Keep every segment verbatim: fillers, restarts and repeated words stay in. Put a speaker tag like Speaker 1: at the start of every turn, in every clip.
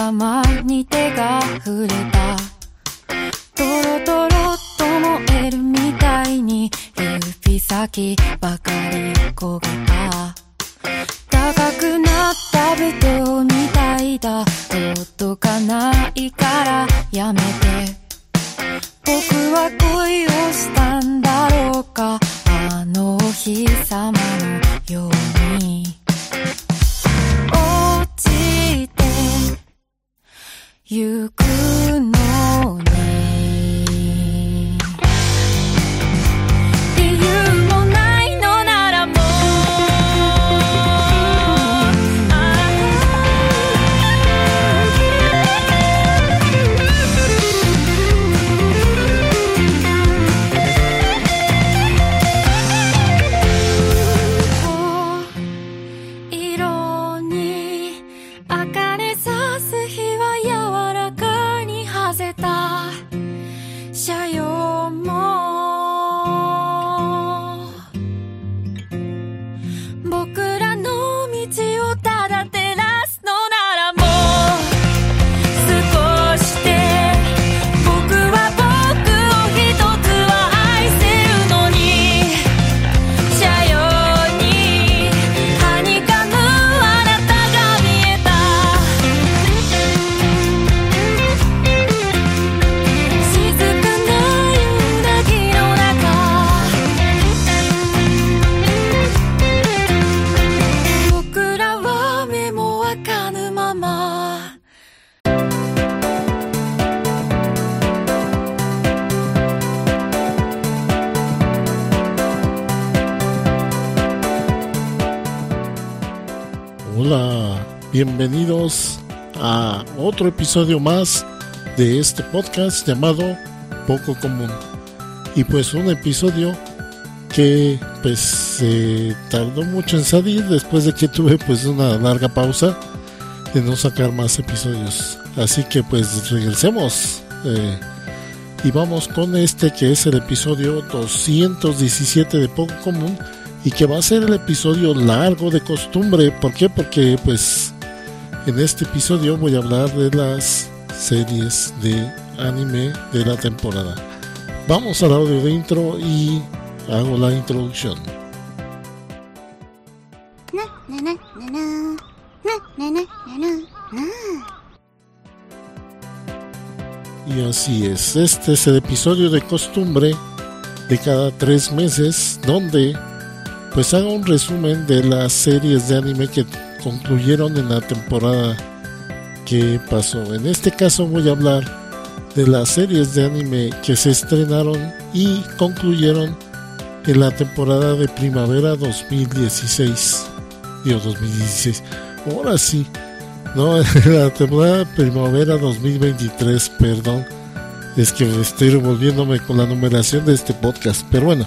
Speaker 1: 玉に手が触れた。トロトロと燃えるみたいに指先ばかり焦げた。高くなったぶどうみたいだ。届かないからやめて。僕は恋をしたんだろうか、あのお日様のように。落ちてゆくのに理由もないのならもう色に茜さす日は柔らかにはぜた。車両も僕らの道をただ照らすのならもう少しで僕は僕を一つは愛せるのに。車両にはにかむあなたが見えた。静かな夕凪の中僕らは目も開かぬまま。
Speaker 2: Hola, bienvenidos a otro episodio más de este podcast llamado Poco Común. Y pues un episodio que pues se tardó mucho en salir después de que tuve pues una larga pausa de no sacar más episodios. Así que pues regresemos eh, y vamos con este que es el episodio doscientos diecisiete de Poco Común, y que va a ser el episodio largo de costumbre. ¿Por qué? Porque pues en este episodio voy a hablar de las series de anime de la temporada. Vamos al audio de intro y hago la introducción. Y así es, este es el episodio de costumbre de cada tres meses, donde pues hago un resumen de las series de anime que concluyeron en la temporada que pasó. En este caso voy a hablar de las series de anime que se estrenaron y concluyeron en la temporada de primavera dos mil dieciséis. Digo dos mil dieciséis, ahora sí, no, la temporada de primavera dos mil veintitrés, perdón, es que estoy revolviéndome con la numeración de este podcast, pero bueno,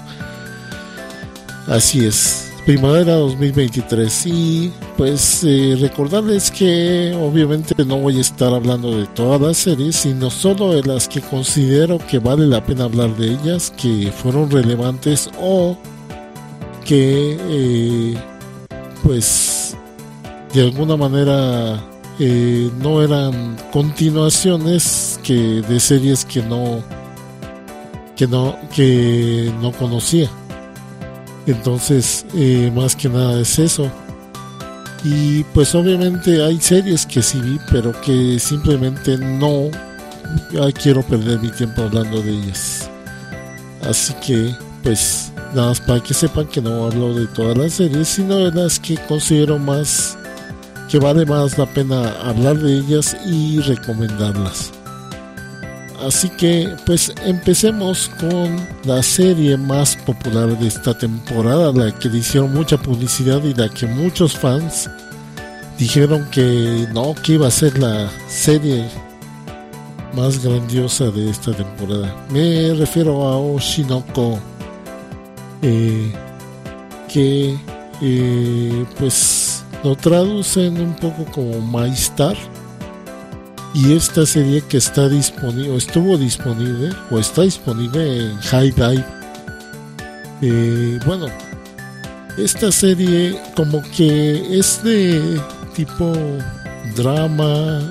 Speaker 2: así es, primavera dos mil veintitrés. Y pues eh, recordarles que obviamente no voy a estar hablando de todas las series, sino solo de las que considero que vale la pena hablar de ellas, que fueron relevantes o que eh, pues de alguna manera eh, no eran continuaciones que de series que no que no que no conocía. Entonces eh, más que nada es eso. Y pues obviamente hay series que sí vi, pero que simplemente no ya quiero perder mi tiempo hablando de ellas. Así que pues nada más para que sepan que no hablo de todas las series, sino de las que considero más que vale más la pena hablar de ellas y recomendarlas. Así que pues empecemos con la serie más popular de esta temporada, la que le hicieron mucha publicidad y la que muchos fans dijeron que no, que iba a ser la serie más grandiosa de esta temporada. Me refiero a Oshinoko, eh, que eh, pues lo traducen un poco como My Star. Y esta serie que está disponible, o estuvo disponible, o está disponible en High Dive. Eh, bueno, esta serie como que es de tipo drama,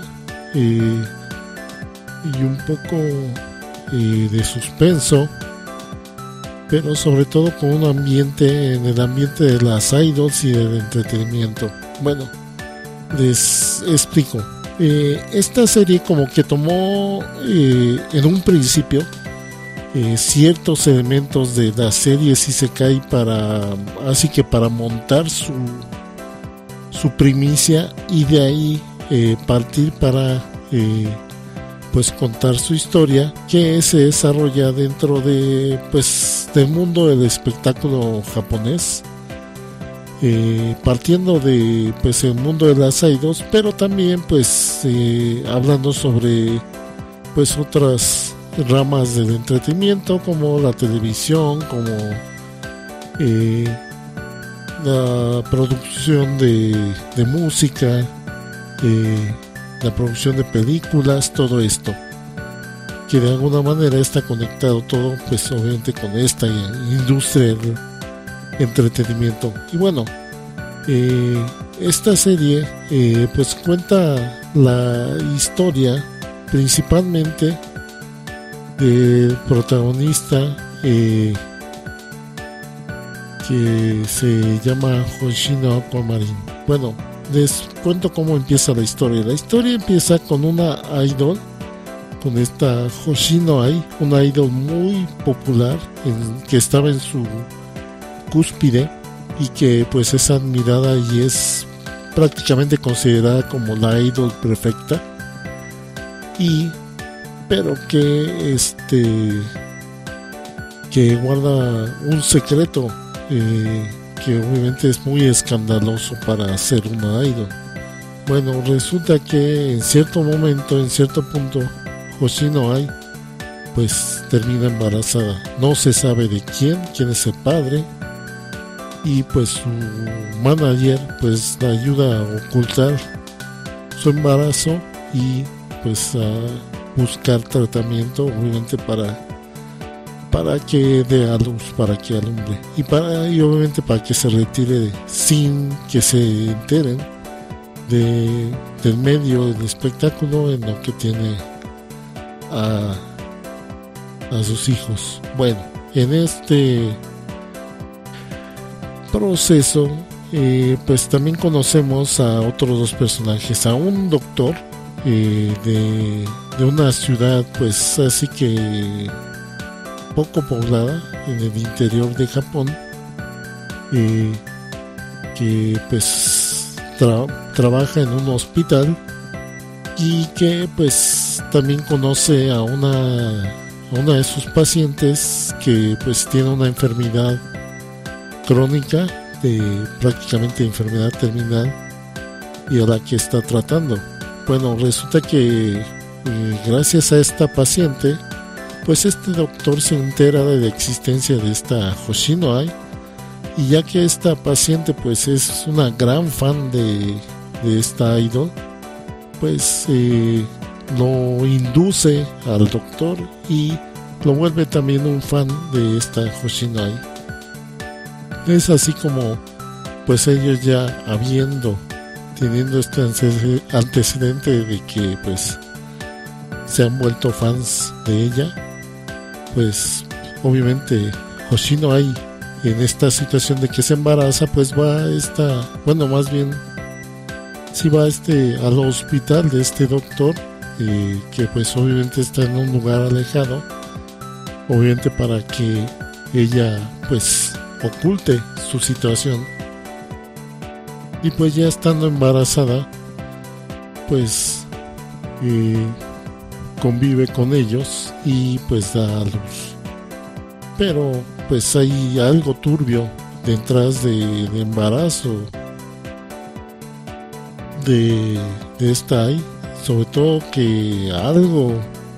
Speaker 2: eh, y un poco eh, de suspenso, pero sobre todo con un ambiente, en el ambiente de las idols y del entretenimiento. Bueno, les explico. Eh, esta serie como que tomó eh, en un principio eh, ciertos elementos de la serie Isekai para, así que para montar su su primicia, y de ahí eh, partir para eh, pues contar su historia, que se desarrolla dentro de pues del mundo del espectáculo japonés, eh, partiendo de pues el mundo de las idols, pero también pues eh, hablando sobre pues otras ramas del entretenimiento, como la televisión, como eh, la producción de, de música, eh, la producción de películas, todo esto, que de alguna manera está conectado todo, pues obviamente con esta industria del entretenimiento. Y bueno, eh, esta serie eh, pues cuenta la historia principalmente del protagonista, eh, que se llama Hoshino Aquamarine. Bueno, les cuento cómo empieza la historia. La historia empieza con una idol, con esta Hoshino Ai, una idol muy popular, en, que estaba en su cúspide y que pues es admirada y es prácticamente considerada como la idol perfecta, y pero que este que guarda un secreto eh, que obviamente es muy escandaloso para ser una idol. Bueno, resulta que en cierto momento, en cierto punto, Hoshino Ai pues termina embarazada. No se sabe de quién, quién es el padre, y pues su manager pues la ayuda a ocultar su embarazo y pues a buscar tratamiento, obviamente para para que dé a luz, para que alumbre, y para y obviamente para que se retire sin que se enteren de, del medio del espectáculo en lo que tiene a, a sus hijos. Bueno, en este proceso eh, pues también conocemos a otros dos personajes, a un doctor eh, de, de una ciudad pues así que poco poblada en el interior de Japón, eh, que pues tra- trabaja en un hospital, y que pues también conoce a una a una de sus pacientes que pues tiene una enfermedad crónica, de prácticamente enfermedad terminal, y a la que está tratando. Bueno, resulta que eh, gracias a esta paciente pues este doctor se entera de la existencia de esta Hoshino Ai, y ya que esta paciente pues es una gran fan de, de esta idol, pues eh, lo induce al doctor y lo vuelve también un fan de esta Hoshino Ai. Es así como pues ellos, ya habiendo teniendo este antecedente de que pues se han vuelto fans de ella, pues obviamente Hoshino Ai, en esta situación de que se embaraza, pues va a esta, bueno, más bien sí va a este al hospital de este doctor, eh, que pues obviamente está en un lugar alejado, obviamente para que ella pues oculte su situación. Y pues ya estando embarazada, pues eh, convive con ellos y pues da a luz. Pero pues hay algo turbio detrás de, de embarazo de, de esta Ai, sobre todo que algo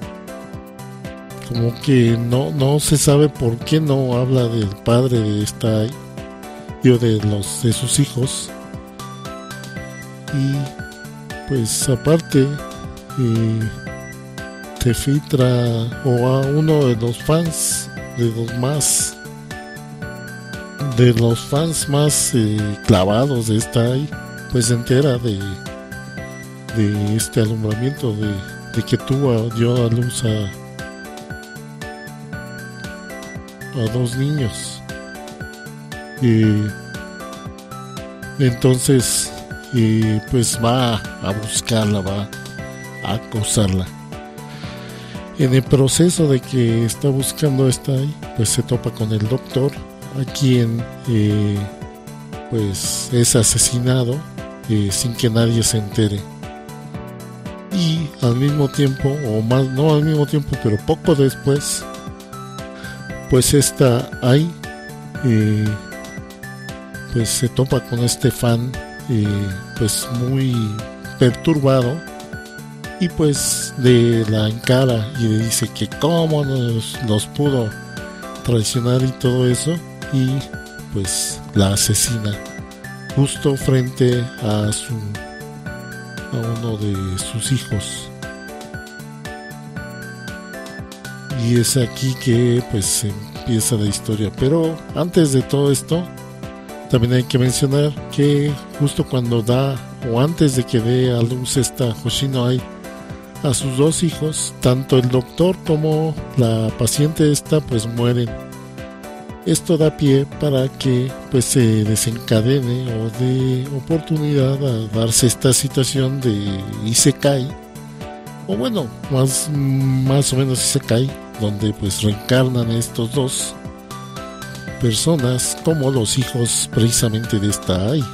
Speaker 2: como que no, no se sabe por qué no habla del padre de esta Ai, digo, de los de sus hijos. Y pues aparte eh, te filtra, o a uno de los fans de los más de los fans más eh, clavados de esta Ai, pues se entera de de este alumbramiento, de, de que tuvo, dio a luz a, a dos niños. Eh, entonces, eh, pues va a buscarla, va a acosarla. En el proceso de que está buscando esta ahí, pues se topa con el doctor, a quien eh, pues es asesinado eh, sin que nadie se entere. Y al mismo tiempo, o más, no al mismo tiempo, pero poco después, pues esta ahí eh, pues se topa con este fan eh, pues muy perturbado, y pues de la encara y le dice que cómo nos, nos pudo traicionar y todo eso, y pues la asesina justo frente a su a uno de sus hijos. Y es aquí que pues empieza la historia. Pero antes de todo esto, también hay que mencionar que justo cuando da, o antes de que dé a luz esta Hoshino Ai a sus dos hijos, tanto el doctor como la paciente esta pues mueren. Esto da pie para que pues se desencadene o dé oportunidad a darse esta situación de Isekai, o bueno, más, más o menos Isekai, donde pues reencarnan estos dos personas como los hijos precisamente de esta Ai.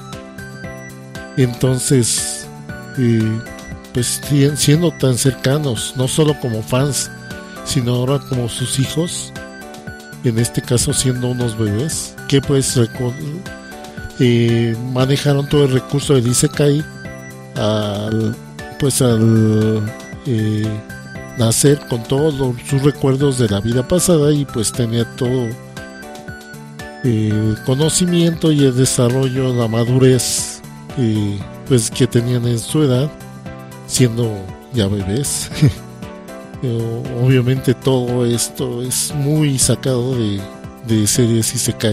Speaker 2: Entonces eh, pues siendo tan cercanos, no solo como fans, sino ahora como sus hijos, en este caso siendo unos bebés, que pues eh, manejaron todo el recurso del Isekai al, pues al eh, nacer con todos los, sus recuerdos de la vida pasada, y pues tenía todo el conocimiento y el desarrollo, la madurez eh, pues que tenían en su edad, siendo ya bebés. Obviamente todo esto es muy sacado de, de series Isekai.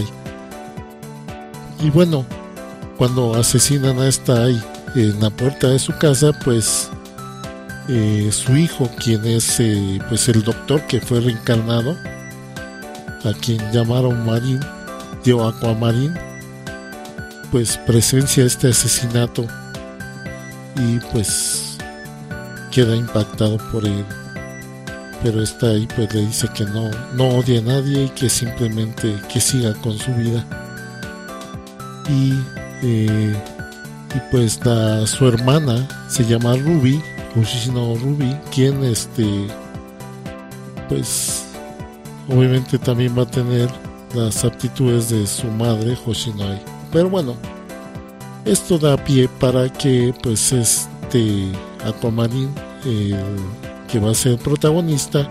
Speaker 2: Y bueno, cuando asesinan a esta Ai en la puerta de su casa, pues eh, su hijo, quien es eh, pues el doctor que fue reencarnado, a quien llamaron Marin, dio Aquamarin, pues presencia este asesinato y pues queda impactado por él. Pero está ahí, pues le dice que no, no odia a nadie y que simplemente que siga con su vida. Y, eh, y pues la, su hermana se llama Ruby, Hoshino Ruby, quien este pues obviamente también va a tener las aptitudes de su madre Hoshino Ai. Pero bueno, esto da pie para que pues este Aquamarin, el que va a ser el protagonista,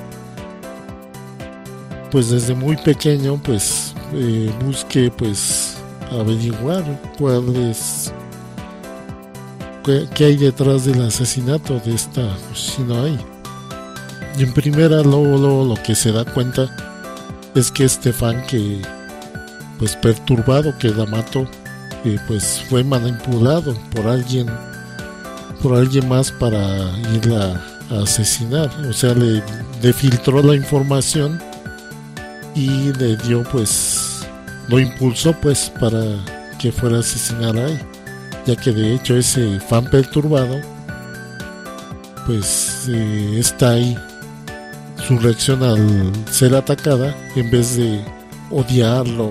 Speaker 2: pues desde muy pequeño pues eh, busque pues averiguar cuál es qué, qué hay detrás del asesinato de esta Hoshino Ai. Y en primera luego, luego lo que se da cuenta es que este fan que pues perturbado que la mató eh, pues fue manipulado por alguien por alguien más para irla a asesinar, o sea, le, le filtró la información y le dio pues lo impulsó pues para que fuera a asesinar a Ai, ya que de hecho ese fan perturbado pues eh, está ahí, su reacción al ser atacada, en vez de odiarlo,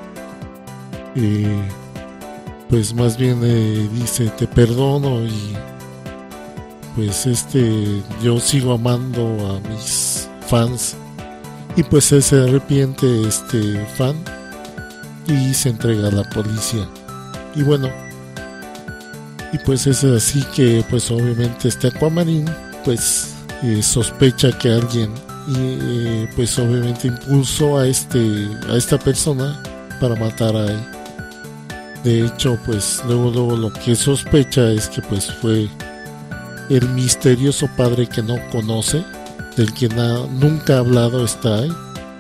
Speaker 2: eh, pues más bien eh, dice te perdono y pues este yo sigo amando a mis fans. Y pues él se arrepiente, este fan, y se entrega a la policía. Y bueno, y pues es así que pues obviamente este Aquamarin pues eh, sospecha que alguien y eh, pues obviamente impulsó a este a esta persona para matar a él. De hecho pues luego luego lo que sospecha es que pues fue el misterioso padre que no conoce, del que na, nunca ha hablado está ahí,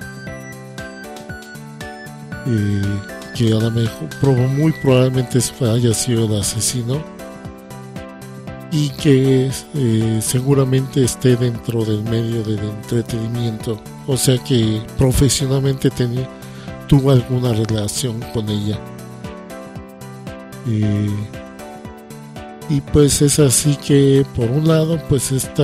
Speaker 2: eh, que a lo mejor muy probablemente haya sido el asesino. y que eh, seguramente esté dentro del medio del entretenimiento, o sea que profesionalmente tenía, tuvo alguna relación con ella. Eh, y pues es así que por un lado pues está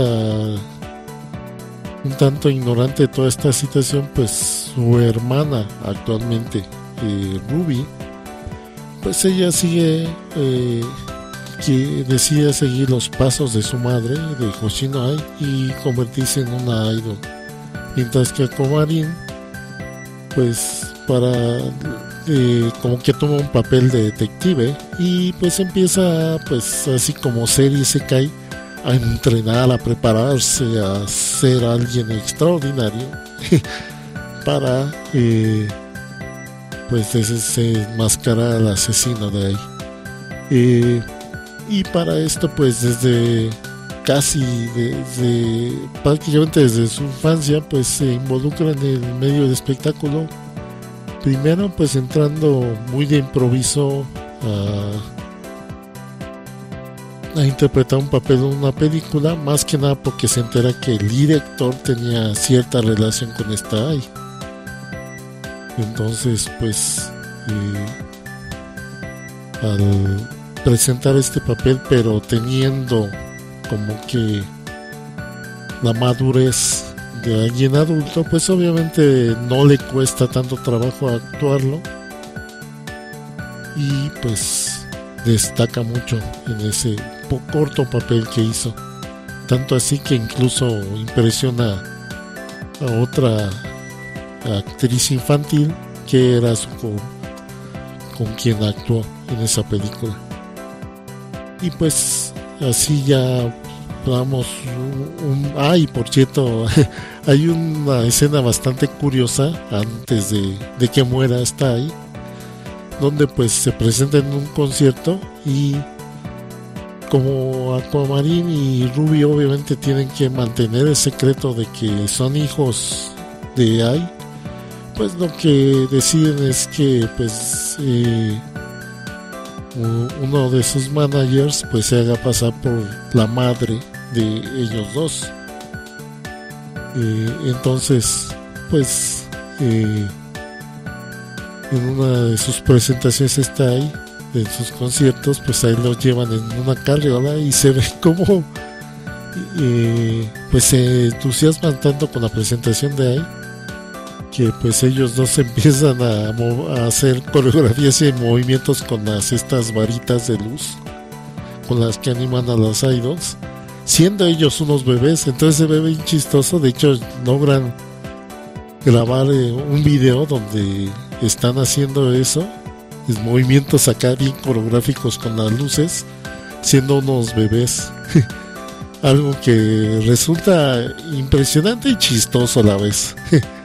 Speaker 2: un tanto ignorante de toda esta situación, pues su hermana actualmente, eh, Ruby, pues ella sigue eh, que decide seguir los pasos de su madre, de Hoshino Ai, y convertirse en una idol, mientras que Aquamarine pues para eh, como que toma un papel de detective y pues empieza pues así como serie Isekai a entrenar, a prepararse, a ser alguien extraordinario para eh, pues desenmascarar al asesino de ahí. Eh, y para esto pues desde casi desde prácticamente desde su infancia pues se involucra en el medio del espectáculo, primero pues entrando muy de improviso a, a interpretar un papel en una película, más que nada porque se entera que el director tenía cierta relación con esta Ai. Entonces pues eh, al presentar este papel, pero teniendo como que la madurez de alguien adulto, pues obviamente no le cuesta tanto trabajo actuarlo y pues destaca mucho en ese corto papel que hizo, tanto así que incluso impresiona a otra actriz infantil que era su con, con quien actuó en esa película. Y pues así ya vamos un, un, ah, y por cierto hay una escena bastante curiosa antes de, de que muera esta Ai, donde pues se presenta en un concierto y como Aquamarine y Ruby obviamente tienen que mantener el secreto de que son hijos de Ai, pues lo que deciden es que pues eh, uno de sus managers pues se haga pasar por la madre de ellos dos. Eh, entonces pues eh, en una de sus presentaciones está ahí, en sus conciertos, pues ahí los llevan en una carriola y se ve como eh, pues se entusiasman tanto con la presentación de ahí que pues ellos dos empiezan a, a hacer coreografías y movimientos con las estas varitas de luz con las que animan a las idols, siendo ellos unos bebés. Entonces se ve bien chistoso. De hecho logran grabar eh, un video donde están haciendo eso, es movimientos acá bien coreográficos con las luces, siendo unos bebés. Algo que resulta impresionante y chistoso a la vez.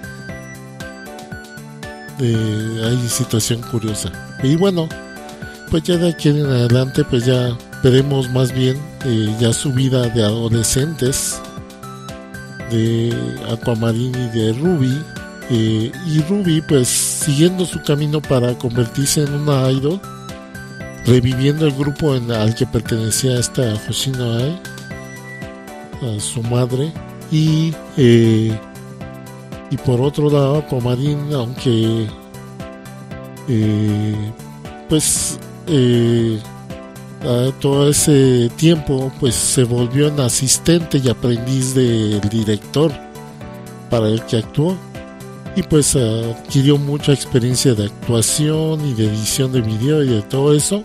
Speaker 2: Eh, hay situación curiosa. Y bueno, pues ya de aquí en adelante pues ya veremos más bien eh, ya su vida de adolescentes de Aquamarine y de Ruby, eh, y Ruby pues siguiendo su camino para convertirse en una idol, reviviendo el grupo en, al que pertenecía esta Hoshino Ai, a su madre. Y eh, y por otro lado Aquamarine, aunque eh, pues eh, a todo ese tiempo pues se volvió en asistente y aprendiz del director para el que actuó, y pues adquirió mucha experiencia de actuación y de edición de video y de todo eso,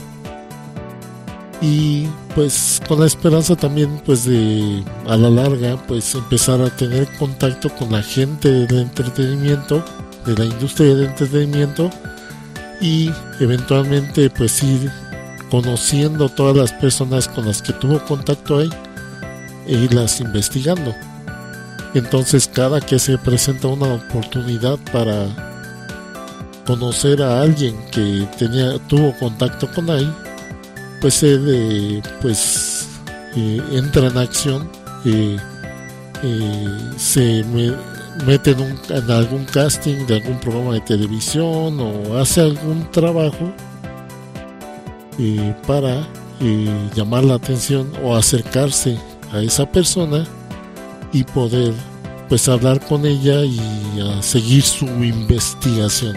Speaker 2: y pues con la esperanza también pues de a la larga pues empezar a tener contacto con la gente del entretenimiento, de la industria del entretenimiento, y eventualmente pues ir conociendo todas las personas con las que tuvo contacto ahí e irlas investigando. Entonces cada que se presenta una oportunidad para conocer a alguien que tenía tuvo contacto con ahí, pues él eh, pues eh, entra en acción, eh, eh, se me, mete en, un, en algún casting de algún programa de televisión o hace algún trabajo eh, para eh, llamar la atención o acercarse a esa persona y poder pues hablar con ella y uh, seguir su investigación.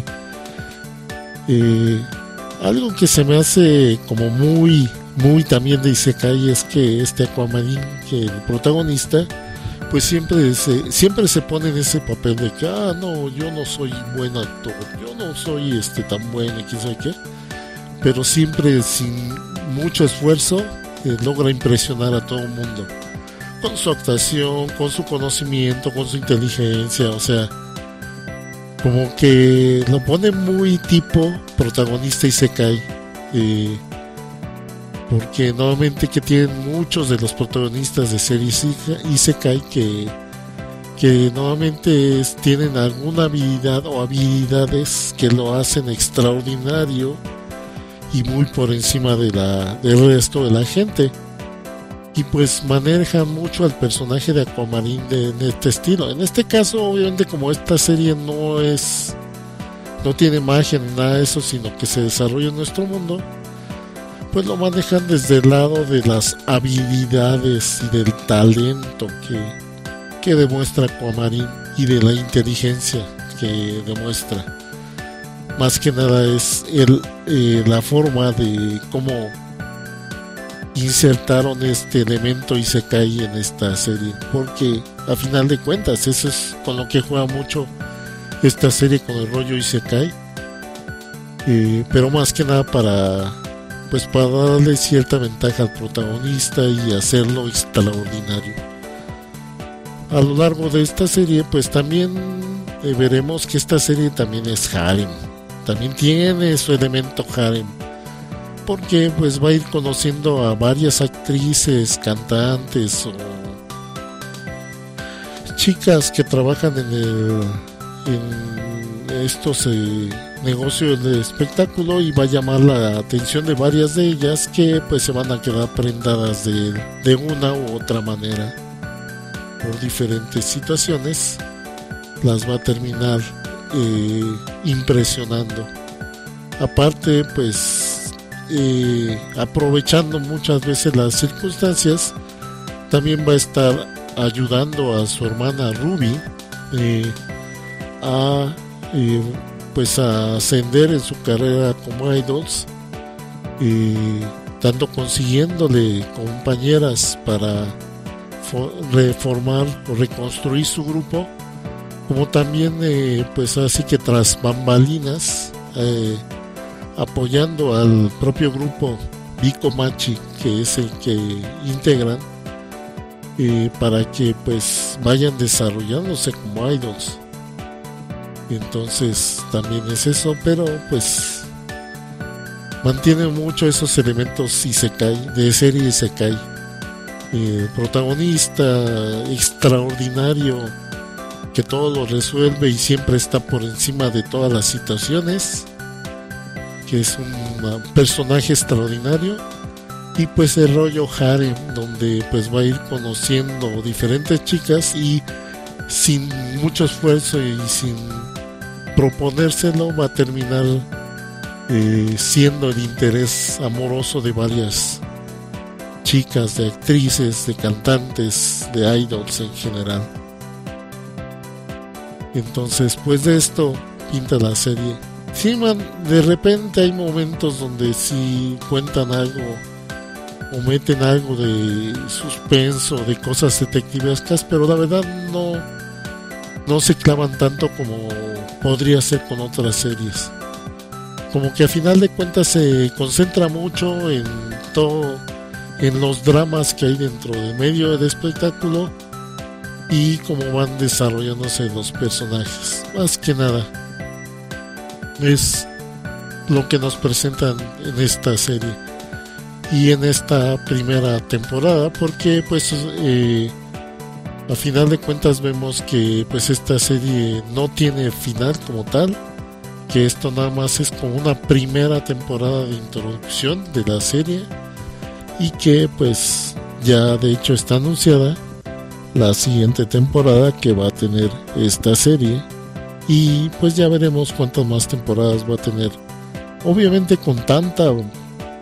Speaker 2: eh, algo que se me hace como muy muy también de Isekai es que este Aquamarine, que el protagonista, pues siempre se, siempre se pone en ese papel de que, ah, no, yo no soy buen actor, yo no soy este tan bueno y quién sabe qué, pero siempre sin mucho esfuerzo eh, logra impresionar a todo el mundo, con su actuación, con su conocimiento, con su inteligencia, o sea, como que lo pone muy tipo protagonista Isekai, eh, porque nuevamente que tienen muchos de los protagonistas de series Isekai que, que nuevamente es, tienen alguna habilidad o habilidades que lo hacen extraordinario y muy por encima de la, del resto de la gente, y pues manejan mucho al personaje de Aquamarine de, de este estilo. En este caso, obviamente, como esta serie no es, no tiene magia ni nada de eso, sino que se desarrolla en nuestro mundo, pues lo manejan desde el lado de las habilidades y del talento que, que demuestra Aquamarine y de la inteligencia que demuestra. Más que nada es el, eh, la forma de cómo insertaron este elemento Isekai en esta serie, porque a final de cuentas eso es con lo que juega mucho esta serie, con el rollo Isekai, eh, pero más que nada para pues para darle cierta ventaja al protagonista y hacerlo extraordinario. A lo largo de esta serie pues también eh, veremos que esta serie también es harem, también tiene su elemento harem, porque pues va a ir conociendo a varias actrices, cantantes o chicas que trabajan en el en estos eh, negocios de espectáculo, y va a llamar la atención de varias de ellas que pues se van a quedar prendadas de, de una u otra manera por diferentes situaciones. Las va a terminar eh, impresionando. Aparte pues eh, aprovechando muchas veces las circunstancias, también va a estar ayudando a su hermana Ruby eh, a eh, pues a ascender en su carrera como idols, eh, tanto consiguiéndole compañeras para for- reformar o reconstruir su grupo, como también eh, pues así que tras bambalinas eh, apoyando al propio grupo Biko Machi, que es el que integran, eh, para que pues vayan desarrollándose como idols. Entonces también es eso, pero pues mantiene mucho esos elementos Isekai, de serie Isekai. Eh, protagonista extraordinario que todo lo resuelve y siempre está por encima de todas las situaciones, que es un uh, personaje extraordinario. Y pues el rollo harem, donde pues va a ir conociendo diferentes chicas y sin mucho esfuerzo y sin proponérselo va a terminar eh, siendo el interés amoroso de varias chicas, de actrices, de cantantes, de idols en general. Entonces pues de esto pinta la serie. Sí, man, de repente hay momentos donde sí cuentan algo o meten algo de suspenso, de cosas detectivescas, pero la verdad no no se clavan tanto como podría ser con otras series. Como que a final de cuentas se concentra mucho en todo, en los dramas que hay dentro del medio del espectáculo y cómo van desarrollándose los personajes. Más que nada es lo que nos presentan en esta serie y en esta primera temporada, porque pues eh, a final de cuentas vemos que pues esta serie no tiene final como tal, que esto nada más es como una primera temporada de introducción de la serie, y que pues ya de hecho está anunciada la siguiente temporada que va a tener esta serie, y pues ya veremos cuántas más temporadas va a tener. Obviamente con tanta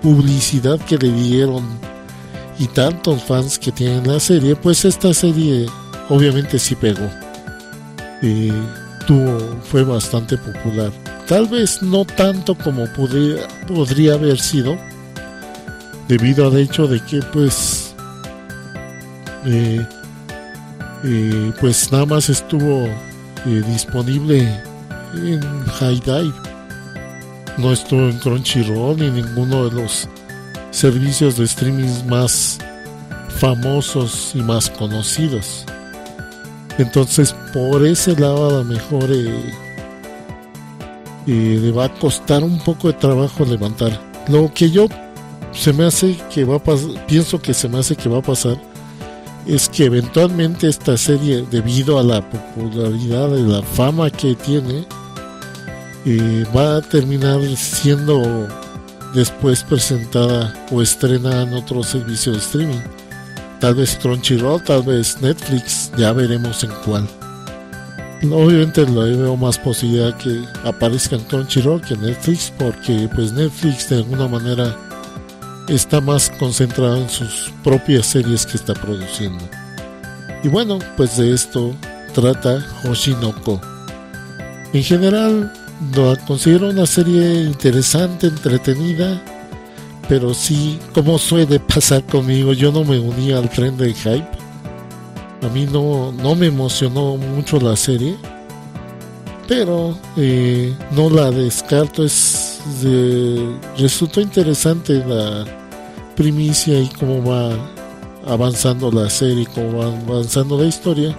Speaker 2: publicidad que le dieron y tantos fans que tienen la serie, pues esta serie obviamente sí pegó. Eh, tuvo, fue bastante popular. Tal vez no tanto como podría, podría haber sido, debido al hecho de que pues eh, eh, pues nada más estuvo eh, disponible en High Dive, no estuvo en Crunchyroll ni ninguno de los servicios de streaming más famosos y más conocidos. Entonces por ese lado a lo mejor eh, eh, le va a costar un poco de trabajo levantar. Lo que yo se me hace que va a pasar, pienso que se me hace que va a pasar, es que eventualmente esta serie, debido a la popularidad y la fama que tiene, eh, va a terminar siendo después presentada o estrenada en otros servicios de streaming. Tal vez Crunchyroll, tal vez Netflix, ya veremos en cuál. Obviamente lo veo más posibilidad que aparezca en Crunchyroll que Netflix, porque pues Netflix de alguna manera está más concentrado en sus propias series que está produciendo. Y bueno, pues de esto trata Hoshinoko. En general lo considero una serie interesante, entretenida, pero sí, como suele pasar conmigo, yo no me uní al tren del hype. A mí no, no me emocionó mucho la serie, pero eh, no la descarto. Es eh, resultó interesante la primicia y cómo va avanzando la serie, cómo va avanzando la historia,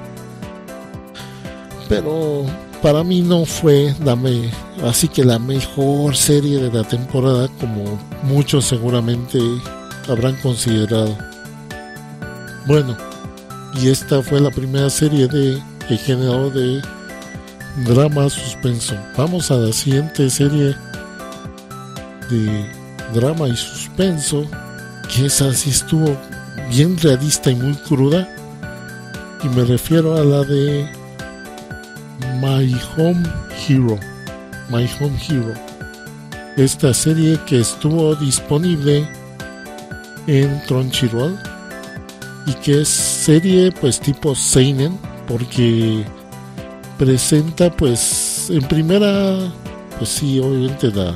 Speaker 2: pero para mí no fue la me así que la mejor serie de la temporada, como muchos seguramente habrán considerado. Bueno, y esta fue la primera serie de que generó de drama suspenso. Vamos a la siguiente serie de drama y suspenso, que esa sí estuvo bien realista y muy cruda, y me refiero a la de My Home Hero. My Home Hero, esta serie que estuvo disponible en Crunchyroll y que es serie pues tipo seinen, porque presenta pues en primera, pues sí, obviamente la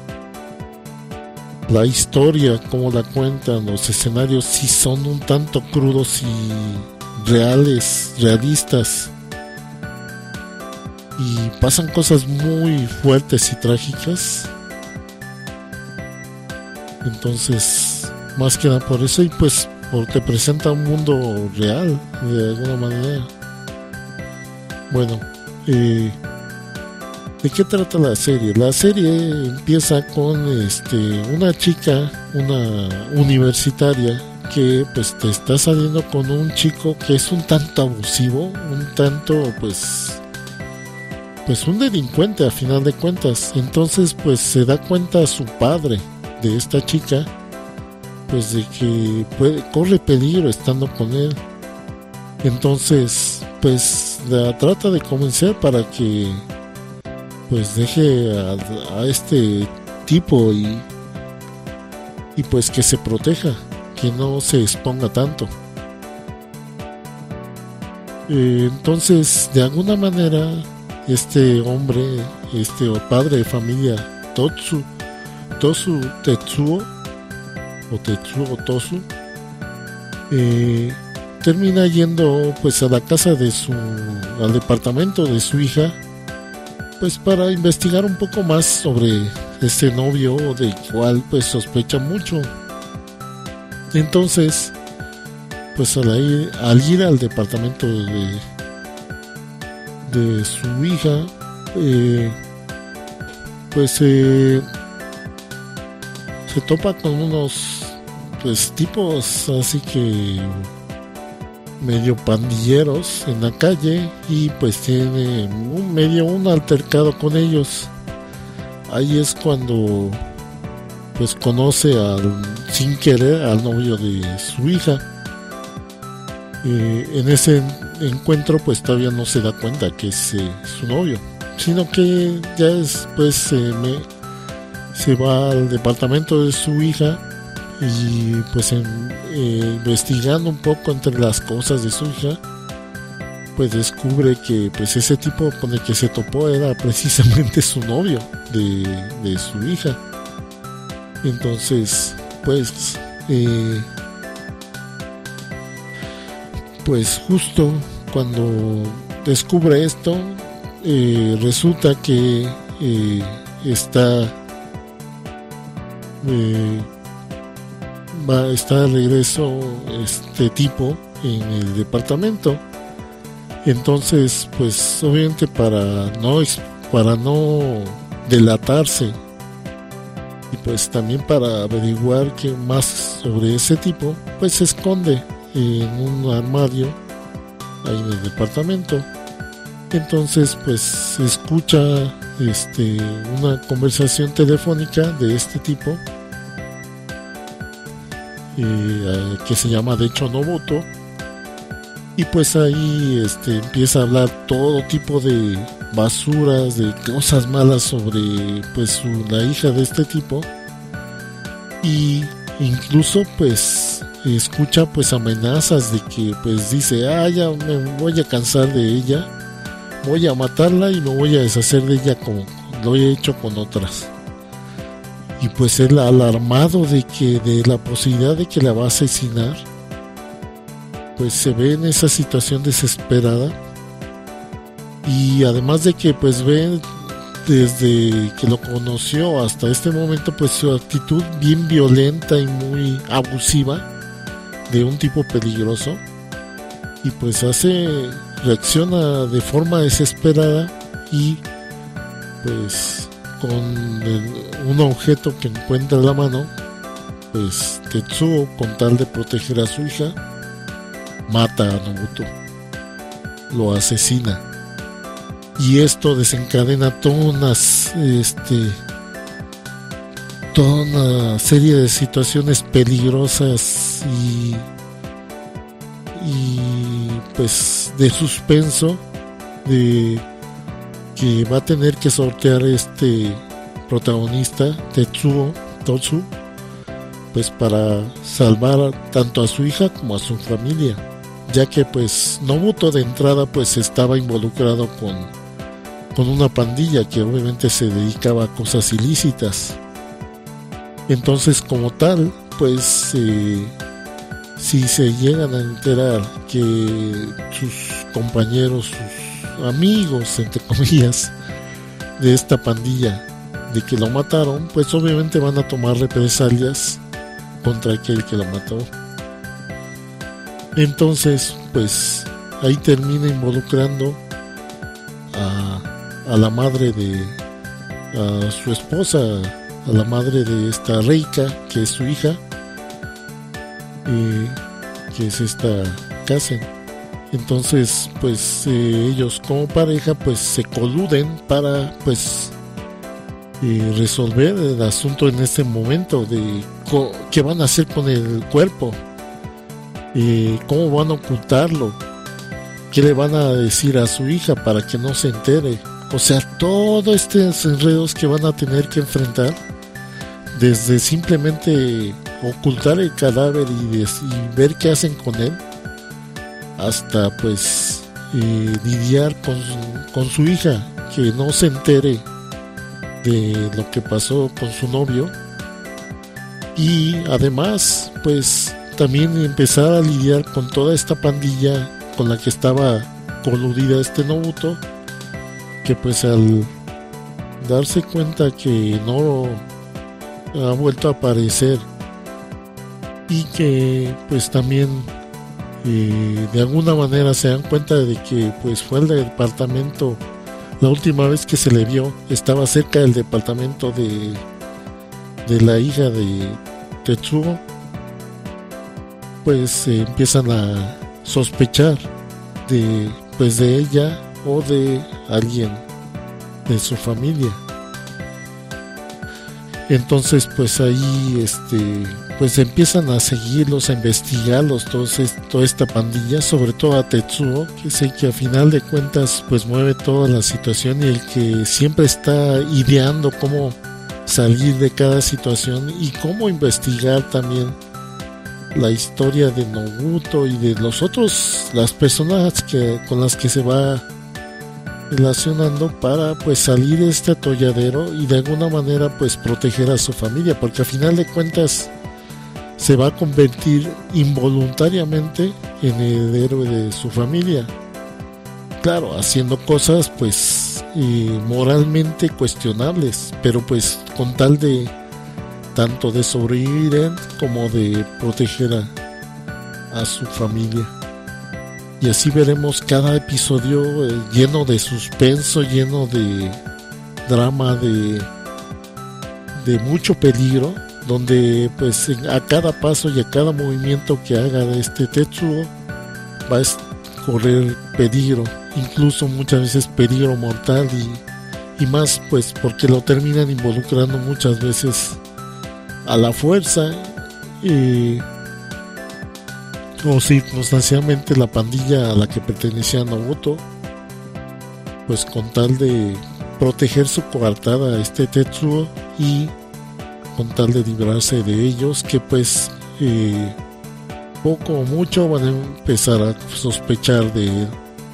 Speaker 2: la historia, como la cuentan, los escenarios sí son un tanto crudos y reales, realistas, y pasan cosas muy fuertes y trágicas. Entonces, más que nada por eso, y pues porque presenta un mundo real de alguna manera. Bueno, eh, ¿de qué trata la serie? La serie empieza con este una chica, una universitaria, que pues te está saliendo con un chico que es un tanto abusivo, un tanto pues pues un delincuente a final de cuentas. Entonces pues se da cuenta su padre de esta chica, pues de que puede, corre peligro estando con él. Entonces pues la trata de convencer para que pues deje a, a este tipo y y pues que se proteja, que no se exponga tanto. Eh, entonces de alguna manera este hombre, este padre de familia, Totsu, Tosu Tetsuo, o Tetsuo Tosu, eh, termina yendo pues a la casa de su, al departamento de su hija, pues para investigar un poco más sobre este novio del cual pues sospecha mucho. Entonces pues al ir, al ir al departamento de de su hija, eh, pues eh, se topa con unos pues tipos así que medio pandilleros en la calle, y pues tiene un medio un altercado con ellos. Ahí es cuando pues conoce al, sin querer, al novio de su hija. Eh, en ese encuentro pues todavía no se da cuenta que es eh, su novio, sino que ya después eh, me, se va al departamento de su hija y pues en, eh, investigando un poco entre las cosas de su hija, pues descubre que pues ese tipo con el que se topó era precisamente su novio de, de su hija. Entonces pues eh, pues justo cuando descubre esto, eh, resulta que eh, está eh, va, está de regreso este tipo en el departamento. Entonces pues obviamente para no para no delatarse y pues también para averiguar qué más sobre ese tipo, pues se esconde en un armario ahí en el departamento. Entonces pues se escucha este una conversación telefónica de este tipo eh, que se llama de hecho Nobuto, y pues ahí este empieza a hablar todo tipo de basuras, de cosas malas sobre pues su, la hija de este tipo, y incluso pues escucha pues amenazas de que pues dice, ah, ya me voy a cansar de ella, voy a matarla y me voy a deshacer de ella como lo he hecho con otras. Y pues él, alarmado de que de la posibilidad de que la va a asesinar, pues se ve en esa situación desesperada, y además de que pues ve desde que lo conoció hasta este momento pues su actitud bien violenta y muy abusiva de un tipo peligroso, y pues hace reacciona de forma desesperada y pues con el, un objeto que encuentra en la mano, pues Tetsuo, con tal de proteger a su hija, mata a Nobuto, lo asesina, y esto desencadena toda una, este, toda una serie de situaciones peligrosas y, y pues de suspenso de que va a tener que sortear este protagonista Tetsuo Totsu, pues para salvar tanto a su hija como a su familia, ya que pues Nobuto de entrada pues estaba involucrado con, con una pandilla que obviamente se dedicaba a cosas ilícitas. Entonces como tal pues eh, si se llegan a enterar que sus compañeros, sus amigos entre comillas de esta pandilla, de que lo mataron, pues obviamente van a tomar represalias contra aquel que lo mató. Entonces pues ahí termina involucrando a, a la madre de a su esposa, a la madre de esta Reika, que es su hija, eh, que es esta Kazen. Entonces pues eh, ellos como pareja pues se coluden para pues eh, resolver el asunto en este momento de co- qué van a hacer con el cuerpo, eh, cómo van a ocultarlo, qué le van a decir a su hija para que no se entere. O sea, todos estos enredos que van a tener que enfrentar, desde simplemente ocultar el cadáver y, des- y ver qué hacen con él, hasta pues eh, lidiar con su, con su hija, que no se entere de lo que pasó con su novio, y además pues también empezar a lidiar con toda esta pandilla con la que estaba coludida este Nobuto, que pues al darse cuenta que no ha vuelto a aparecer y que pues también eh, de alguna manera se dan cuenta de que pues fue el departamento, la última vez que se le vio estaba cerca del departamento de de la hija de Tetsuo, pues eh, empiezan a sospechar de pues de ella o de alguien de su familia. Entonces pues ahí este pues empiezan a seguirlos, a investigarlos, todos es, toda esta pandilla, sobre todo a Tetsuo, que es el que a final de cuentas pues mueve toda la situación y el que siempre está ideando cómo salir de cada situación y cómo investigar también la historia de Nobuto y de los otros, las personas que, con las que se va relacionando para pues salir de este atolladero y de alguna manera pues proteger a su familia, porque al final de cuentas se va a convertir involuntariamente en el héroe de su familia, claro, haciendo cosas pues eh, moralmente cuestionables, pero pues con tal de tanto de sobrevivir como de proteger a, a su familia. Y así veremos cada episodio eh, lleno de suspenso, lleno de drama, de, de mucho peligro, donde pues a cada paso y a cada movimiento que haga de este Tetsuo va a correr peligro, incluso muchas veces peligro mortal, y, y más pues porque lo terminan involucrando muchas veces a la fuerza y o circunstancialmente la pandilla a la que pertenecía Nobuto, pues con tal de proteger su coartada a este Tetsuo y con tal de librarse de ellos, que pues eh, poco o mucho van a empezar a sospechar de él.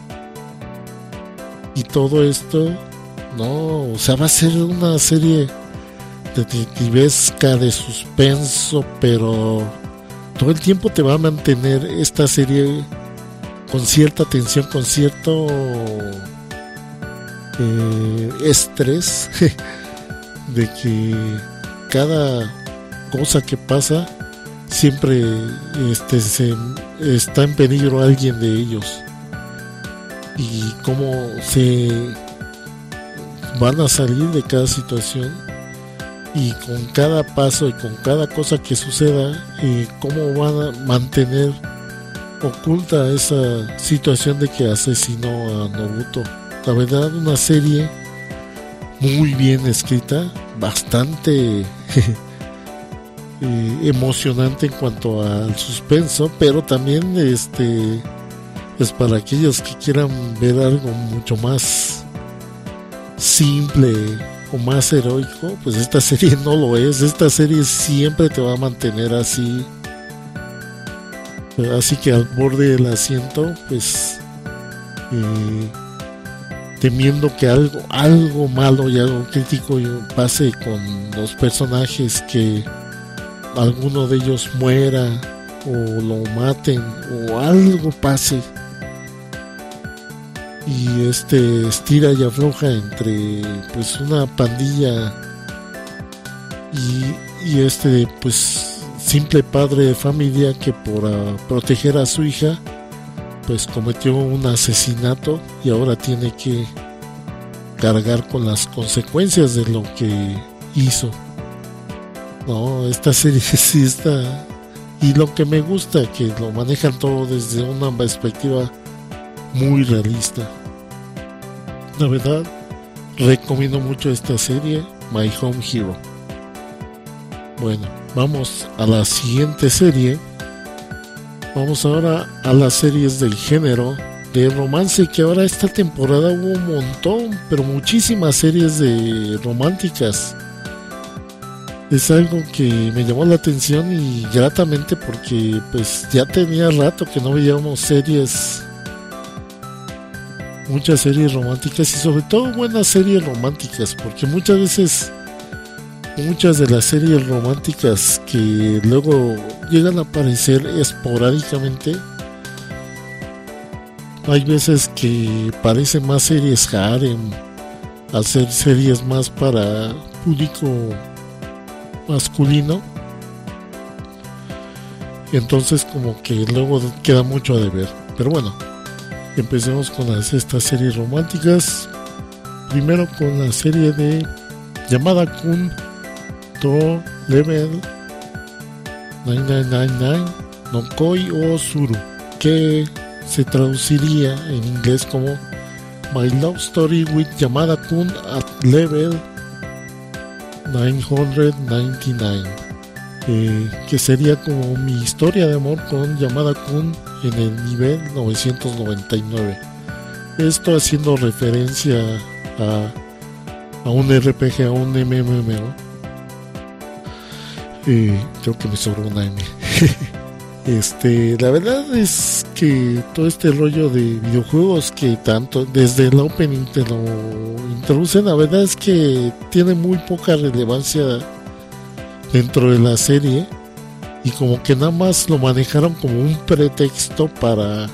Speaker 2: Y todo esto, no, o sea, va a ser una serie detectivesca de suspenso, pero todo el tiempo te va a mantener esta serie con cierta tensión, con cierto eh, estrés de que cada cosa que pasa siempre este, se, está en peligro alguien de ellos, y cómo se van a salir de cada situación, y con cada paso y con cada cosa que suceda, y cómo van a mantener oculta esa situación de que asesinó a Nobuto. La verdad, una serie muy bien escrita, bastante eh, emocionante en cuanto al suspenso, pero también este pues para aquellos que quieran ver algo mucho más simple o más heroico, pues esta serie no lo es. Esta serie siempre te va a mantener así, así que al borde del asiento, pues eh, temiendo que algo, algo malo y algo crítico pase con los personajes, que alguno de ellos muera o lo maten o algo pase, y este estira y afloja entre pues una pandilla y, y este pues simple padre de familia que por uh, proteger a su hija pues cometió un asesinato y ahora tiene que cargar con las consecuencias de lo que hizo. No, esta serie sí está, y lo que me gusta que lo manejan todo desde una perspectiva muy realista. La verdad, recomiendo mucho esta serie, My Home Hero. Bueno, vamos a la siguiente serie. Vamos ahora a las series del género de romance, que ahora esta temporada hubo un montón, pero muchísimas series de románticas. Es algo que me llamó la atención y gratamente, porque pues ya tenía rato que no veíamos series, muchas series románticas, y sobre todo buenas series románticas, porque muchas veces muchas de las series románticas que luego llegan a aparecer esporádicamente, hay veces que parecen más series harem, al ser series más para público masculino, entonces como que luego queda mucho a deber. Pero bueno, empecemos con las, estas series románticas. Primero con la serie de Yamada Kun to Level nueve nueve nueve nueve no Koi o Suru, que se traduciría en inglés como My Love Story with Yamada Kun at Level nueve noventa y nueve, eh, que sería como mi historia de amor con Yamada Kun en el nivel novecientos noventa y nueve. Esto haciendo referencia a, a un R P G, a un M M O eh, creo que me sobró una M. Este, la verdad es que todo este rollo de videojuegos que tanto desde el opening te lo introducen, la verdad es que tiene muy poca relevancia dentro de la serie y como que nada más lo manejaron como un pretexto para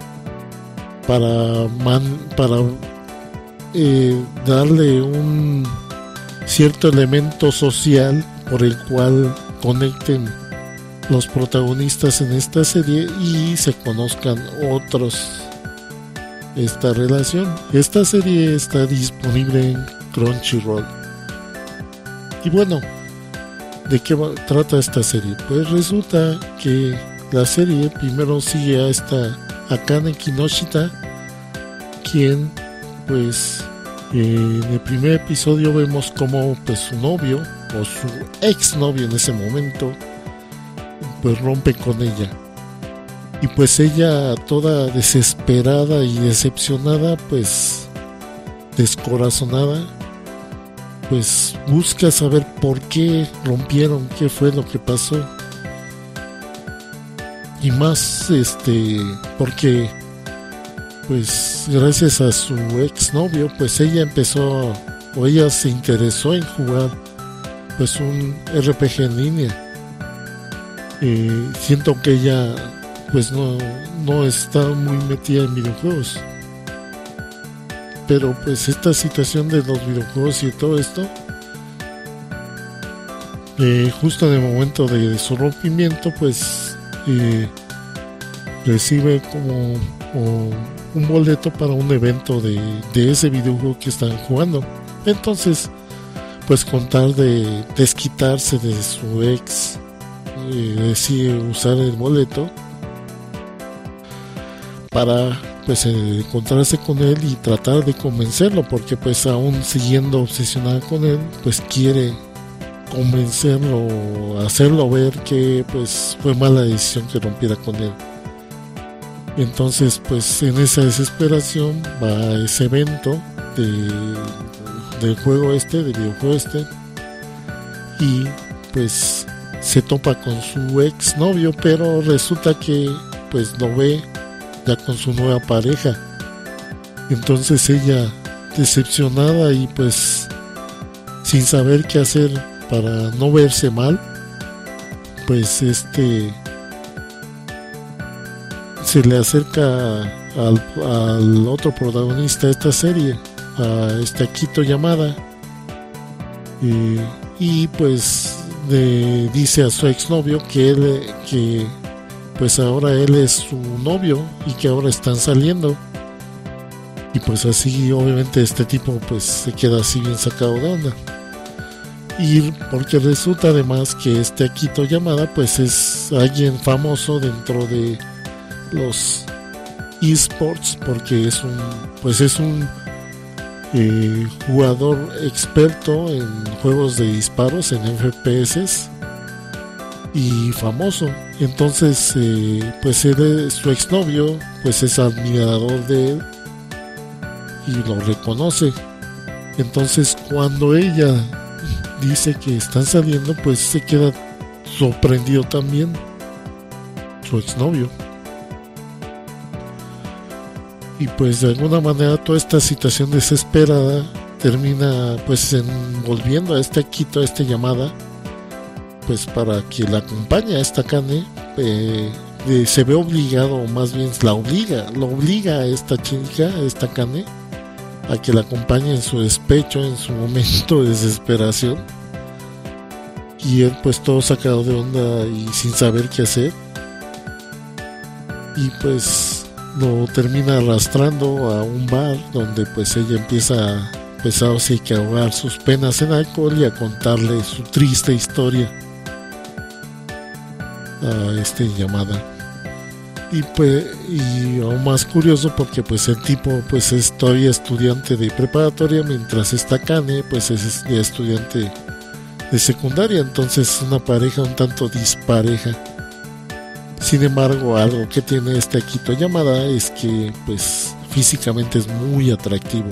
Speaker 2: para man, para eh, darle un cierto elemento social por el cual conecten los protagonistas en esta serie y se conozcan otros esta relación. Esta serie está disponible en Crunchyroll. Y bueno, ¿de qué va, trata esta serie? Pues resulta que la serie primero sigue a esta Akane Kinoshita, quien pues eh, en el primer episodio vemos como pues su novio o su ex novio en ese momento pues rompe con ella y pues ella toda desesperada y decepcionada, pues descorazonada, pues busca saber por qué rompieron, qué fue lo que pasó y más este porque pues gracias a su ex novio pues ella empezó o ella se interesó en jugar pues un R P G en línea. Eh, siento que ella pues no, no está muy metida en videojuegos, pero pues esta situación de los videojuegos y todo esto eh, justo en el momento de su rompimiento pues eh, recibe como o, un boleto para un evento de, de ese videojuego que están jugando. Entonces pues con tal de desquitarse de su ex, Eh, decide usar el boleto para pues eh, encontrarse con él y tratar de convencerlo, porque pues aún siguiendo obsesionada con él pues quiere convencerlo, hacerlo ver que pues fue mala decisión que rompiera con él. Entonces pues en esa desesperación va a ese evento de, del juego este, del videojuego este, y pues se topa con su ex novio, pero resulta que pues lo ve ya con su nueva pareja. Entonces ella, decepcionada y pues sin saber qué hacer para no verse mal, pues este se le acerca al, al otro protagonista de esta serie, a este Akito Yamada, eh, y pues le dice a su exnovio que él que pues ahora él es su novio y que ahora están saliendo, y pues así obviamente este tipo pues se queda así bien sacado de onda, y porque resulta además que este Akito Yamada pues es alguien famoso dentro de los esports, porque es un pues es un Eh, jugador experto en juegos de disparos, en F P S y famoso. Entonces eh, pues él, su exnovio pues es admirador de él y lo reconoce. Entonces cuando ella dice que están saliendo pues se queda sorprendido también su exnovio. Y pues de alguna manera toda esta situación desesperada termina pues envolviendo a este Akito, a este Yamada, pues para que la acompañe a esta Akane. eh, eh, se ve obligado, o más bien la obliga, lo obliga a esta chica, a esta Akane, a que la acompañe en su despecho, en su momento de desesperación, y él pues todo sacado de onda y sin saber qué hacer, y pues lo termina arrastrando a un bar donde pues ella empieza a pues así que ahogar sus penas en alcohol y a contarle su triste historia a este Yamada. Y pues y aún más curioso porque pues el tipo pues es todavía estudiante de preparatoria, mientras esta Akane pues es ya estudiante de secundaria, entonces es una pareja un tanto dispareja. Sin embargo, algo que tiene este Akito Yamada es que pues físicamente es muy atractivo,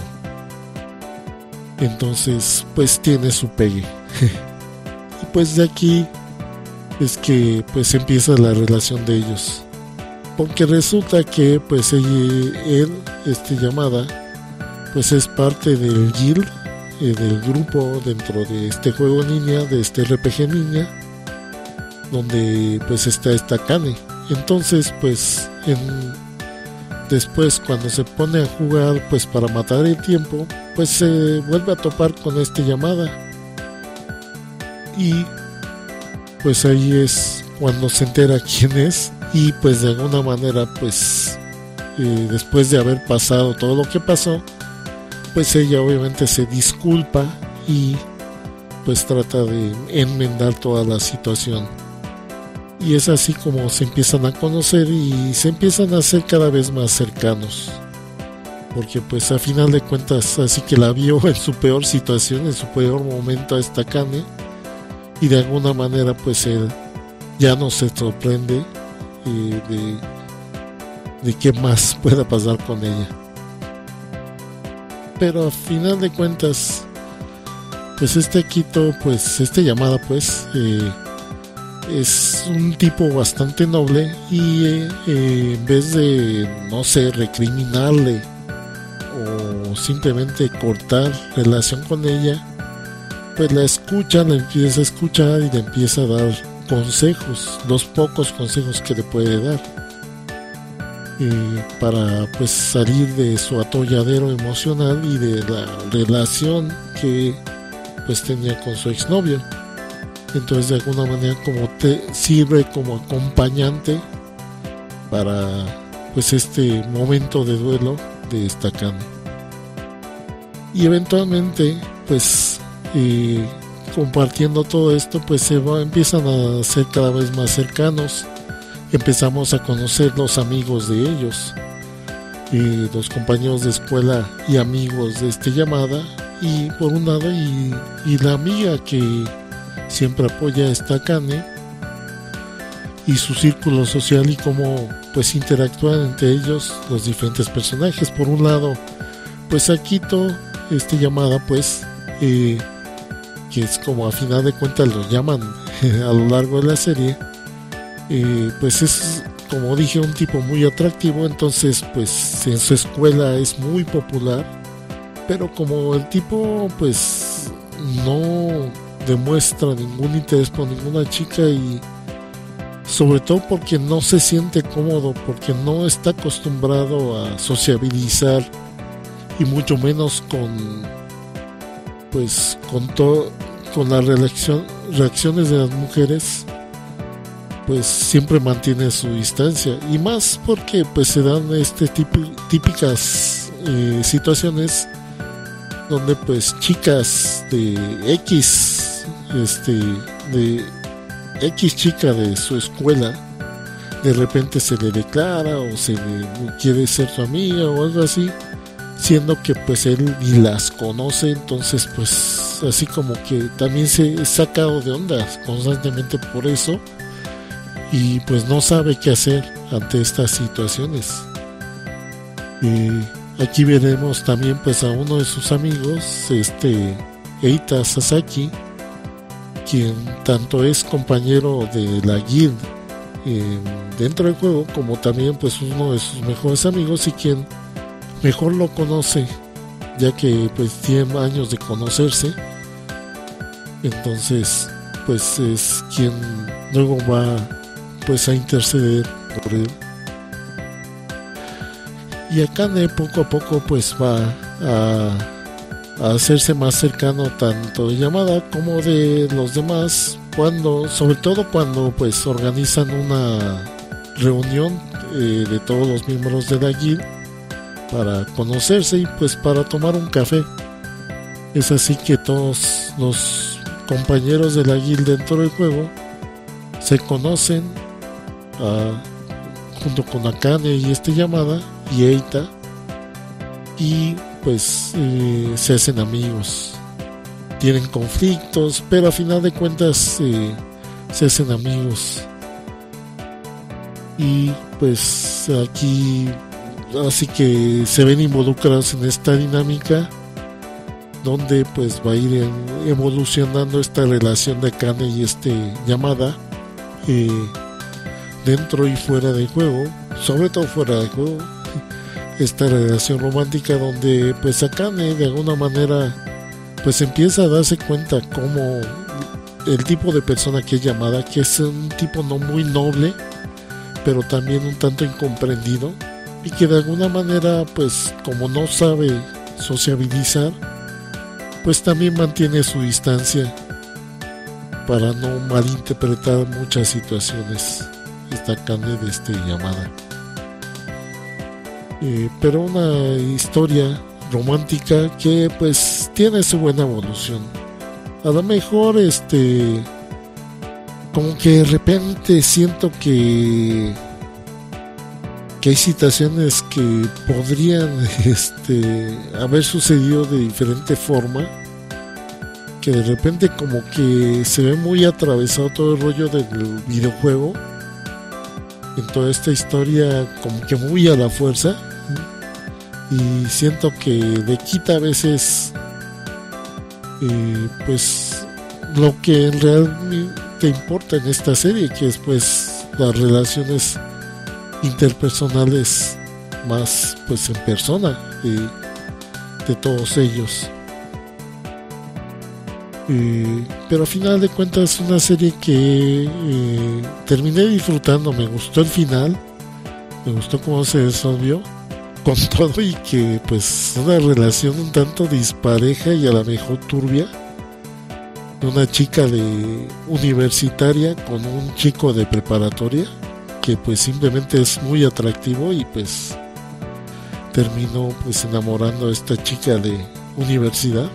Speaker 2: entonces pues tiene su pegue. Y pues de aquí es que pues empieza la relación de ellos, porque resulta que pues ella, él, este Yamada, pues es parte del guild, eh, del grupo dentro de este juego niña, de este R P G niña, donde pues está esta Kane. Entonces pues en, después cuando se pone a jugar pues para matar el tiempo, pues se vuelve a topar con este Yamada, y pues ahí es cuando se entera quién es, y pues de alguna manera pues eh, después de haber pasado todo lo que pasó, pues ella obviamente se disculpa y pues trata de enmendar toda la situación. Y es así como se empiezan a conocer y se empiezan a hacer cada vez más cercanos, porque pues a final de cuentas así que la vio en su peor situación, en su peor momento a esta Kane, y de alguna manera pues él ya no se sorprende eh, de, de qué más pueda pasar con ella. Pero a final de cuentas pues este Akito, pues este Yamada pues eh, es un tipo bastante noble, y eh, eh, en vez de, no sé, recriminarle o simplemente cortar relación con ella, pues la escucha, la empieza a escuchar y le empieza a dar consejos, los pocos consejos que le puede dar, eh, para pues salir de su atolladero emocional y de la relación que pues tenía con su exnovio. Entonces de alguna manera como te sirve como acompañante para pues este momento de duelo de esta Kane. Y eventualmente pues eh, compartiendo todo esto pues se va, empiezan a ser cada vez más cercanos. Empezamos a conocer los amigos de ellos, eh, los compañeros de escuela y amigos de este Yamada, y por un lado y, y la amiga que siempre apoya a esta Kane, y su círculo social y cómo pues interactúan entre ellos los diferentes personajes. Por un lado pues Akito, este Yamada pues eh, que es como a final de cuentas lo llaman a lo largo de la serie, eh, pues es, como dije, un tipo muy atractivo. Entonces pues en su escuela es muy popular, pero como el tipo pues no demuestra ningún interés por ninguna chica, y sobre todo porque no se siente cómodo, porque no está acostumbrado a sociabilizar, y mucho menos con pues con todo con las reacción, reacciones de las mujeres, pues siempre mantiene su distancia, y más porque pues se dan este tipo, típicas eh, situaciones donde pues chicas de X este de X chica de su escuela de repente se le declara o se le quiere ser su amiga o algo así, siendo que pues él ni las conoce. Entonces pues así como que también se es sacado de onda constantemente por eso, y pues no sabe qué hacer ante estas situaciones. Eh, aquí veremos también pues a uno de sus amigos, este Eita Sasaki, quien tanto es compañero de la guild eh, dentro del juego, como también pues uno de sus mejores amigos, y quien mejor lo conoce, ya que pues tienen años de conocerse. Entonces pues es quien luego va pues a interceder por él. Y Akane poco a poco pues va a a hacerse más cercano tanto de Yamada como de los demás, cuando, sobre todo cuando pues organizan una reunión eh, de todos los miembros de la guild para conocerse y pues para tomar un café. Es así que todos los compañeros de la guild dentro del juego se conocen, uh, junto con Akane y este Yamada y Eita, y pues eh, se hacen amigos. Tienen conflictos, pero a final de cuentas eh, se hacen amigos. Y pues aquí así que se ven involucrados en esta dinámica, donde pues va a ir evolucionando esta relación de Akane y este Yamada, eh, dentro y fuera de juego, sobre todo fuera de juego, esta relación romántica donde pues Akane de alguna manera pues empieza a darse cuenta como el tipo de persona que es Yamada, que es un tipo no muy noble, pero también un tanto incomprendido, y que de alguna manera pues como no sabe sociabilizar, pues también mantiene su distancia para no malinterpretar muchas situaciones. Esta Akane de este Yamada, eh, pero una historia romántica que pues tiene su buena evolución. A lo mejor este como que de repente siento que que hay situaciones que podrían este haber sucedido de diferente forma, que de repente como que se ve muy atravesado todo el rollo del videojuego en toda esta historia, como que muy a la fuerza, y siento que le quita a veces eh, pues lo que en realidad te importa en esta serie, que es pues las relaciones interpersonales más pues en persona de, de todos ellos. Eh, pero a final de cuentas es una serie que eh, terminé disfrutando. Me gustó el final, me gustó cómo se resolvió con todo, y que pues una relación un tanto dispareja y a lo mejor turbia de una chica de universitaria con un chico de preparatoria, que pues simplemente es muy atractivo, y pues terminó pues enamorando a esta chica de universidad.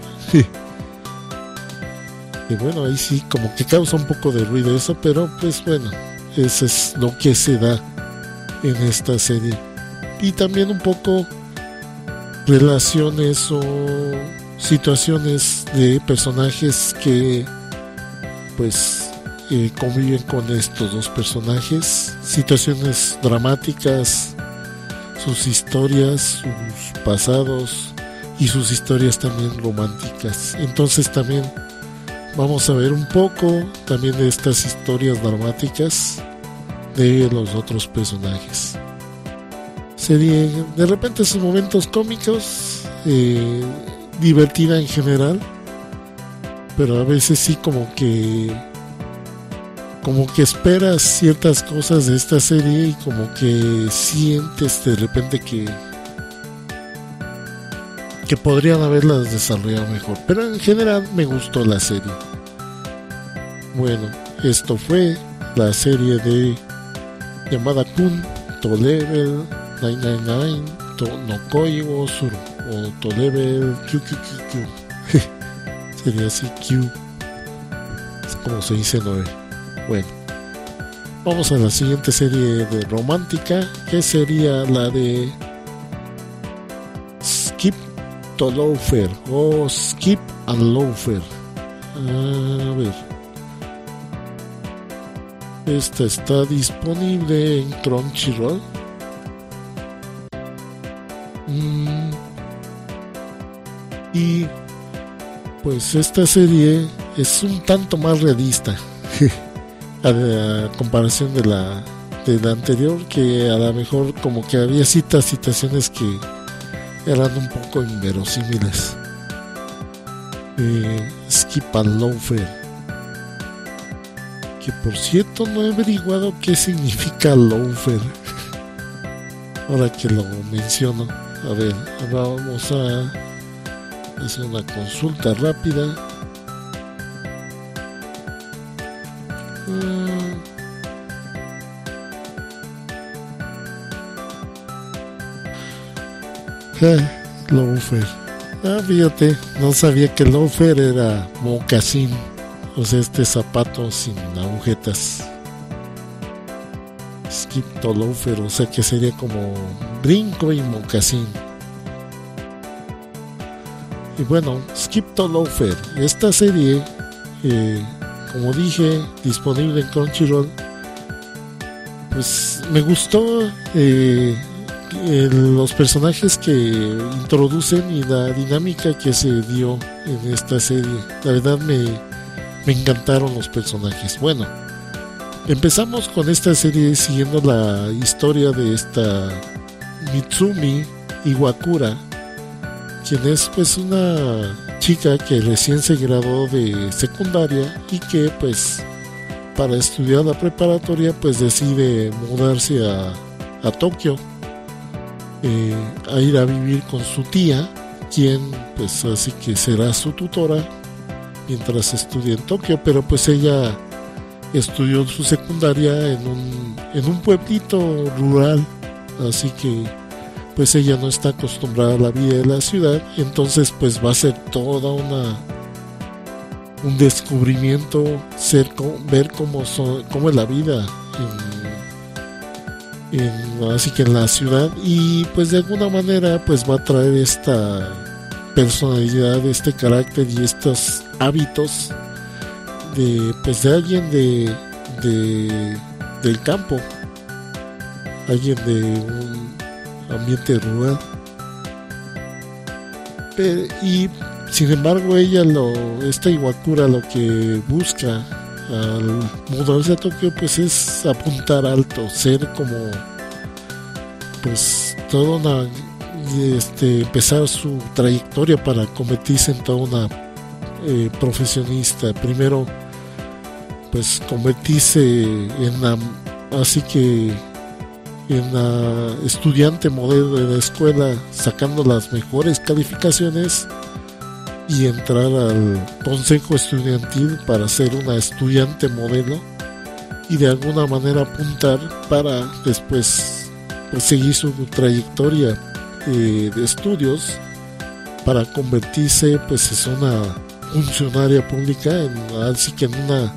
Speaker 2: Y bueno, ahí sí como que causa un poco de ruido eso, pero pues bueno, eso es lo que se da en esta serie. Y también un poco relaciones o situaciones de personajes que pues eh, conviven con estos dos personajes, situaciones dramáticas, sus historias, sus pasados y sus historias también románticas. Entonces también vamos a ver un poco también de estas historias dramáticas de los otros personajes. Serie de repente sus momentos cómicos, eh, divertida en general, pero a veces sí como que como que esperas ciertas cosas de esta serie y como que sientes de repente que que podrían haberlas desarrollado mejor, pero en general me gustó la serie. Bueno, esto fue la serie de Yamada Kun to Level nueve nueve nueve to Nokoi wo Suru, o to Level Q Q Q Q. Sería así, Q, es como se dice nueve. Bueno, vamos a la siguiente serie de romántica, que sería la de Skip to Loafer o Skip and Loafer. A ver, esta está disponible en Crunchyroll. Mm. Y pues esta serie es un tanto más realista a la comparación de la de la anterior, que a lo mejor como que había citas situaciones que eran un poco inverosímiles. eh, Skip and Loafer, que por cierto no he averiguado qué significa loafer ahora que lo menciono. A ver, ahora vamos a hacer una consulta rápida. uh, eh, loafer, ah, fíjate, no sabía que loafer era mocasín, o sea, este zapato sin agujetas. Skip to Loafer, o sea que sería como brinco y mocasín. Y bueno, Skip to Loafer, esta serie, eh, como dije, disponible en Crunchyroll, pues me gustó eh, eh, los personajes que introducen y la dinámica que se dio en esta serie. La verdad me, me encantaron los personajes. Bueno, Empezamos con esta serie siguiendo la historia de esta Mitsumi Iwakura, quien es pues una chica que recién se graduó de secundaria y que pues para estudiar la preparatoria pues decide mudarse a, a Tokio, eh, a ir a vivir con su tía, quien pues así que será su tutora mientras estudia en Tokio, pero pues ella estudió su secundaria en un, en un pueblito rural, así que pues ella no está acostumbrada a la vida de la ciudad, entonces pues va a ser toda una un descubrimiento, ser, ver cómo, son, cómo es la vida en, en, así que en la ciudad, y pues de alguna manera pues va a traer esta personalidad, este carácter y estos hábitos de pues de alguien de, de del campo, alguien de un ambiente rural. Pero, y sin embargo ella lo esta Iwakura lo que busca al mudarse a Tokio pues es apuntar alto, ser como pues toda una este empezar su trayectoria para convertirse en toda una eh, profesionista. Primero pues convertirse en la, así que en la estudiante modelo de la escuela, sacando las mejores calificaciones y entrar al consejo estudiantil para ser una estudiante modelo y de alguna manera apuntar para después pues, seguir su trayectoria eh, de estudios para convertirse pues en una funcionaria pública, en, así que en una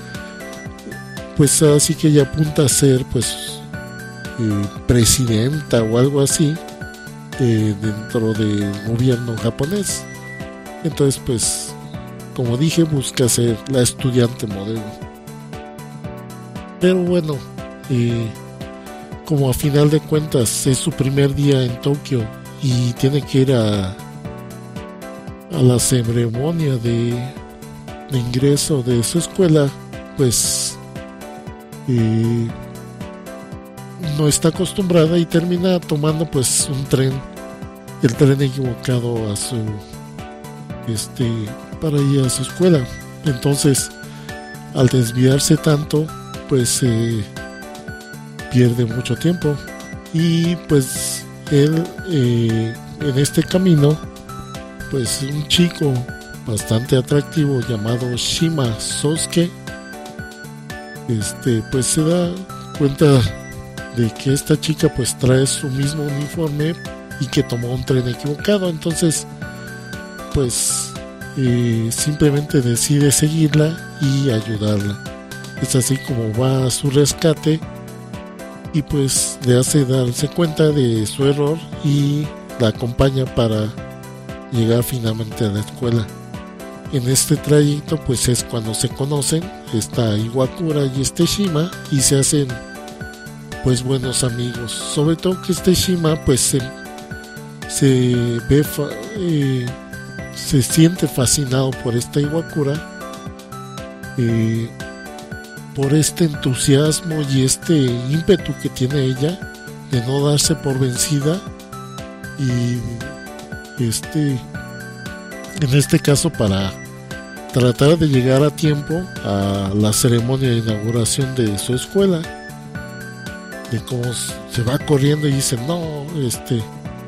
Speaker 2: pues así que ella apunta a ser pues eh, presidenta o algo así eh, dentro del gobierno japonés. Entonces pues como dije, busca ser la estudiante modelo, pero bueno, eh, como a final de cuentas es su primer día en Tokio y tiene que ir a a la ceremonia de, de ingreso de su escuela, pues eh, no está acostumbrada y termina tomando pues un tren, el tren equivocado a su este para ir a su escuela. Entonces al desviarse tanto pues eh, pierde mucho tiempo y pues él eh, en este camino pues un chico bastante atractivo llamado Shima Sosuke este pues se da cuenta de que esta chica pues trae su mismo uniforme y que tomó un tren equivocado. Entonces pues eh, simplemente decide seguirla y ayudarla. Es así como va a su rescate y pues le hace darse cuenta de su error y la acompaña para llegar finalmente a la escuela. En este trayecto pues es cuando se conocen esta Iwakura y este Shima y se hacen pues buenos amigos, sobre todo que este Shima pues se, se ve fa, eh, se siente fascinado por esta Iwakura, eh, por este entusiasmo y este ímpetu que tiene ella de no darse por vencida y este en este caso para tratar de llegar a tiempo a la ceremonia de inauguración de su escuela, de cómo se va corriendo y dice no, este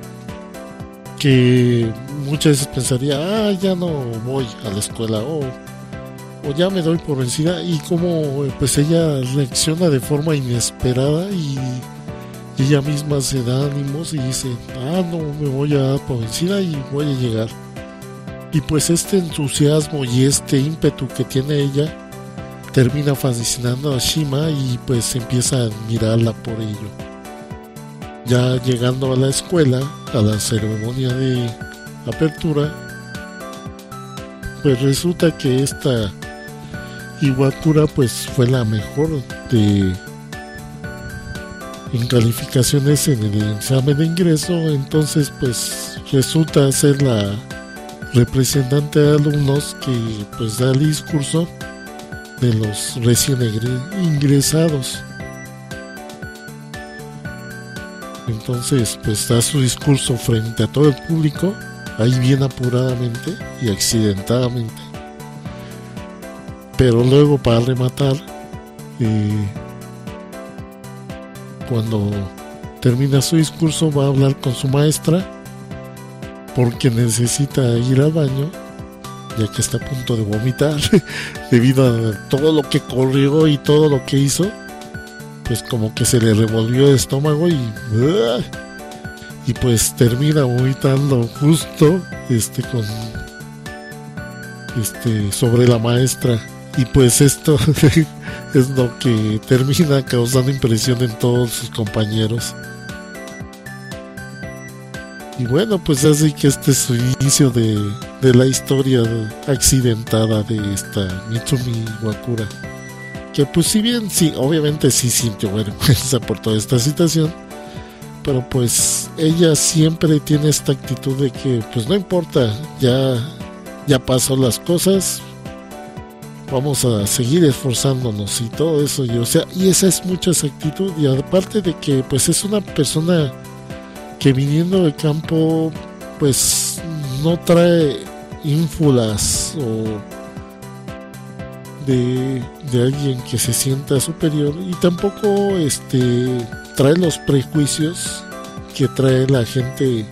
Speaker 2: que muchas veces pensaría ah ya no voy a la escuela o, o ya me doy por vencida, y como pues ella reacciona de forma inesperada y ella misma se da ánimos y dice ah no me voy a dar por vencida y voy a llegar. Y pues este entusiasmo y este ímpetu que tiene ella termina fascinando a Shima y pues empieza a admirarla por ello. Ya llegando a la escuela, a la ceremonia de apertura, pues resulta que esta Iwakura pues fue la mejor de en calificaciones en el examen de ingreso. Entonces pues resulta ser la representante de alumnos que pues da el discurso de los recién ingresados. Entonces pues da su discurso frente a todo el público, ahí bien apuradamente y accidentadamente, pero luego para rematar, eh, cuando termina su discurso va a hablar con su maestra porque necesita ir al baño, ya que está a punto de vomitar debido a todo lo que corrió y todo lo que hizo. Pues como que se le revolvió el estómago y uh, y pues termina vomitando justo este con este sobre la maestra, y pues esto es lo que termina causando impresión en todos sus compañeros. Y bueno, pues así que este es su inicio de, de la historia accidentada de esta Mitsumi Iwakura, que pues si bien sí, obviamente sí sintió vergüenza por toda esta situación, pero pues ella siempre tiene esta actitud de que pues no importa, ya, ya pasó las cosas, vamos a seguir esforzándonos y todo eso, y, o sea, y esa es mucha esa actitud, y aparte de que pues es una persona que viniendo de campo pues no trae ínfulas o de, de alguien que se sienta superior, y tampoco este trae los prejuicios que trae la gente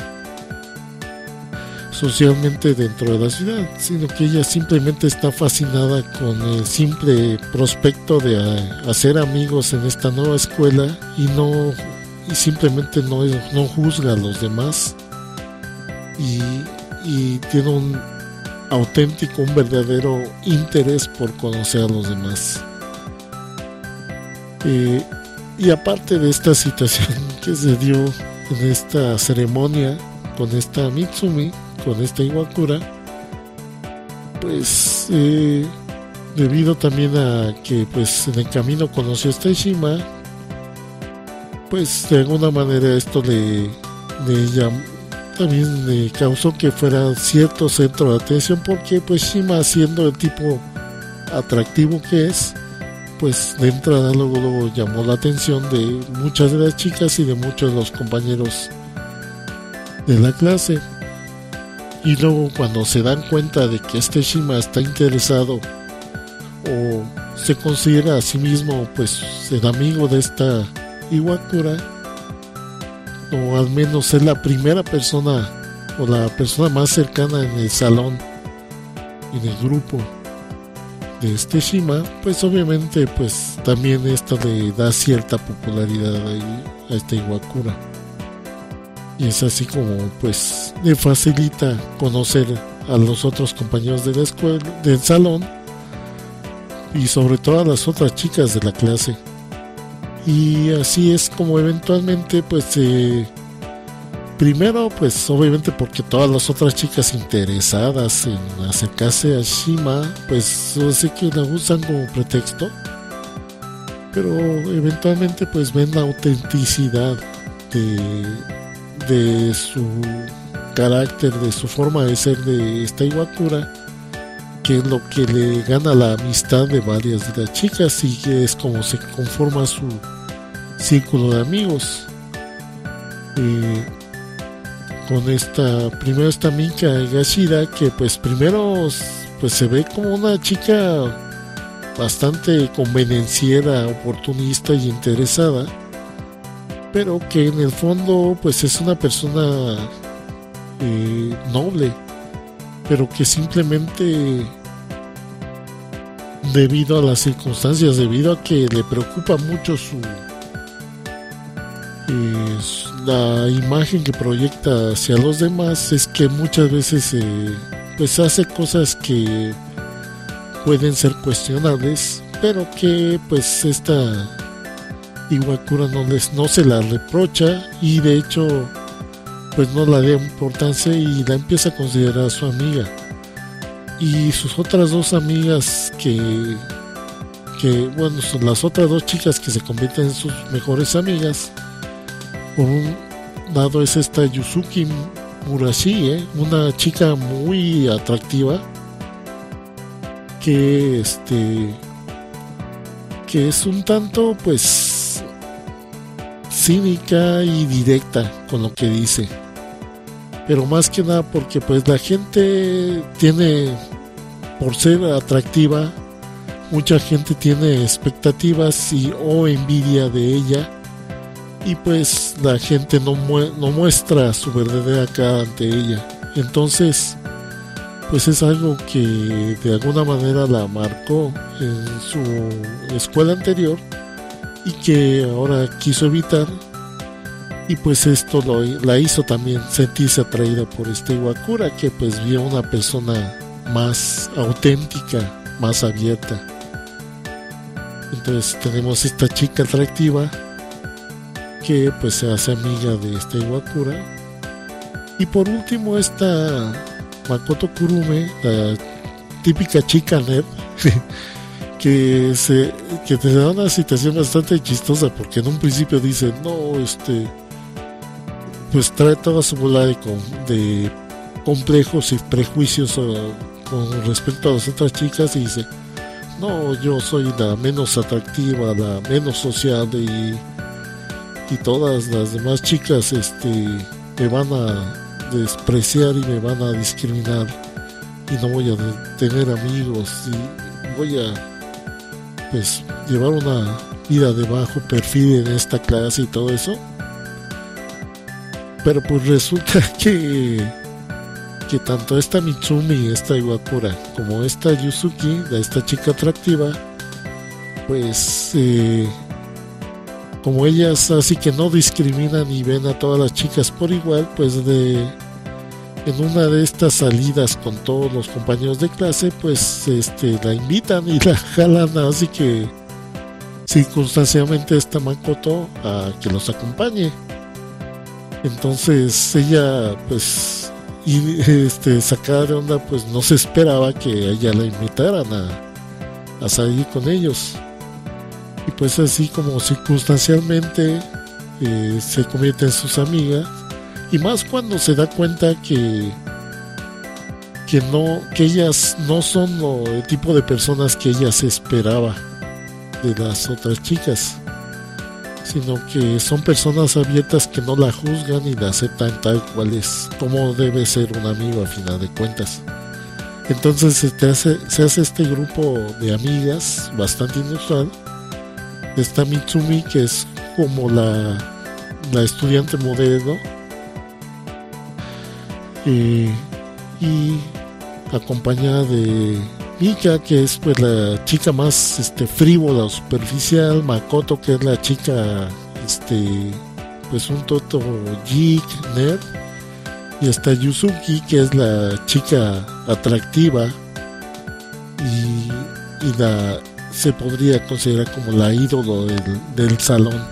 Speaker 2: socialmente dentro de la ciudad, sino que ella simplemente está fascinada con el simple prospecto de a, hacer amigos en esta nueva escuela, y no y simplemente no, no juzga a los demás, y, y tiene un auténtico, un verdadero interés por conocer a los demás. Eh, y aparte de esta situación que se dio en esta ceremonia con esta Mitsumi, con esta Iwakura, pues eh, debido también a que pues en el camino conoció a esta Shima, pues de alguna manera esto le, le llamó, también le causó que fuera cierto centro de atención, porque pues Shima, siendo el tipo atractivo que es, pues de entrada luego, luego llamó la atención de muchas de las chicas y de muchos de los compañeros de la clase. Y luego cuando se dan cuenta de que este Shima está interesado o se considera a sí mismo pues el amigo de esta Iwakura, o al menos es la primera persona o la persona más cercana en el salón, en el grupo de este Shima, pues obviamente pues también esto le da cierta popularidad a, a esta Iwakura, y es así como pues le facilita conocer a los otros compañeros de la escuela, del salón, y sobre todo a las otras chicas de la clase. Y así es como eventualmente pues eh, primero pues obviamente porque todas las otras chicas interesadas en acercarse a Shima pues sé que la usan como pretexto, pero eventualmente pues ven la autenticidad de, de su carácter, de su forma de ser de esta Iwakura, que es lo que le gana la amistad de varias de las chicas, y que es como se conforma su círculo de amigos. Eh, con esta, primero esta Mika Higashida, que pues primero pues se ve como una chica bastante convenenciera, oportunista y interesada, pero que en el fondo pues es una persona eh, noble, pero que simplemente debido a las circunstancias, debido a que le preocupa mucho su eh, la imagen que proyecta hacia los demás, es que muchas veces eh, pues hace cosas que pueden ser cuestionables, pero que pues esta Iwakura no les no se la reprocha, y de hecho pues no la da importancia y la empieza a considerar su amiga. Y sus otras dos amigas que, que bueno, son las otras dos chicas que se convierten en sus mejores amigas. Por un lado es esta Yuzuki Murashi, ¿eh? Una chica muy atractiva que este que es un tanto pues cínica y directa con lo que dice, pero más que nada porque pues la gente tiene, por ser atractiva, mucha gente tiene expectativas y o envidia de ella, y pues la gente no, mu- no muestra su verdadera cara ante ella. Entonces pues es algo que de alguna manera la marcó en su escuela anterior y que ahora quiso evitar, y pues esto lo, la hizo también sentirse atraída por este Iwakura, que pues vio una persona más auténtica, más abierta. Entonces tenemos esta chica atractiva que pues se hace amiga de este Iwakura, y por último esta Makoto Kurume, la típica chica nerd que se que te da una situación bastante chistosa, porque en un principio dice no, este pues trae toda su bola de, de complejos y prejuicios uh, con respecto a las otras chicas, y dice no, yo soy la menos atractiva, la menos sociable, y, y todas las demás chicas este me van a despreciar y me van a discriminar, y no voy a tener amigos, y voy a pues llevar una vida de bajo perfil en esta clase y todo eso. Pero pues resulta que que tanto esta Mitsumi, esta Iwakura, como esta Yuzuki, esta chica atractiva, pues eh, como ellas así que no discriminan y ven a todas las chicas por igual, pues de en una de estas salidas con todos los compañeros de clase, pues este la invitan y la jalan, así que circunstancialmente esta Makoto a que los acompañe. Entonces ella pues y este sacada de onda, pues no se esperaba que ella la invitaran a, a salir con ellos, y pues así como circunstancialmente eh, se convierte en sus amigas, y más cuando se da cuenta que que no que ellas no son lo, el tipo de personas que ella se esperaba de las otras chicas, sino que son personas abiertas que no la juzgan y la aceptan tal cual es, como debe ser un amigo a final de cuentas. Entonces se, te hace, se hace este grupo de amigas bastante inusual. Está Mitsumi, que es como la, la estudiante modelo, eh, y acompañada de Mika, que es pues la chica más este, frívola o superficial, Makoto, que es la chica este pues un toto geek, nerd, y está Yuzuki, que es la chica atractiva y, y la se podría considerar como la ídolo del, del salón.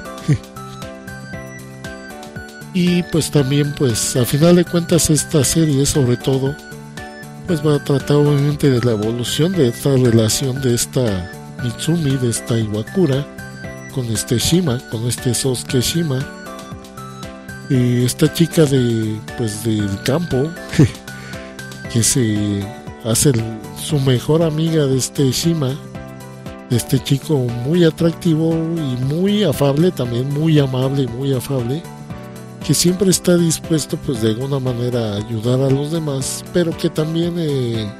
Speaker 2: Y pues también pues a final de cuentas esta serie sobre todo pues va a tratar obviamente de la evolución de esta relación de esta Mitsumi, de esta Iwakura con este Shima, con este Sosuke Shima, y esta chica de pues del campo que se hace el, su mejor amiga de este Shima, de este chico muy atractivo y muy afable, también muy amable y muy afable, que siempre está dispuesto pues de alguna manera a ayudar a los demás, pero que también eh,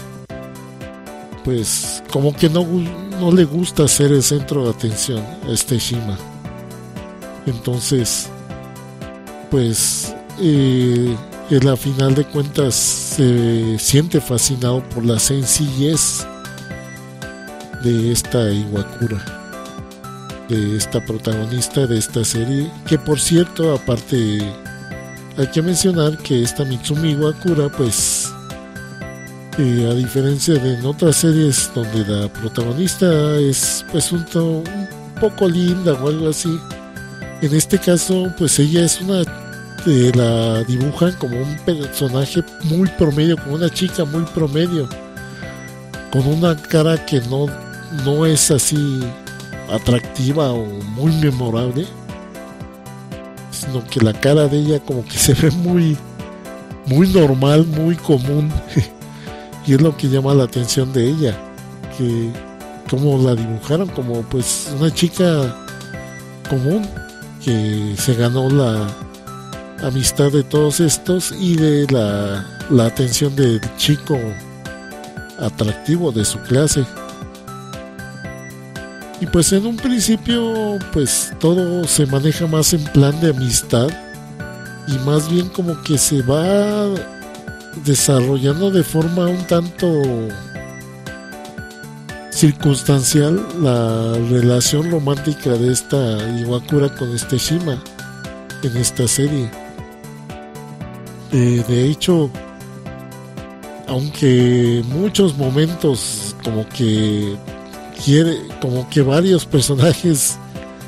Speaker 2: pues como que no, no le gusta ser el centro de atención a este Shima. Entonces pues eh, él a final de cuentas se siente fascinado por la sencillez de esta Iwakura, de esta protagonista de esta serie, que por cierto aparte hay que mencionar que esta Mitsumi Iwakura pues eh, a diferencia de en otras series donde la protagonista es pues un, to, un poco linda o algo así, en este caso pues ella es una eh, la dibujan como un personaje muy promedio, como una chica muy promedio, con una cara que no, no es así atractiva o muy memorable, sino que la cara de ella como que se ve muy muy normal, muy común y es lo que llama la atención de ella, que cómo la dibujaron como pues una chica común que se ganó la amistad de todos estos y de la, la atención del chico atractivo de su clase. Y pues en un principio pues todo se maneja más en plan de amistad y más bien como que se va desarrollando de forma un tanto circunstancial la relación romántica de esta Iwakura con este Shima en esta serie. Eh, de hecho, aunque muchos momentos como que quiere, como que varios personajes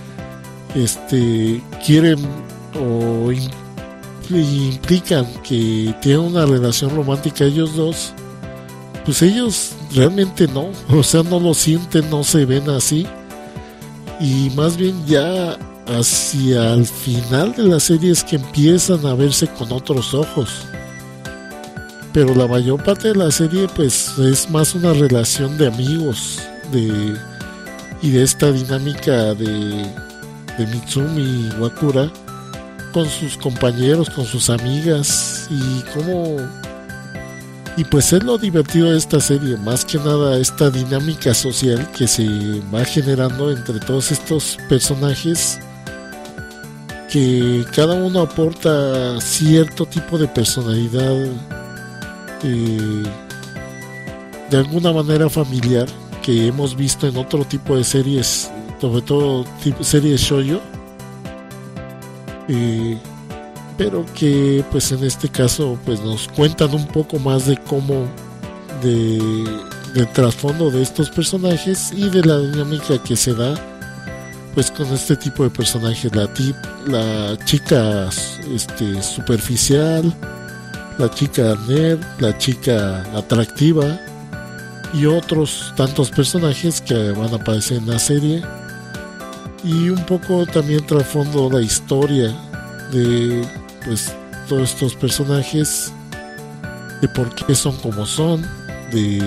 Speaker 2: este quieren o implican que tienen una relación romántica ellos dos, pues ellos realmente no, o sea, no lo sienten, no se ven así, y más bien ya hacia el final de la serie es que empiezan a verse con otros ojos, pero la mayor parte de la serie pues es más una relación de amigos de, y de esta dinámica de, de Mitsumi Iwakura con sus compañeros, con sus amigas, y cómo, y pues es lo divertido de esta serie, más que nada esta dinámica social que se va generando entre todos estos personajes, que cada uno aporta cierto tipo de personalidad eh, de alguna manera familiar que hemos visto en otro tipo de series, sobre todo tipo, series shoujo. Eh, pero que pues en este caso pues nos cuentan un poco más de cómo de, del trasfondo de estos personajes y de la dinámica que se da pues con este tipo de personajes, la tip, la chica este superficial, la chica nerd, la chica atractiva y otros tantos personajes que van a aparecer en la serie. Y un poco también trasfondo la historia de pues todos estos personajes, de por qué son como son, de,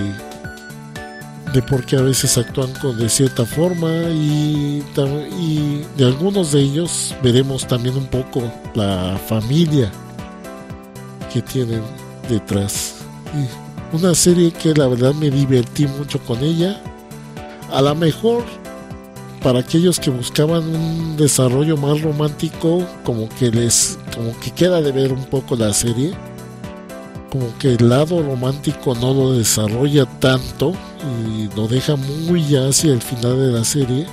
Speaker 2: de por qué a veces actúan con, de cierta forma, y, y de algunos de ellos veremos también un poco la familia que tienen detrás. Y una serie que la verdad me divertí mucho con ella. A lo mejor para aquellos que buscaban un desarrollo más romántico, como que les como que queda de ver un poco la serie, como que el lado romántico no lo desarrolla tanto y lo deja muy ya hacia el final de la serie,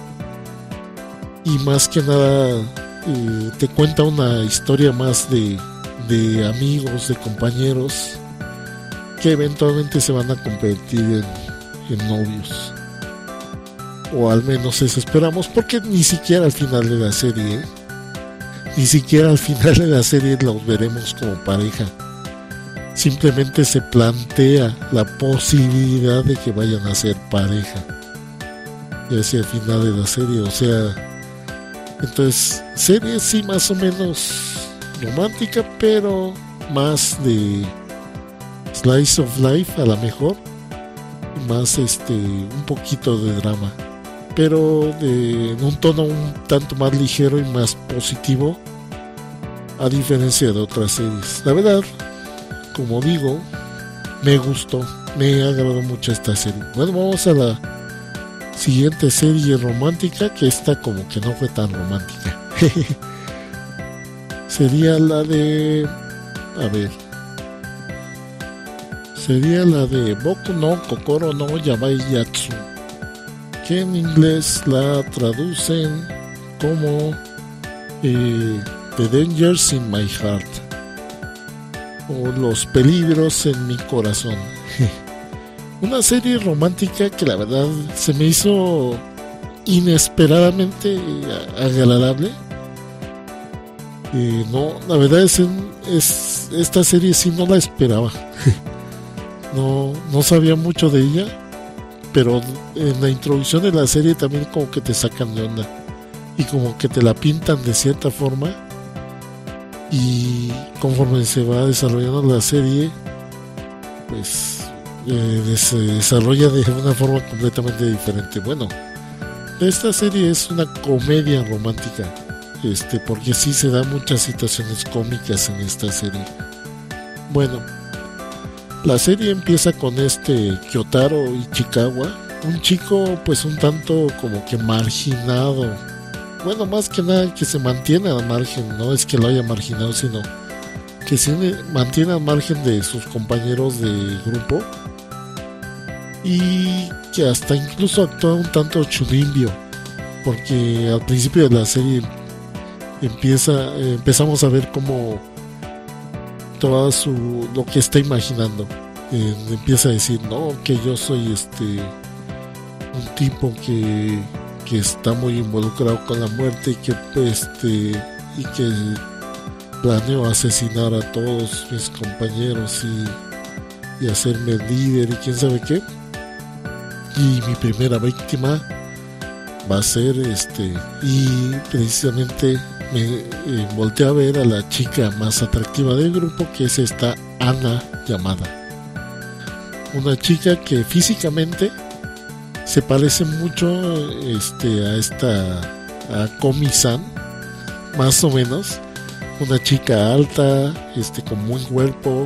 Speaker 2: y más que nada eh, te cuenta una historia más de, de amigos, de compañeros que eventualmente se van a convertir en, en novios. O al menos eso esperamos, porque ni siquiera al final de la serie, ¿eh? ni siquiera al final de la serie los veremos como pareja. Simplemente se plantea la posibilidad de que vayan a ser pareja ya hacia el final de la serie. O sea, entonces serie sí más o menos romántica, pero más de slice of life a lo mejor, más este un poquito de drama, pero de en un tono un tanto más ligero y más positivo, a diferencia de otras series. La verdad, como digo, me gustó, me agradó mucho esta serie. Bueno, vamos a la siguiente serie romántica, que esta como que no fue tan romántica. Sería la de, a ver, sería la de Boku no Kokoro no Yabai Yatsu, que en inglés la traducen como eh, The Dangers in My Heart, o Los peligros en mi corazón. Una serie romántica que la verdad se me hizo inesperadamente agradable. Eh, no, la verdad es, es esta serie sí no la esperaba. no, no sabía mucho de ella, pero en la introducción de la serie también como que te sacan de onda y como que te la pintan de cierta forma, y conforme se va desarrollando la serie pues eh, se desarrolla de una forma completamente diferente. Bueno, esta serie es una comedia romántica, este, porque sí se dan muchas situaciones cómicas en esta serie. Bueno, la serie empieza con este Kyotaro Ichikawa, un chico pues un tanto como que marginado. Bueno, más que nada que se mantiene al margen, no es que lo haya marginado, sino que se mantiene al margen de sus compañeros de grupo y que hasta incluso actúa un tanto churimbio, porque al principio de la serie empieza eh, empezamos a ver cómo todo su lo que está imaginando, eh, empieza a decir no, que yo soy este un tipo que que está muy involucrado con la muerte y que este y que planeo asesinar a todos mis compañeros y, y hacerme líder y quién sabe qué, y mi primera víctima va a ser este y precisamente me eh, volteé a ver a la chica más atractiva del grupo, que es esta Ana Yamada, una chica que físicamente se parece mucho este, a esta a Komi-san, más o menos, una chica alta, este, con buen cuerpo,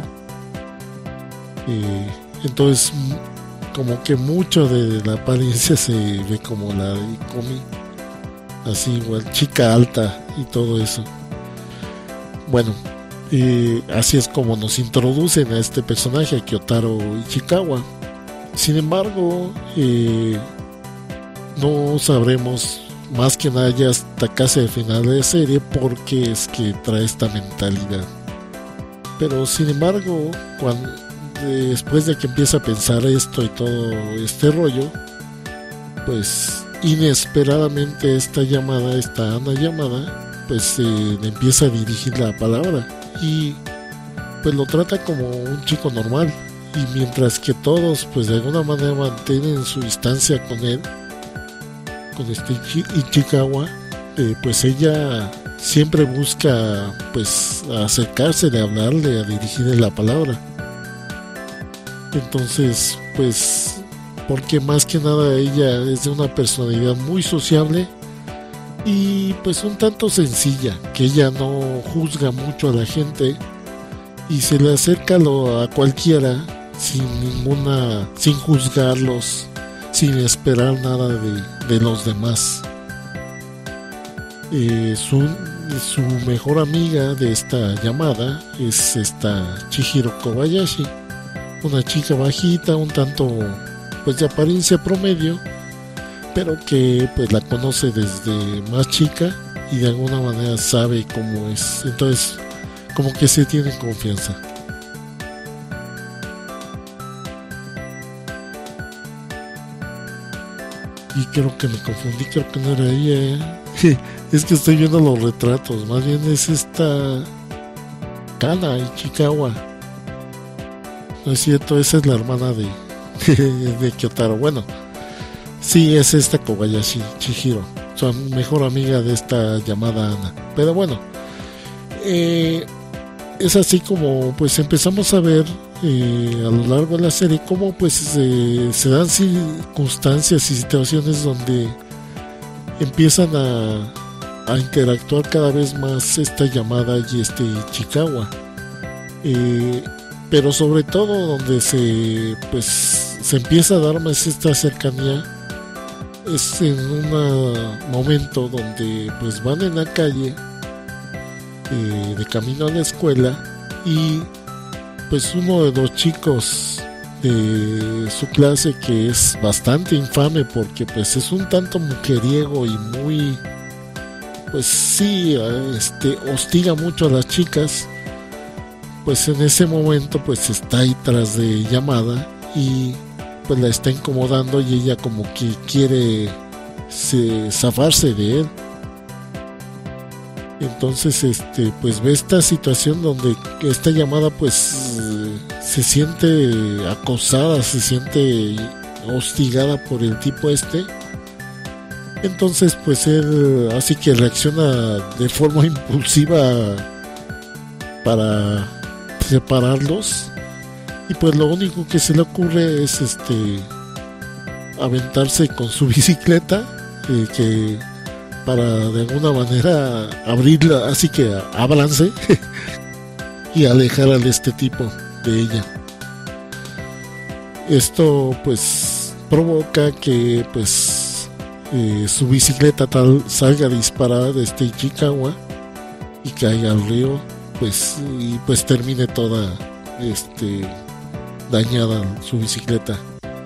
Speaker 2: eh, entonces como que mucho de la apariencia se ve como la de Komi, así igual, chica alta y todo eso. Bueno, eh, así es como nos introducen a este personaje, a Kyotaro Ichikawa. Sin embargo, eh, no sabremos más que nada ya hasta casi el final de la serie por qué es que trae esta mentalidad. Pero sin embargo, cuando, después de que empieza a pensar esto y todo este rollo, pues inesperadamente esta llamada, esta Ana llamada, pues eh, le empieza a dirigir la palabra y pues lo trata como un chico normal. Y mientras que todos pues de alguna manera mantienen su distancia con él, con este Ichikawa, eh, pues ella siempre busca pues acercarse, de hablarle, a dirigirle la palabra. Entonces pues porque más que nada ella es de una personalidad muy sociable y pues un tanto sencilla, que ella no juzga mucho a la gente y se le acerca lo, a cualquiera sin ninguna, sin juzgarlos, sin esperar nada de, de los demás. Eh, su, su mejor amiga de esta llamada es esta Chihiro Kobayashi, una chica bajita, un tanto pues de apariencia promedio, pero que pues la conoce desde más chica y de alguna manera sabe cómo es, entonces como que se tienen confianza. Y creo que me confundí, creo que no era ella, ¿eh? Es que estoy viendo los retratos, más bien es esta Kana Ichikawa. No es cierto, esa es la hermana de, de Kyotaro. Bueno, sí, es esta Kobayashi Chihiro, su mejor amiga de esta llamada Ana. Pero bueno, eh, es así como pues empezamos a ver eh, a lo largo de la serie cómo pues eh, se dan circunstancias y situaciones donde empiezan a, a interactuar cada vez más esta llamada y este Ichikawa, eh, pero sobre todo donde se pues se empieza a dar más esta cercanía es en un momento donde pues van en la calle eh, de camino a la escuela y pues uno de los chicos de su clase, que es bastante infame porque pues es un tanto mujeriego y muy pues sí este hostiga mucho a las chicas, pues en ese momento pues está ahí tras de llamada y pues la está incomodando y ella como que quiere se, zafarse de él. Entonces este pues ve esta situación donde esta llamada pues se siente acosada, se siente hostigada por el tipo este. Entonces pues él así que reacciona de forma impulsiva para separarlos y pues lo único que se le ocurre es este aventarse con su bicicleta, eh, que para de alguna manera abrirla, así que ábranse y alejar a este tipo de ella. Esto pues provoca que pues eh, su bicicleta tal salga disparada de este Ichikawa y caiga al río, pues y pues termine toda este dañada su bicicleta.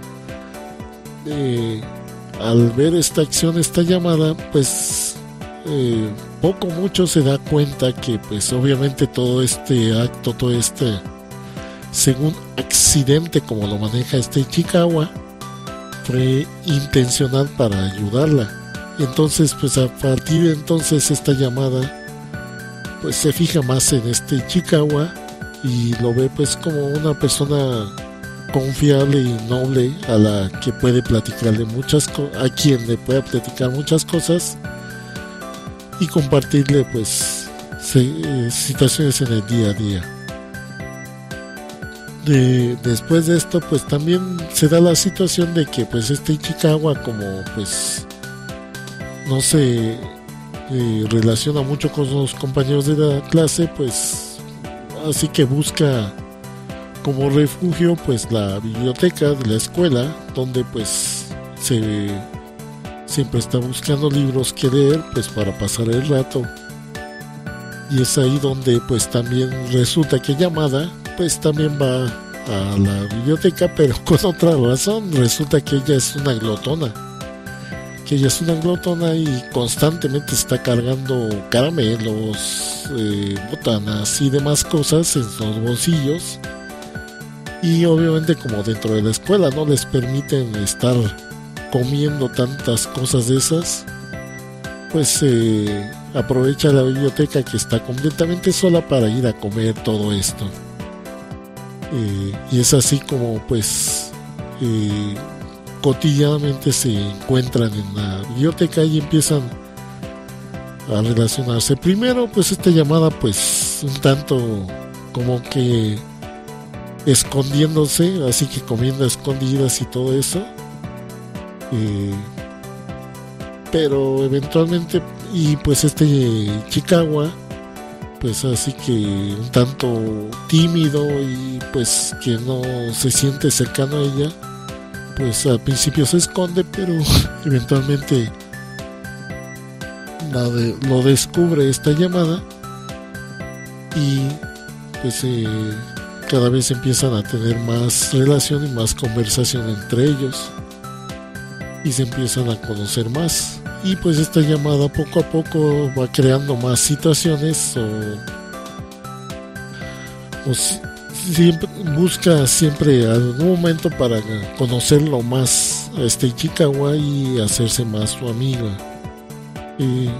Speaker 2: Eh, al ver esta acción, esta llamada, pues eh, poco mucho se da cuenta que pues obviamente todo este acto, todo este según accidente como lo maneja este Ichikawa, fue intencional para ayudarla. Entonces pues a partir de entonces esta llamada pues se fija más en este Ichikawa y lo ve pues como una persona confiable y noble a la que puede platicarle muchas cosas, a quien le pueda platicar muchas cosas y compartirle pues se, eh, situaciones en el día a día. De, después de esto pues también se da la situación de que pues este Ichikawa, como pues no se eh, relaciona mucho con los compañeros de la clase, pues así que busca como refugio pues la biblioteca de la escuela, donde pues se siempre está buscando libros que leer pues para pasar el rato. Y es ahí donde pues también resulta que Yamada pues también va a la biblioteca, pero con otra razón. Resulta que ella es una glotona, que ella es una glotona y constantemente está cargando caramelos, eh, botanas y demás cosas en los bolsillos. Y obviamente como dentro de la escuela no les permiten estar comiendo tantas cosas de esas, pues eh, aprovecha la biblioteca que está completamente sola para ir a comer todo esto. Eh, y es así como pues eh, cotidianamente se encuentran en la biblioteca y empiezan a relacionarse. Primero pues esta llamada pues un tanto como que escondiéndose, así que comiendo a escondidas y todo eso, eh, pero eventualmente y pues este Ichikawa pues así que un tanto tímido y pues que no se siente cercano a ella, pues al principio se esconde, pero eventualmente la de, lo descubre esta llamada y pues eh, cada vez empiezan a tener más relación y más conversación entre ellos y se empiezan a conocer más. Y pues esta llamada poco a poco va creando más situaciones o, o si, siempre, busca siempre algún momento para conocerlo más a este Ichikawa y hacerse más su amiga. Y,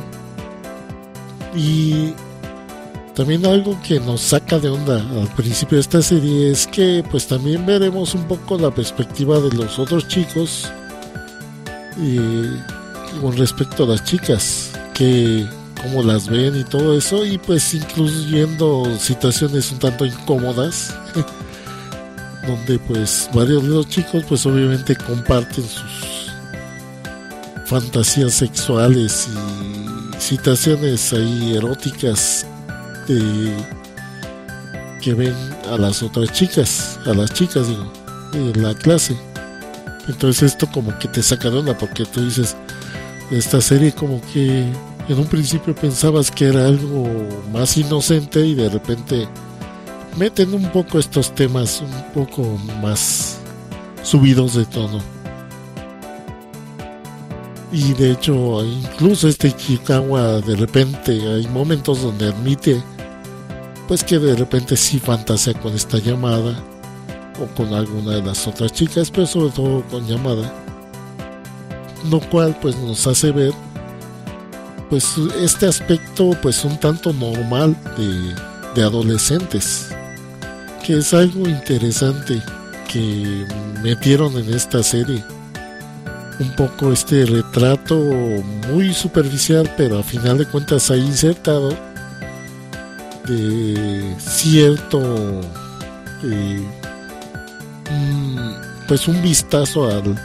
Speaker 2: y también algo que nos saca de onda al principio de esta serie es que pues también veremos un poco la perspectiva de los otros chicos y con respecto a las chicas, que cómo las ven y todo eso, y pues incluyendo situaciones un tanto incómodas donde pues varios de los chicos pues obviamente comparten sus fantasías sexuales y situaciones ahí eróticas de, que ven a las otras chicas, a las chicas digo, en la clase. Entonces esto como que te saca de onda porque tú dices, esta serie como que en un principio pensabas que era algo más inocente y de repente meten un poco estos temas un poco más subidos de tono. Y de hecho incluso este Ichikawa de repente hay momentos donde admite pues que de repente sí fantasea con esta llamada o con alguna de las otras chicas, pero sobre todo con Yamada, lo cual pues nos hace ver pues este aspecto pues un tanto normal de, de adolescentes, que es algo interesante que metieron en esta serie, un poco este retrato muy superficial pero a final de cuentas ahí insertado de cierto eh, mmm, pues un vistazo al,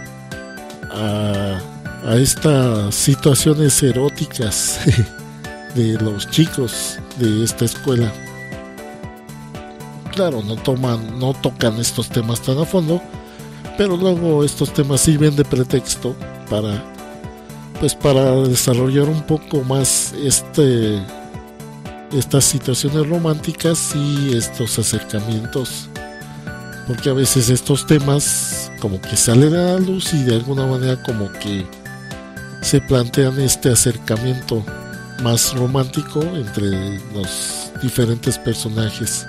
Speaker 2: a, a estas situaciones eróticas de los chicos de esta escuela. Claro, no toman, no tocan estos temas tan a fondo, pero luego estos temas sirven de pretexto para, pues para desarrollar un poco más este, estas situaciones románticas y estos acercamientos, porque a veces estos temas como que salen a la luz y de alguna manera como que se plantean este acercamiento más romántico entre los diferentes personajes.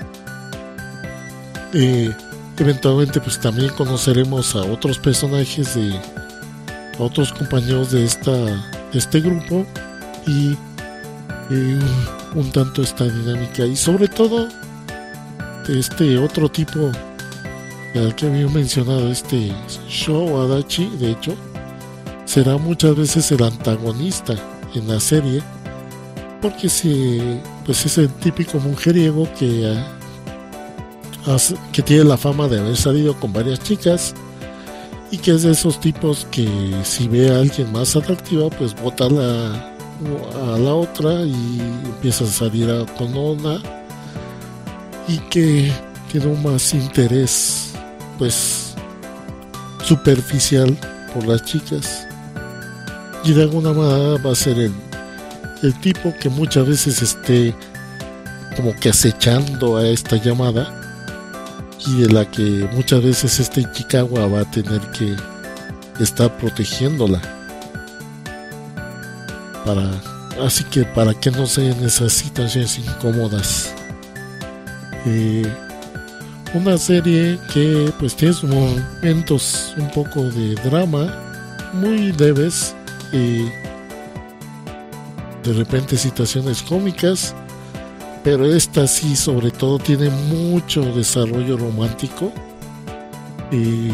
Speaker 2: Eh, eventualmente pues también conoceremos a otros personajes, de a otros compañeros de esta de este grupo y eh, un, un tanto esta dinámica y sobre todo de este otro tipo al que había mencionado, este Sho Adachi, de hecho será muchas veces el antagonista en la serie, porque si, pues es el típico mujeriego que uh, que tiene la fama de haber salido con varias chicas y que es de esos tipos que si ve a alguien más atractiva pues bota a la, a la otra y empieza a salir a, con una, y que tiene un más interés pues superficial por las chicas, y de alguna manera va a ser el, el tipo que muchas veces esté como que acechando a esta llamada, y de la que muchas veces este Ichikawa va a tener que estar protegiéndola para, así que para que no sean esas situaciones incómodas. Eh, una serie que pues tiene sus momentos un poco de drama muy leves, eh, de repente situaciones cómicas, pero esta sí sobre todo tiene mucho desarrollo romántico, y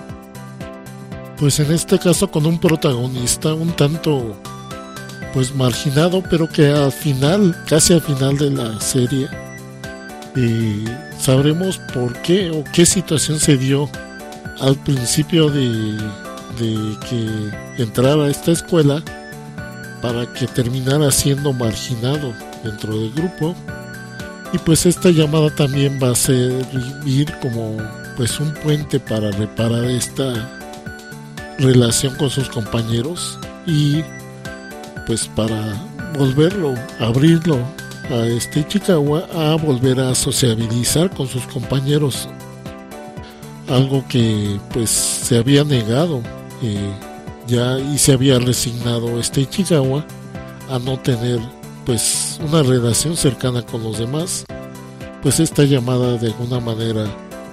Speaker 2: pues en este caso con un protagonista un tanto pues marginado, pero que al final, casi al final de la serie, eh, sabremos por qué o qué situación se dio al principio de, de que entrara a esta escuela para que terminara siendo marginado dentro del grupo. Y pues esta llamada también va a servir como pues un puente para reparar esta relación con sus compañeros y pues para volverlo, abrirlo a este Ichikawa a volver a sociabilizar con sus compañeros, algo que pues se había negado eh, ya, y se había resignado este Ichikawa a no tener pues una relación cercana con los demás. Pues esta llamada de alguna manera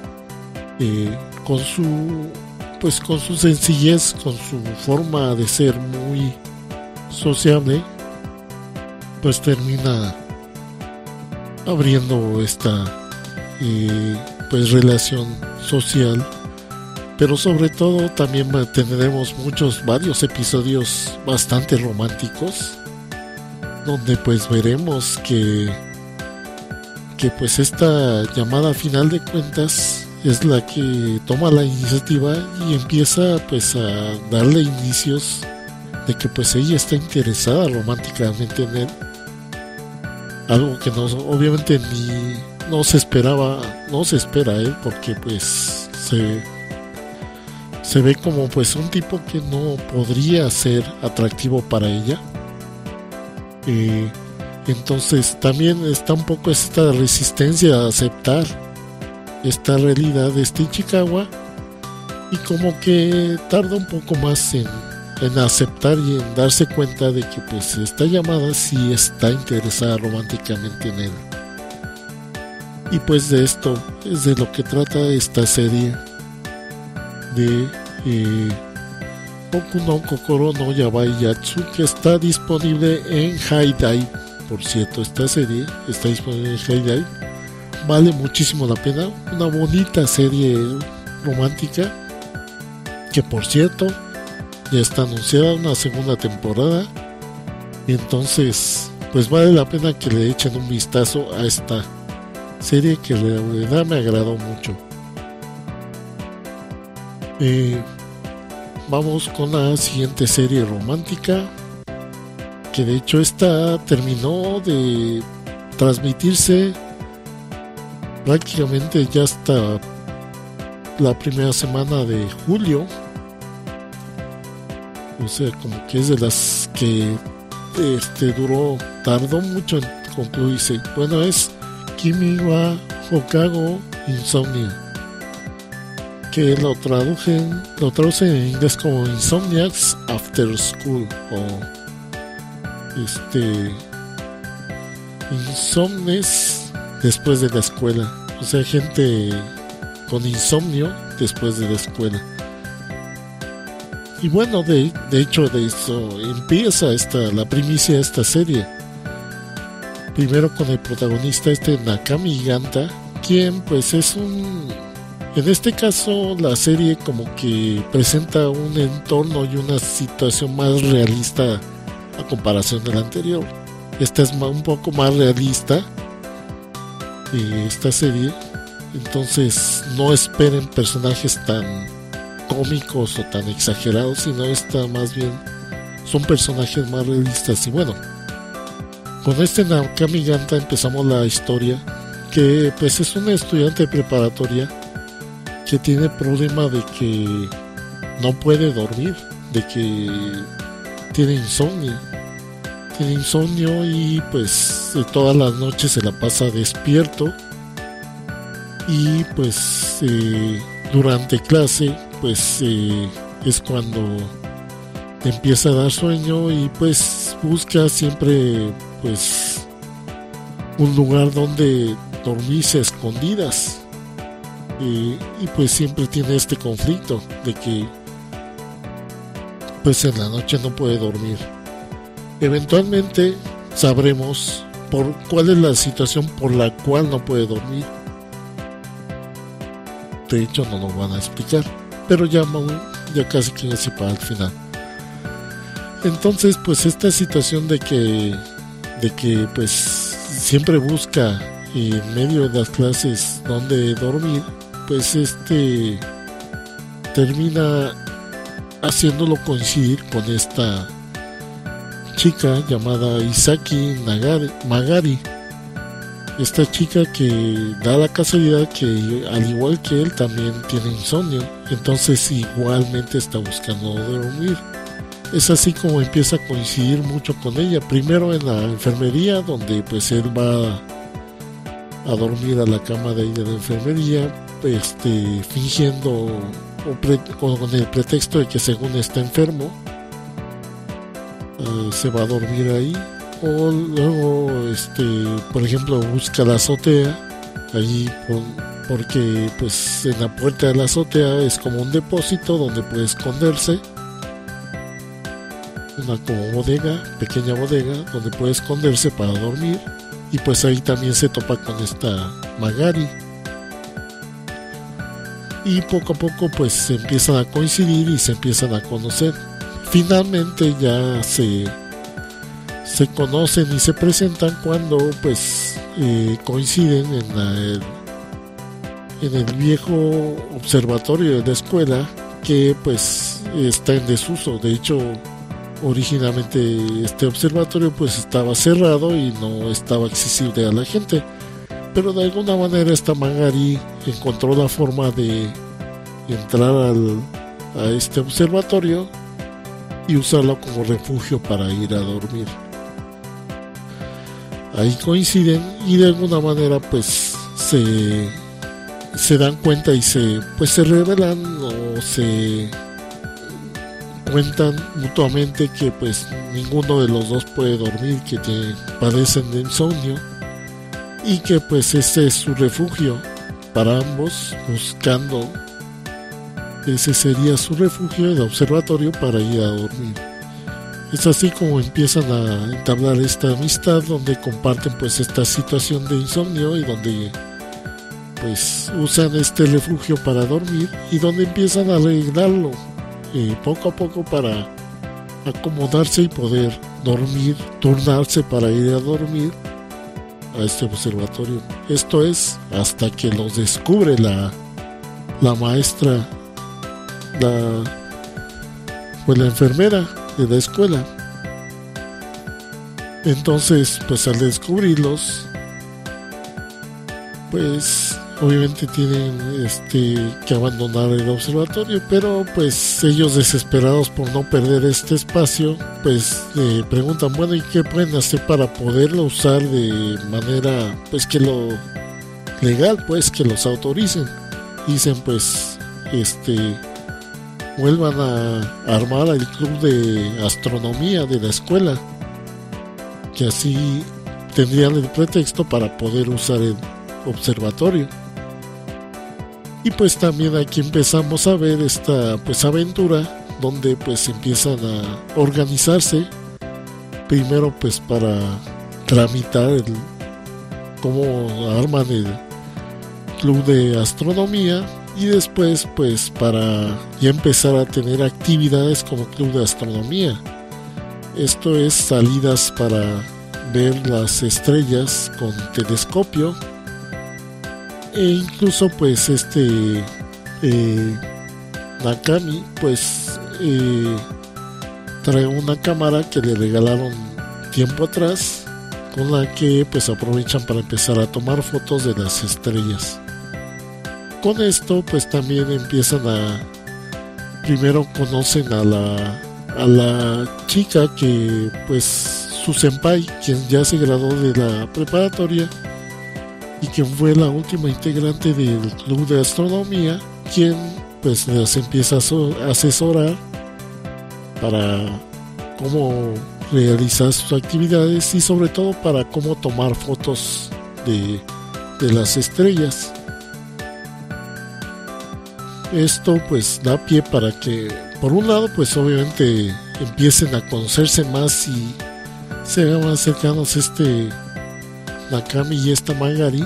Speaker 2: eh, con su pues con su sencillez, con su forma de ser muy sociable, pues termina abriendo esta eh, pues relación social, pero sobre todo también tendremos muchos varios episodios bastante románticos, donde pues veremos que que pues esta llamada a final de cuentas es la que toma la iniciativa y empieza pues a darle indicios de que pues ella está interesada románticamente en él, algo que no, obviamente ni no se esperaba, no se espera él, porque pues se se ve como pues un tipo que no podría ser atractivo para ella. Eh, entonces también está un poco esta resistencia a aceptar esta realidad de este Ichikawa, y como que tarda un poco más en, en aceptar y en darse cuenta de que pues esta llamada sí está interesada románticamente en él. Y pues de esto es de lo que trata esta serie de eh, Boku no Kokoro no Yabai Yatsu, que está disponible en HIDIVE. Por cierto, esta serie está disponible en HIDIVE, vale muchísimo la pena, una bonita serie romántica, que por cierto ya está anunciada una segunda temporada, y entonces pues vale la pena que le echen un vistazo a esta serie que la verdad me agradó mucho. Eh, vamos con la siguiente serie romántica, que de hecho esta terminó de transmitirse prácticamente ya hasta la primera semana de julio. O sea, como que es de las que este duró, tardó mucho en concluirse. Bueno, es Kimi wa Hokago Insomnia, que lo traducen, lo traducen en inglés como Insomniacs After School, o este insomnes después de la escuela. O sea, gente con insomnio después de la escuela. Y bueno, de, de hecho de eso empieza esta, la primicia de esta serie. Primero con el protagonista este Nakami Ganta, quien pues es un... En este caso la serie como que presenta un entorno y una situación más realista a comparación de la anterior. Esta es un poco más realista, eh, esta serie. Entonces no esperen personajes tan cómicos o tan exagerados, sino esta más bien son personajes más realistas. Y bueno, con este Nakami Ganta empezamos la historia, que pues es una estudiante preparatoria que tiene problema de que no puede dormir, de que tiene insomnio tiene insomnio y pues todas las noches se la pasa despierto. Y pues eh, durante clase pues eh, es cuando empieza a dar sueño y pues busca siempre pues un lugar donde dormirse a escondidas, eh, y pues siempre tiene este conflicto de que pues en la noche no puede dormir. Eventualmente sabremos por cuál es la situación por la cual no puede dormir. De hecho no lo van a explicar, pero ya, ya casi que se para al final. Entonces pues esta situación de que de que pues siempre busca en medio de las clases donde dormir, pues este termina haciéndolo coincidir con esta chica llamada Isaki Nagari, Magari. Esta chica que da la casualidad que al igual que él también tiene insomnio, entonces igualmente está buscando dormir. Es así como empieza a coincidir mucho con ella, primero en la enfermería, donde pues él va a dormir a la cama de ahí de la enfermería, este, fingiendo o pre, con el pretexto de que según está enfermo, uh, se va a dormir ahí. O luego, este, por ejemplo, busca la azotea, allí por, porque pues en la puerta de la azotea es como un depósito donde puede esconderse, una como bodega, pequeña bodega, donde puede esconderse para dormir, y pues ahí también se topa con esta Magari. Y poco a poco pues se empiezan a coincidir y se empiezan a conocer. Finalmente ya se... se conocen y se presentan cuando pues eh, coinciden en, la, el, en el viejo observatorio de la escuela, que pues está en desuso. De hecho, originalmente este observatorio pues estaba cerrado y no estaba accesible a la gente, pero de alguna manera esta Magari encontró la forma de entrar al, a este observatorio y usarlo como refugio para ir a dormir. Ahí coinciden y de alguna manera pues se, se dan cuenta y se pues se revelan o se cuentan mutuamente que pues ninguno de los dos puede dormir, que te, padecen de insomnio, y que pues ese es su refugio para ambos, buscando ese sería su refugio, el observatorio, para ir a dormir. Es así como empiezan a entablar esta amistad, donde comparten pues esta situación de insomnio y donde pues usan este refugio para dormir, y donde empiezan a arreglarlo eh, poco a poco para acomodarse y poder dormir, turnarse para ir a dormir a este observatorio. Esto es hasta que los descubre la, la maestra la, pues la enfermera de la escuela. Entonces, pues al descubrirlos, pues obviamente tienen este que abandonar el observatorio, pero pues ellos, desesperados por no perder este espacio, pues le preguntan, bueno, ¿y qué pueden hacer para poderlo usar de manera pues que lo legal, pues que los autoricen? Dicen, pues este vuelvan a armar el club de astronomía de la escuela, que así tendrían el pretexto para poder usar el observatorio. Y pues también aquí empezamos a ver esta pues aventura donde pues empiezan a organizarse, primero pues para tramitar el cómo arman el club de astronomía, y después pues para ya empezar a tener actividades como club de astronomía. Esto es salidas para ver las estrellas con telescopio, e incluso pues este eh, Nakami pues eh, trae una cámara que le regalaron tiempo atrás, con la que pues aprovechan para empezar a tomar fotos de las estrellas. Con esto pues también empiezan a, primero conocen a la a la chica que pues su senpai, quien ya se graduó de la preparatoria y quien fue la última integrante del club de astronomía, quien pues les empieza a asesorar para cómo realizar sus actividades y sobre todo para cómo tomar fotos de, de las estrellas. Esto pues da pie para que, por un lado, pues obviamente empiecen a conocerse más y se hagan más cercanos este Nakami y esta Magari,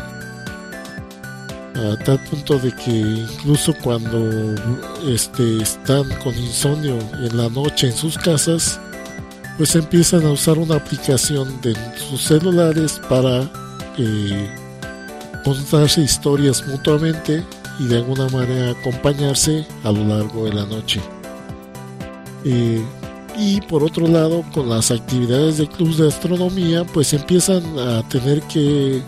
Speaker 2: a tal punto de que incluso cuando este, están con insomnio en la noche en sus casas, pues empiezan a usar una aplicación de sus celulares para eh, contarse historias mutuamente y de alguna manera acompañarse a lo largo de la noche. Eh, y por otro lado, con las actividades de clubes de astronomía, pues empiezan a tener que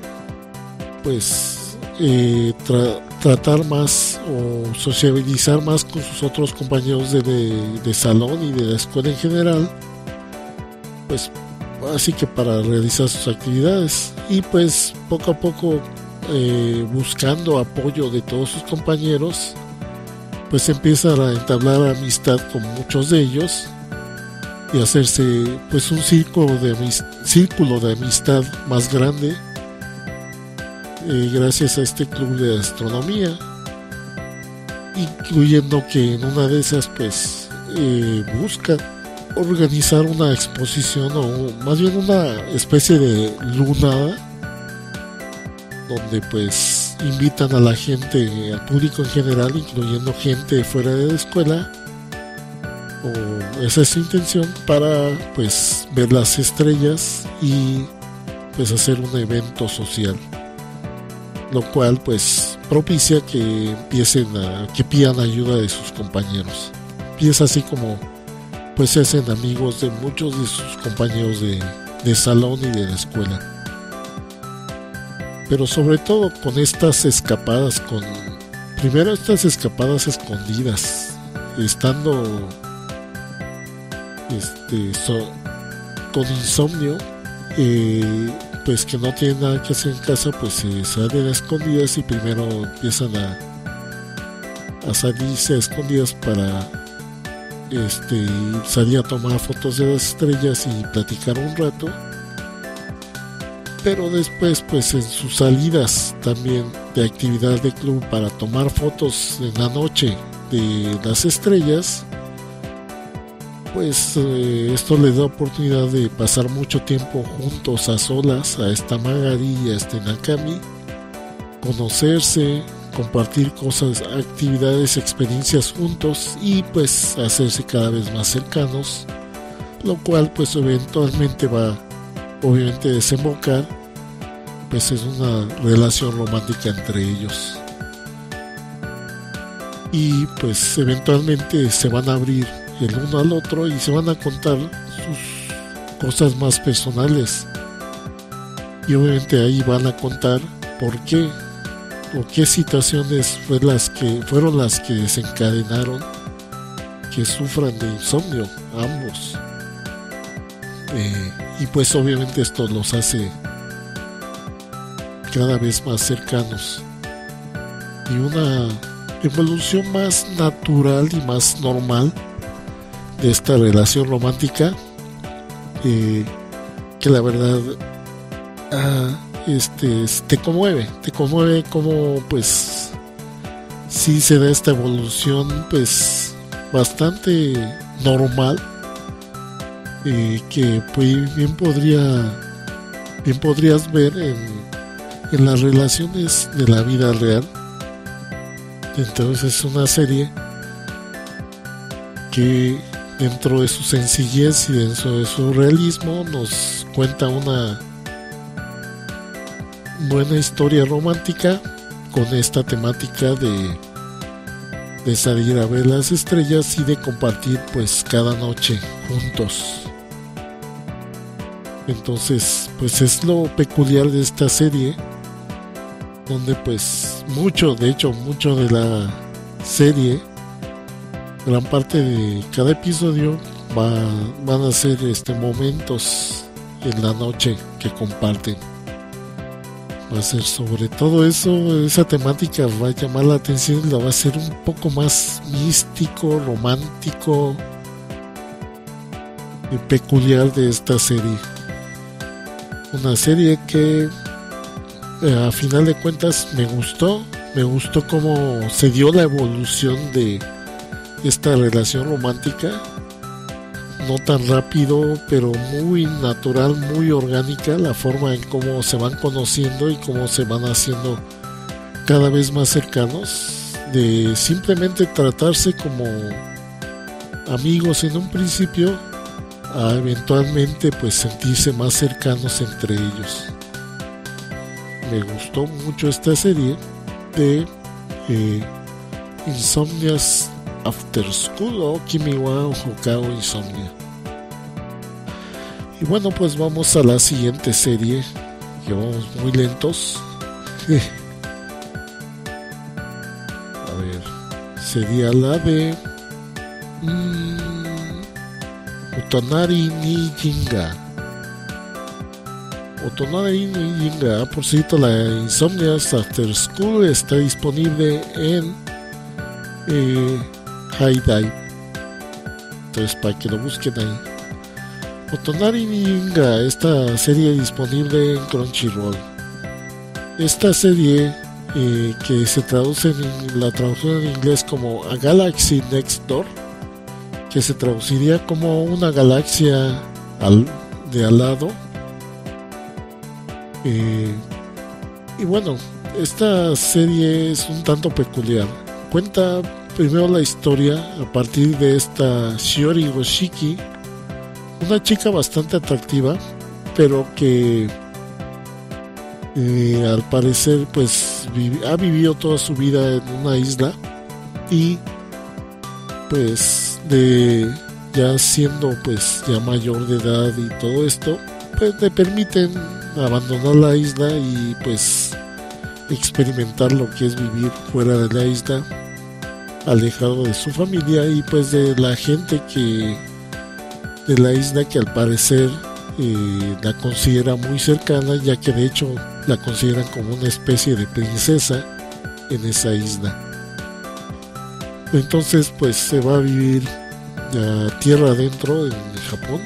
Speaker 2: pues eh, tra- tratar más o sociabilizar más con sus otros compañeros de, de, de salón y de la escuela en general, pues así que para realizar sus actividades, y pues poco a poco Eh, buscando apoyo de todos sus compañeros, pues empiezan a entablar amistad con muchos de ellos y hacerse pues un círculo de, amist- círculo de amistad más grande, eh, gracias a este club de astronomía, incluyendo que en una de esas pues eh, busca organizar una exposición, o más bien una especie de lunada, donde pues invitan a la gente, al público en general, incluyendo gente fuera de la escuela, o esa es su intención, para pues ver las estrellas y pues hacer un evento social, lo cual pues propicia que empiecen a, que pidan ayuda de sus compañeros, y es así como pues se hacen amigos de muchos de sus compañeros de, de salón y de la escuela. Pero sobre todo con estas escapadas, con primero estas escapadas escondidas, estando este so, con insomnio, eh, pues que no tienen nada que hacer en casa, pues se salen a escondidas y primero empiezan a, a salirse a escondidas para este salir a tomar fotos de las estrellas y platicar un rato. Pero después pues en sus salidas también de actividad de club para tomar fotos en la noche de las estrellas, pues eh, esto les da oportunidad de pasar mucho tiempo juntos a solas, a esta Magari y a este Nakami, conocerse, compartir cosas, actividades, experiencias juntos y pues hacerse cada vez más cercanos, lo cual pues eventualmente va obviamente desembocar pues es una relación romántica entre ellos. y pues eventualmente se van a abrir el uno al otro y se van a contar sus cosas más personales, y obviamente ahí van a contar por qué o qué situaciones fue las que, fueron las que desencadenaron que sufran de insomnio ambos. Eh, y pues obviamente esto los hace cada vez más cercanos, y una evolución más natural y más normal de esta relación romántica, eh, que la verdad ah, este, te conmueve, te conmueve como pues sí se da esta evolución pues bastante normal, eh, que pues, bien podría bien podrías ver en, en las relaciones de la vida real. Entonces es una serie que dentro de su sencillez y dentro de su realismo nos cuenta una buena historia romántica con esta temática de, de salir a ver las estrellas y de compartir pues cada noche juntos. Entonces pues es lo peculiar de esta serie, donde pues mucho, de hecho mucho de la serie, gran parte de cada episodio va, van a ser este, momentos en la noche que comparten. Va a ser sobre todo eso, esa temática va a llamar la atención y la va a hacer un poco más místico, romántico y peculiar de esta serie. Una serie que a final de cuentas me gustó, me gustó cómo se dio la evolución de esta relación romántica, no tan rápido, pero muy natural, muy orgánica, la forma en cómo se van conociendo y cómo se van haciendo cada vez más cercanos, de simplemente tratarse como amigos en un principio, a eventualmente pues sentirse más cercanos entre ellos. Me gustó mucho esta serie de eh, Insomnia's After School o Kimi wa Hokao Insomnia. Y bueno, pues vamos a la siguiente serie. Llevamos muy lentos. A ver, sería la de mmm, Otonari ni Jinga. Otonari ni Jinga, por cierto, la Insomnia's After School está disponible en eh, High Dive, entonces para que lo busquen ahí. Otonari ni Jinga, esta serie disponible en Crunchyroll. Esta serie eh, que se traduce en la traducción en inglés como A Galaxy Next Door, que se traduciría como una galaxia al, de al lado. Eh, y bueno, esta serie es un tanto peculiar. Cuenta primero la historia a partir de esta Shiori Goshiki, una chica bastante atractiva, pero que eh, al parecer pues vivi- ha vivido toda su vida en una isla, y pues de ya siendo pues ya mayor de edad y todo esto, pues le permiten abandonar la isla y pues experimentar lo que es vivir fuera de la isla, alejado de su familia y pues de la gente que de la isla, que al parecer eh, la considera muy cercana, ya que de hecho la consideran como una especie de princesa en esa isla. Entonces pues se va a vivir a tierra adentro en Japón,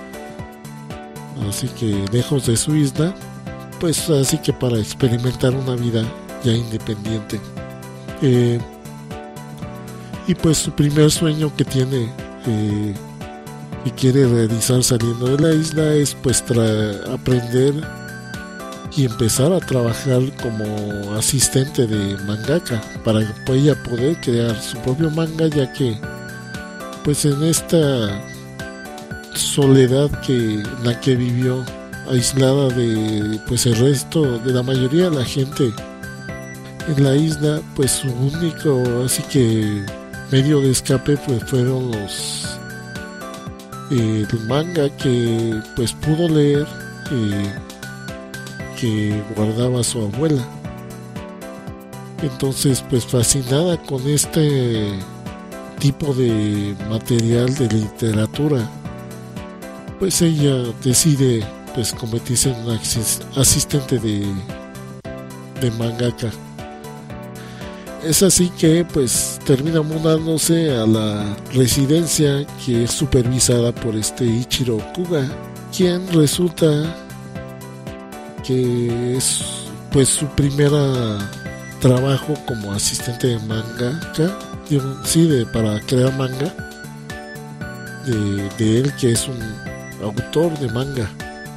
Speaker 2: así que lejos de su isla, pues así que para experimentar una vida ya independiente. Eh, y pues su primer sueño que tiene eh, y quiere realizar saliendo de la isla es pues tra- aprender y empezar a trabajar como asistente de mangaka para ella poder crear su propio manga, ya que pues en esta soledad que en la que vivió, aislada de pues el resto de la mayoría de la gente en la isla, pues su único así que medio de escape pues fueron los eh, el manga que pues pudo leer, eh, que guardaba su abuela. Entonces pues fascinada con este tipo de material de literatura, pues ella decide pues convertirse en una asistente de, de mangaka. Es así que pues termina mudándose a la residencia que es supervisada por este Ichiro Kuga, quien resulta que es pues su primera trabajo como asistente de mangaka, sí, de, para crear manga de, de él, que es un autor de manga.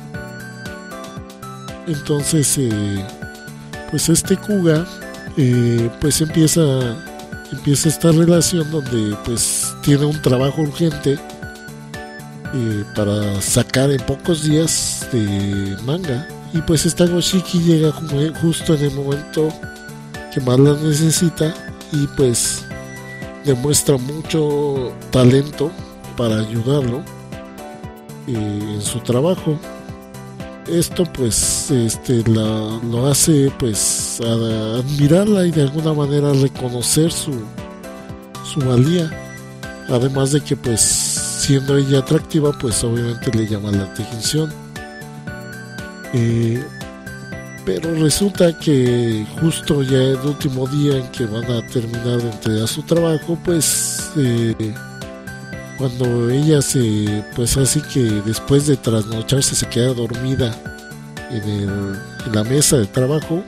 Speaker 2: Entonces eh, pues este Kuga eh, pues empieza empieza esta relación donde pues tiene un trabajo urgente eh, para sacar en pocos días de manga, y pues esta Goshiki llega justo en el momento que más la necesita y pues demuestra mucho talento para ayudarlo eh, en su trabajo. Esto pues este la, lo hace pues a admirarla y de alguna manera reconocer su, su valía, además de que pues siendo ella atractiva pues obviamente le llama la atención. Eh, pero resulta que justo ya el último día en que van a terminar de entregar su trabajo, pues eh, cuando ella se, pues así que después de trasnocharse se queda dormida en, el, en la mesa de trabajo,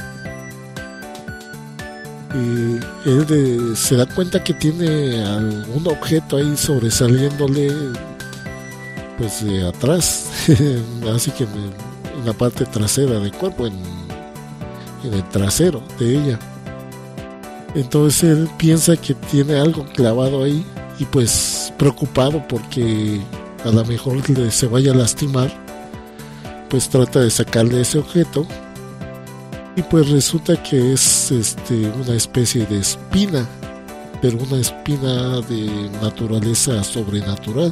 Speaker 2: eh, él de, se da cuenta que tiene algún objeto ahí sobresaliéndole pues de atrás, así que en, el, en la parte trasera del cuerpo, en, en el trasero de ella. Entonces él piensa que tiene algo clavado ahí y pues preocupado porque a lo mejor le, se vaya a lastimar, pues trata de sacarle ese objeto y pues resulta que es este una especie de espina, pero una espina de naturaleza sobrenatural.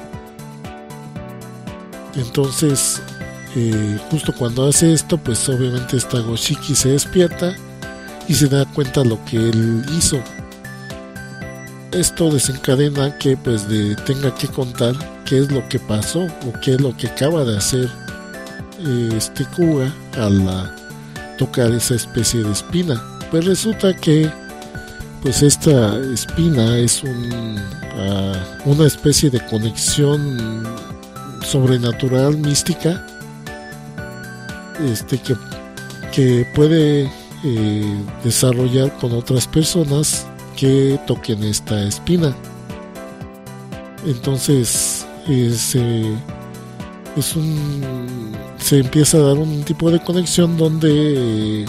Speaker 2: Entonces eh, justo cuando hace esto, pues obviamente esta Goshiki se despierta y se da cuenta de lo que él hizo. Esto desencadena que pues le tenga que contar qué es lo que pasó o qué es lo que acaba de hacer eh, este Kuga al la, tocar esa especie de espina. Pues resulta que pues esta espina es un, uh, una especie de conexión sobrenatural, mística, este que, que puede eh, desarrollar con otras personas que toquen esta espina. Entonces es, eh, es un se empieza a dar un tipo de conexión donde eh,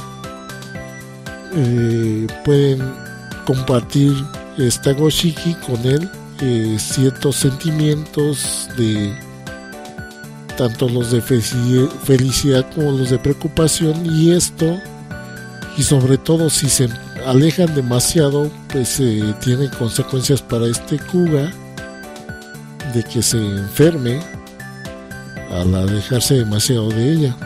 Speaker 2: eh, pueden compartir esta Goshiki con él eh, ciertos sentimientos, de tanto los de felicidad como los de preocupación, y esto, y sobre todo si se alejan demasiado, pues eh, tiene consecuencias para este Kuga de que se enferme al alejarse demasiado de ella.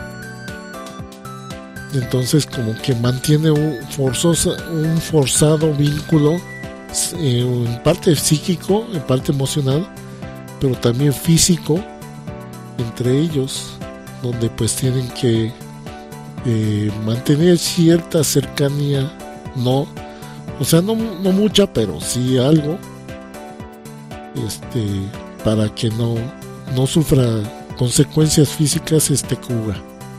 Speaker 2: Entonces como que mantiene un, forzosa, un forzado vínculo, eh, en parte psíquico, en parte emocional, pero también físico entre ellos, donde pues tienen que eh, mantener cierta cercanía, no, o sea, no, no mucha, pero sí algo, este, para que no, no sufra consecuencias físicas este Kuga.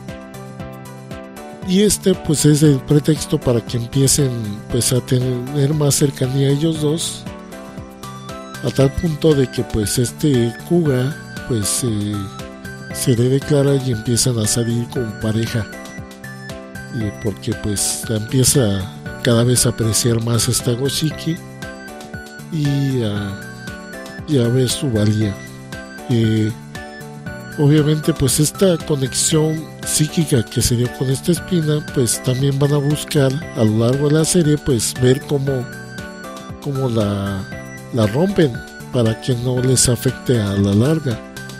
Speaker 2: Y este pues es el pretexto para que empiecen pues a tener más cercanía ellos dos, a tal punto de que pues este Kuga pues eh, se le declara y empiezan a salir como pareja, eh, porque pues la empieza cada vez a apreciar más esta Goshiki y a, y a ver su valía. Eh, obviamente pues esta conexión psíquica que se dio con esta espina, pues también van a buscar a lo largo de la serie pues ver cómo, cómo la, la rompen para que no les afecte a la larga.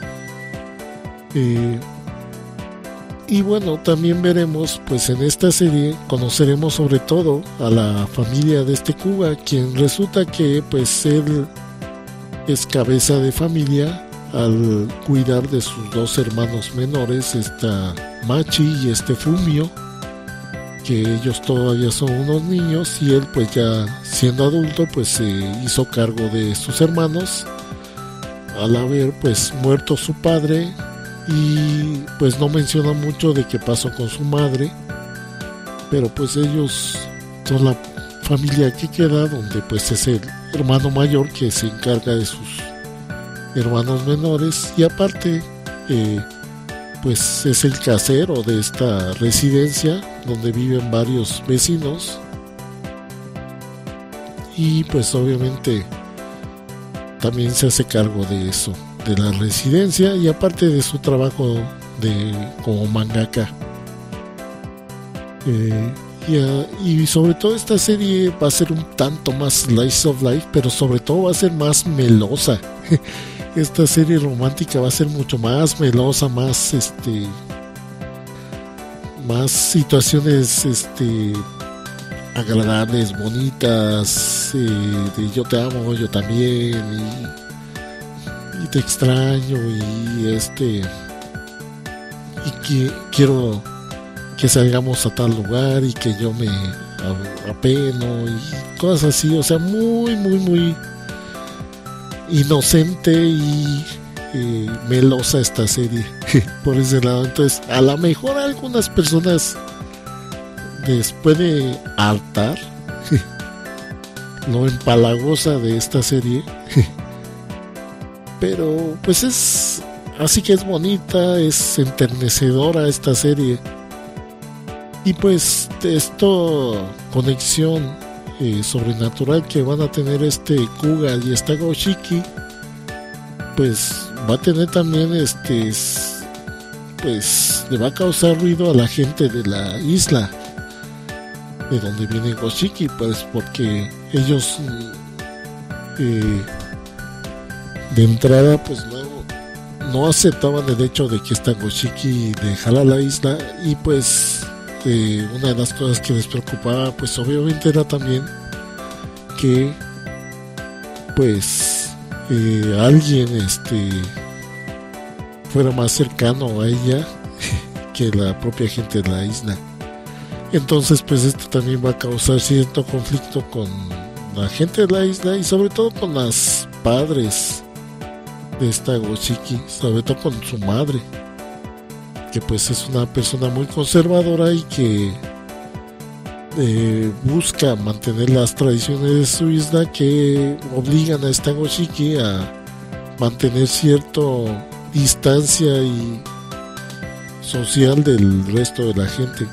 Speaker 2: Eh, y bueno, también veremos pues en esta serie, conoceremos sobre todo a la familia de este Kuga, quien resulta que pues él es cabeza de familia al cuidar de sus dos hermanos menores, esta Machi y este Fumio, que ellos todavía son unos niños, y él pues ya siendo adulto pues se hizo cargo de sus hermanos al haber pues muerto su padre, y pues no menciona mucho de qué pasó con su madre, pero pues ellos son la familia que queda, donde pues es el hermano mayor que se encarga de sus hermanos menores, y aparte eh, pues es el casero de esta residencia donde viven varios vecinos, y pues obviamente también se hace cargo de eso, de la residencia, y aparte de su trabajo de como mangaka. Eh, y, uh, y sobre todo esta serie va a ser un tanto más slice of life, pero sobre todo va a ser más melosa. Esta serie romántica va a ser mucho más melosa, más este más situaciones este agradables, bonitas, eh, de yo te amo, yo también, y, y te extraño, y este y que quiero que salgamos a tal lugar, y que yo me apeno, y cosas así. O sea, muy muy muy inocente y eh, melosa esta serie por ese lado. Entonces a lo mejor a algunas personas les puede hartar lo empalagosa de esta serie, pero pues es así, que es bonita, es enternecedora esta serie. Y pues esto, conexión eh, sobrenatural que van a tener este Kuga y esta Goshiki, pues va a tener también este pues le va a causar ruido a la gente de la isla de donde viene Goshiki, pues porque ellos eh, de entrada pues no, no aceptaban el hecho de que esta Goshiki dejara la isla, y pues eh, una de las cosas que les preocupaba pues obviamente era también que pues eh, alguien este fuera más cercano a ella que la propia gente de la isla. Entonces pues esto también va a causar cierto conflicto con la gente de la isla, y sobre todo con las padres de esta Goshiki, sobre todo con su madre, que pues es una persona muy conservadora y que eh, busca mantener las tradiciones de su isla, que obligan a esta Goshiki a mantener cierta distancia y social del resto de la gente.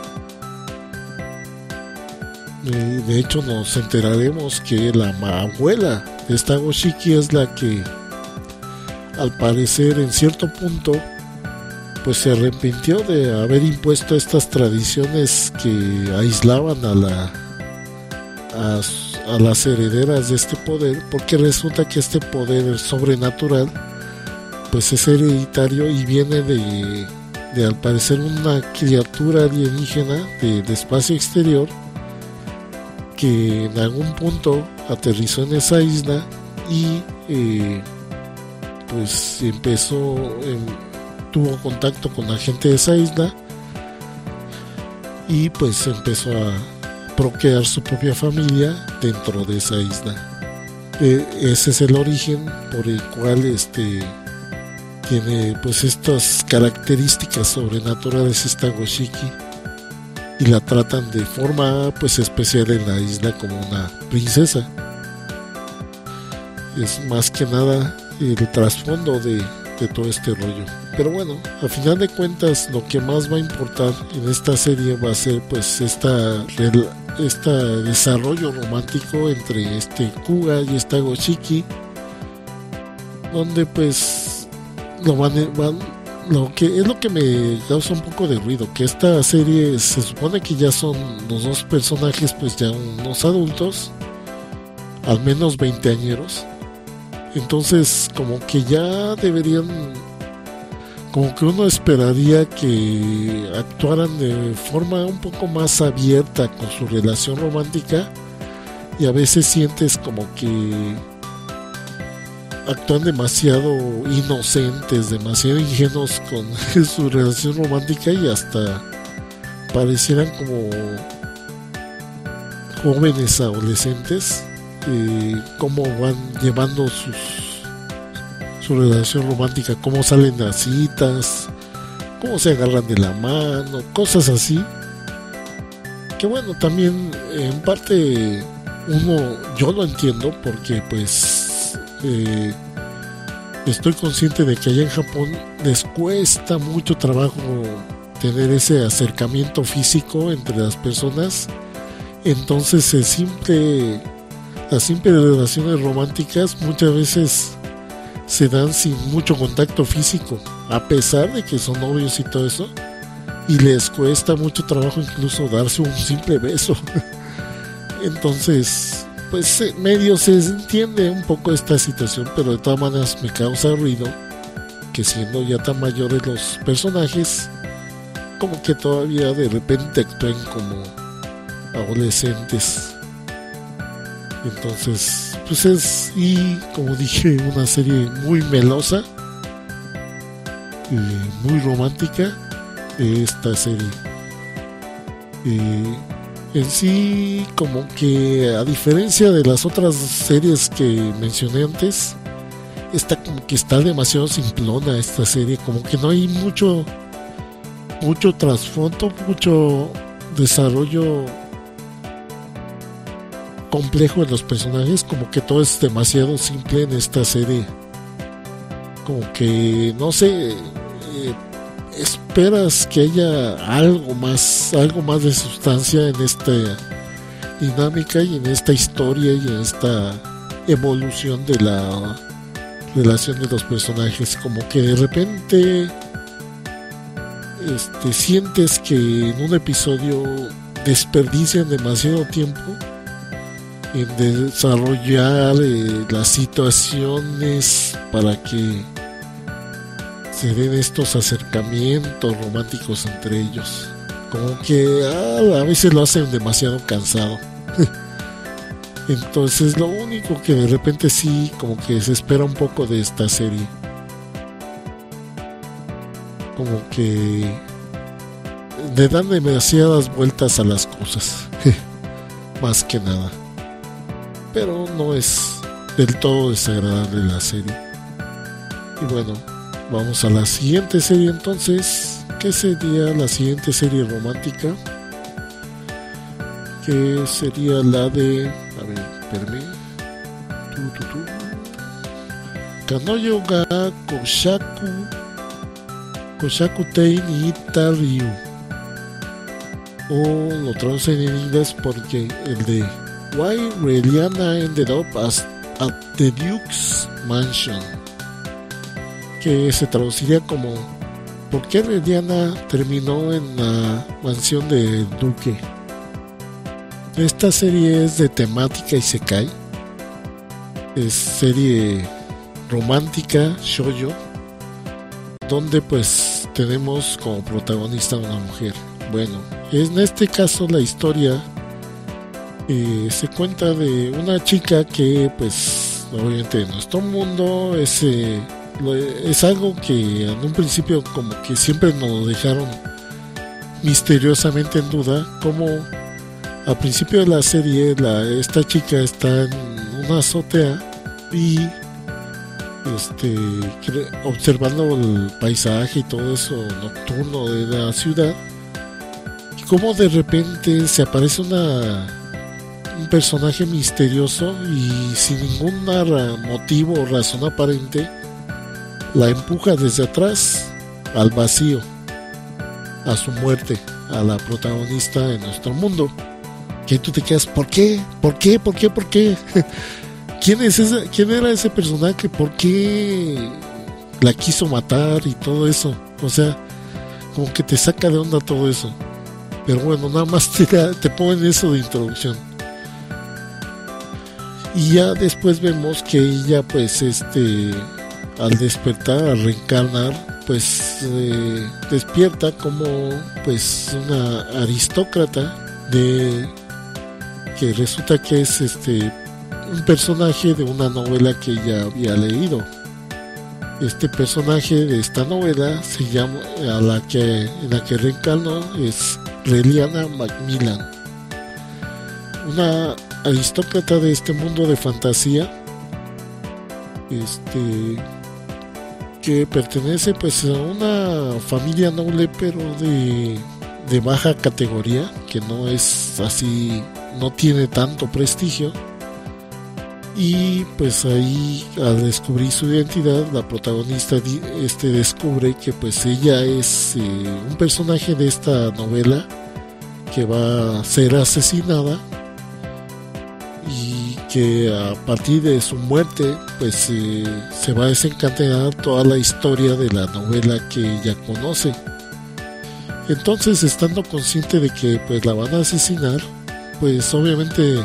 Speaker 2: Eh, de hecho nos enteraremos que la abuela de esta Goshiki es la que al parecer en cierto punto pues se arrepintió de haber impuesto estas tradiciones que aislaban a la a, a las herederas de este poder, porque resulta que este poder sobrenatural pues es hereditario y viene de, de al parecer una criatura alienígena de, de espacio exterior que en algún punto aterrizó en esa isla, y eh, pues empezó en, tuvo contacto con la gente de esa isla, y pues empezó a procrear su propia familia dentro de esa isla. Eh, ese es el origen por el cual este tiene pues estas características sobrenaturales esta Goshiki, y la tratan de forma pues especial en la isla como una princesa. Es más que nada el trasfondo de, de todo este rollo. Pero bueno, a final de cuentas lo que más va a importar en esta serie va a ser pues esta este desarrollo romántico entre este Kuga y esta Goshiki, donde pues lo van, van lo que es lo que me causa un poco de ruido, que esta serie se supone que ya son los dos personajes pues ya unos adultos, al menos veinteañeros. Entonces como que ya deberían, como que uno esperaría que actuaran de forma un poco más abierta con su relación romántica, y a veces sientes como que actúan demasiado inocentes, demasiado ingenuos con su relación romántica, y hasta parecieran como jóvenes adolescentes, eh, cómo van llevando sus su relación romántica, cómo salen a citas, cómo se agarran de la mano, cosas así, que bueno, también en parte uno, yo lo entiendo porque pues Eh, estoy consciente de que allá en Japón les cuesta mucho trabajo tener ese acercamiento físico entre las personas. Entonces el simple, las simples relaciones románticas muchas veces se dan sin mucho contacto físico, a pesar de que son novios y todo eso, y les cuesta mucho trabajo incluso darse un simple beso. Entonces pues medio se entiende un poco esta situación, pero de todas maneras me causa ruido que siendo ya tan mayores los personajes, como que todavía de repente actúen como adolescentes. Entonces pues es, y como dije, una serie muy melosa y muy romántica, esta serie. eh, En sí, como que a diferencia de las otras series que mencioné antes, esta como que está demasiado simplona esta serie, como que no hay mucho mucho trasfondo, mucho desarrollo complejo de los personajes, como que todo es demasiado simple en esta serie. Como que no sé, eh, esperas que haya algo más, algo más de sustancia en esta dinámica y en esta historia y en esta evolución de la relación de los personajes. Como que de repente este, sientes que en un episodio desperdician demasiado tiempo en desarrollar eh, las situaciones para que se den estos acercamientos románticos entre ellos. Como que ah, a veces lo hacen demasiado cansado. Entonces lo único que de repente sí como que se espera un poco de esta serie, como que le dan demasiadas vueltas a las cosas. Más que nada. Pero no es del todo desagradable la serie. Y bueno, vamos a la siguiente serie entonces. ¿Qué sería la siguiente serie romántica? Que sería la de... A ver, espérame. Tu, tu, tu. Kanoyo ga Koshaku Koshaku Tei ni Ita Ryu. O lo traducen en inglés porque el de Why Reliana Ended Up as, at the Duke's Mansion, que se traduciría como ¿por qué Reliana terminó en la mansión del duque? Esta serie es de temática isekai, es serie romántica shoujo, donde pues tenemos como protagonista a una mujer. Bueno, en este caso la historia eh, se cuenta de una chica que pues obviamente en nuestro mundo es, eh, es algo que en un principio como que siempre nos dejaron misteriosamente en duda, como al principio de la serie la, esta chica está en una azotea y este observando el paisaje y todo eso nocturno de la ciudad, y como de repente se aparece una un personaje misterioso y sin ningún motivo o razón aparente la empuja desde atrás al vacío, a su muerte, a la protagonista de nuestro mundo. Que tú te quedas, ¿por qué? ¿Por qué? ¿Por qué? ¿Por qué? ¿Quién es ese, quién era ese personaje? ¿Por qué la quiso matar y todo eso? O sea, como que te saca de onda todo eso. Pero bueno, nada más te, te ponen eso de introducción. Y ya después vemos que ella, pues, este, al despertar, al reencarnar, pues, eh, despierta como, pues, una aristócrata de que resulta que es, este, un personaje de una novela que ella había leído. Este personaje de esta novela se llama, a la que, en la que reencarnó, es Reliana Macmillan, una aristócrata de este mundo de fantasía, este, que pertenece pues a una familia noble, pero de, de baja categoría, que no es así, no tiene tanto prestigio. Y pues ahí, al descubrir su identidad, la protagonista este descubre que pues ella es eh, un personaje de esta novela que va a ser asesinada, y que a partir de su muerte pues eh, se va a desencadenar toda la historia de la novela que ella conoce. Entonces, estando consciente de que pues la van a asesinar, pues obviamente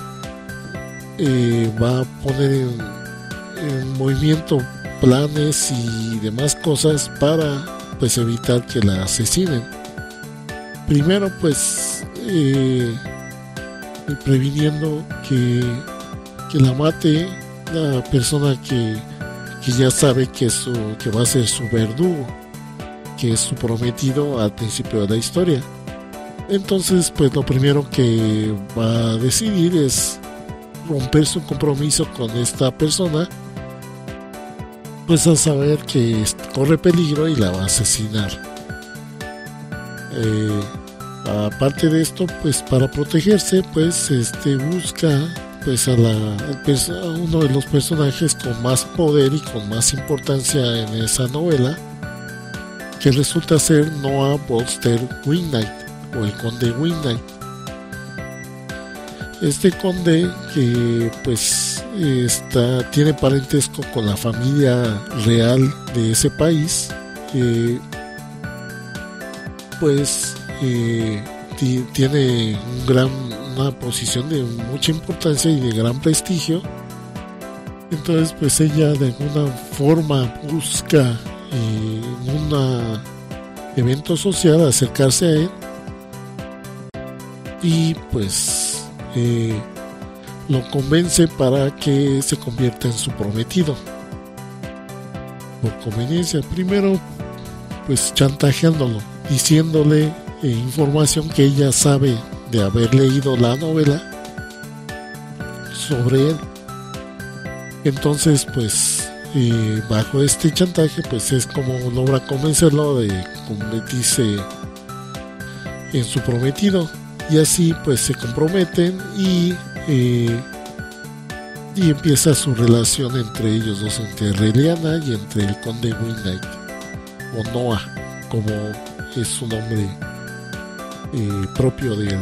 Speaker 2: Eh, va a poner en, en movimiento planes y demás cosas para pues evitar que la asesinen. Primero pues eh, previniendo que, que la mate la persona que, que ya sabe que, su, que va a ser su verdugo, que es su prometido al principio de la historia. Entonces pues lo primero que va a decidir es romper su compromiso con esta persona, pues al saber que corre peligro y la va a asesinar. Eh, aparte de esto, pues para protegerse, pues este busca pues a, la, a uno de los personajes con más poder y con más importancia en esa novela, que resulta ser Noah Bolster Wingnight, o el Conde Wingnight. Este conde, que pues está, tiene parentesco con la familia real de ese país, eh, pues eh, t- tiene un gran, una posición de mucha importancia y de gran prestigio. Entonces pues ella de alguna forma busca eh, en un evento social acercarse a él, y pues Eh, lo convence para que se convierta en su prometido por conveniencia. Primero pues chantajeándolo, diciéndole eh, información que ella sabe de haber leído la novela sobre él. Entonces pues eh, bajo este chantaje pues es como logra convencerlo de convertirse en su prometido. Y así pues se comprometen y, eh, y empieza su relación entre ellos dos, entre Reliana y entre el Conde Wingnight, o Noah, como es su nombre eh, propio de él.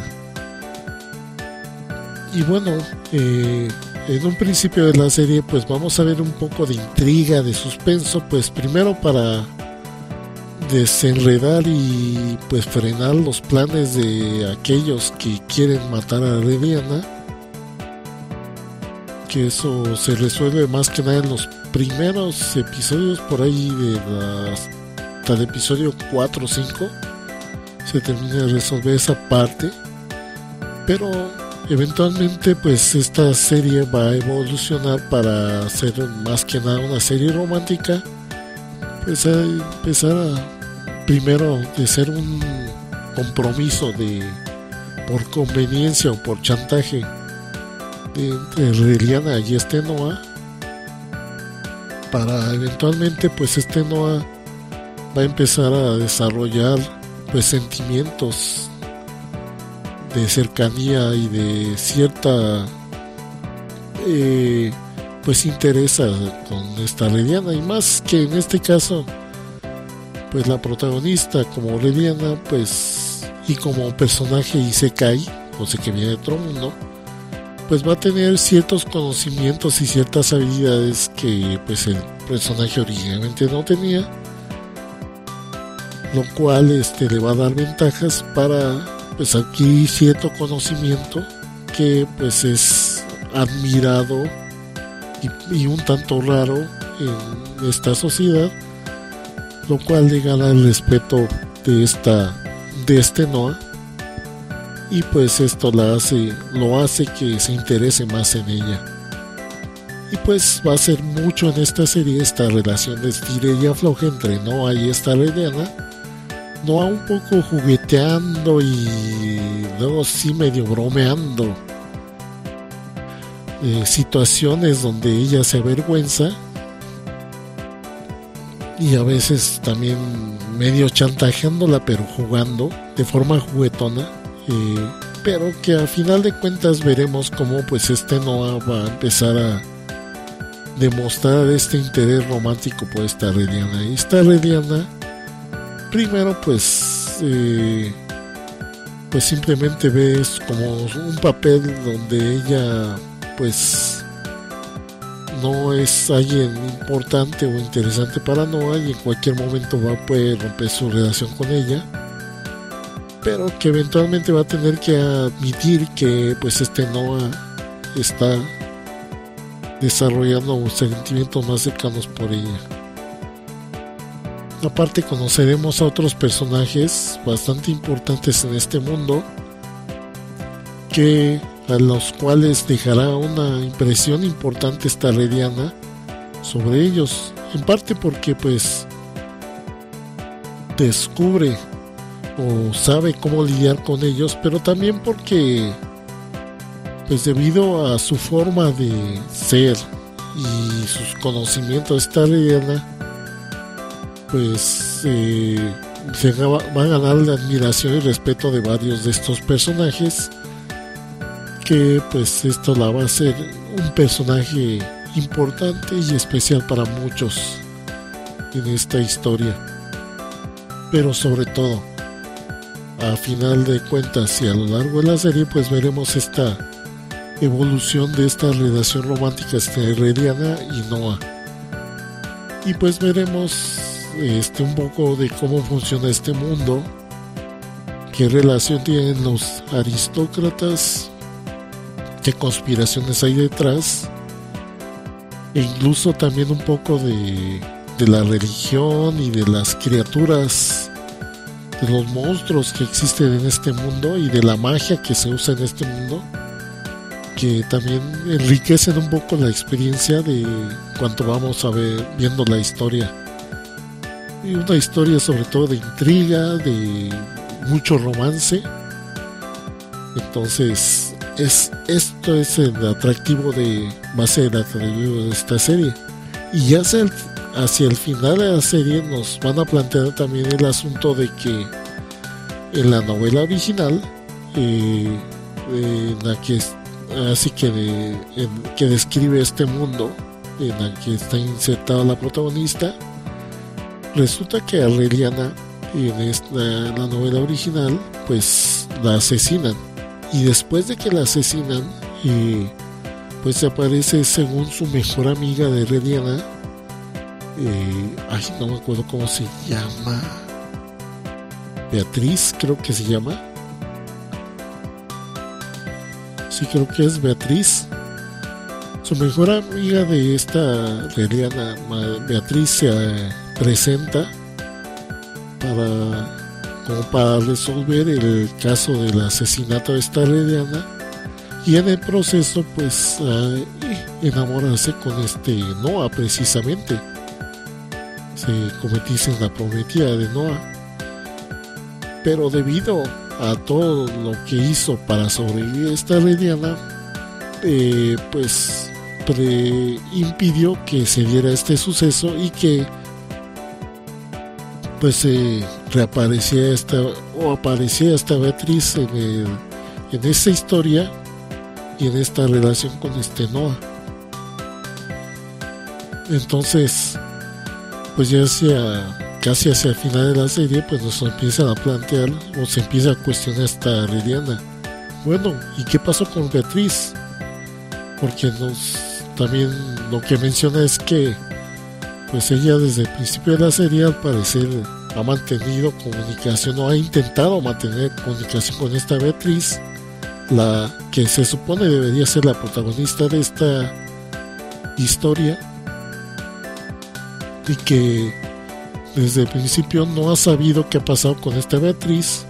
Speaker 2: Y bueno, eh, en un principio de la serie pues vamos a ver un poco de intriga, de suspenso, pues primero para desenredar y pues frenar los planes de aquellos que quieren matar a Reliana, que eso se resuelve más que nada en los primeros episodios, por ahí de las, hasta el episodio cuatro o cinco se termina de resolver esa parte, pero eventualmente pues esta serie va a evolucionar para ser más que nada una serie romántica, pues a empezar a primero de ser un compromiso de por conveniencia o por chantaje de entre Reliana y este Noah, para eventualmente pues este Noah va a empezar a desarrollar pues sentimientos de cercanía y de cierta eh, pues interés con esta Reliana, y más que en este caso pues la protagonista como Reliana pues y como personaje Isekai, o sea que viene de otro mundo, pues va a tener ciertos conocimientos y ciertas habilidades que pues el personaje originalmente no tenía, lo cual este, le va a dar ventajas para pues adquirir cierto conocimiento que pues es admirado y, y un tanto raro en esta sociedad, lo cual le gana el respeto de esta de este Noah, y pues esto la hace lo hace que se interese más en ella. Y pues va a ser mucho en esta serie esta relación de estira y afloje entre Noah y esta Reliana. Noah un poco jugueteando y luego sí medio bromeando, eh, situaciones donde ella se avergüenza y a veces también medio chantajeándola, pero jugando de forma juguetona, eh, pero que a final de cuentas veremos cómo pues este Noah va a empezar a demostrar este interés romántico por esta Reliana. Y esta Reliana primero pues eh, pues simplemente ves como un papel donde ella pues no es alguien importante o interesante para Noah y en cualquier momento va a poder romper su relación con ella, pero que eventualmente va a tener que admitir que pues este Noah está desarrollando sentimientos más cercanos por ella. Aparte conoceremos a otros personajes bastante importantes en este mundo, que a los cuales dejará una impresión importante esta Reliana sobre ellos, en parte porque pues descubre o sabe cómo lidiar con ellos, pero también porque pues debido a su forma de ser y sus conocimientos, esta Reliana pues eh, se va a ganar la admiración y respeto de varios de estos personajes, que pues esto la va a hacer un personaje importante y especial para muchos en esta historia. Pero sobre todo, a final de cuentas y a lo largo de la serie, pues veremos esta evolución de esta relación romántica entre Reliana y Noah, y pues veremos este un poco de cómo funciona este mundo, qué relación tienen los aristócratas, qué conspiraciones hay detrás, e incluso también un poco de, de la religión y de las criaturas, de los monstruos que existen en este mundo y de la magia que se usa en este mundo, que también enriquecen un poco la experiencia de cuanto vamos a ver viendo la historia. Y una historia sobre todo de intriga, de mucho romance. Entonces es esto es el atractivo de va a ser el atractivo de esta serie. Y ya hacia el, hacia el final de la serie nos van a plantear también el asunto de que en la novela original, eh, en la que así que de, en, que describe este mundo en la que está insertada la protagonista, resulta que a Reliana en esta, la novela original pues la asesinan, y después de que la asesinan eh, pues aparece según su mejor amiga de Reliana, eh, ay no me acuerdo cómo se llama, Beatriz creo que se llama, sí creo que es Beatriz, su mejor amiga de esta Reliana, Beatriz, se eh, presenta para como para resolver el caso del asesinato de esta Reliana, y en el proceso pues uh, enamorarse con este Noah, precisamente se convertirse en la prometida de Noah. Pero debido a todo lo que hizo para sobrevivir esta Reliana, eh, pues pre impidió que se diera este suceso y que pues eh, reaparecía esta o aparecía esta Beatriz en, el, en esta historia y en esta relación con este Noah. Entonces pues ya hacia casi hacia el final de la serie pues nos empiezan a plantear o se empieza a cuestionar esta Reliana. Bueno, ¿y qué pasó con Beatriz? Porque nos también lo que menciona es que pues ella desde el principio de la serie al parecer ha mantenido comunicación o ha intentado mantener comunicación con esta Beatriz, la que se supone debería ser la protagonista de esta historia, y que desde el principio no ha sabido qué ha pasado con esta Beatriz,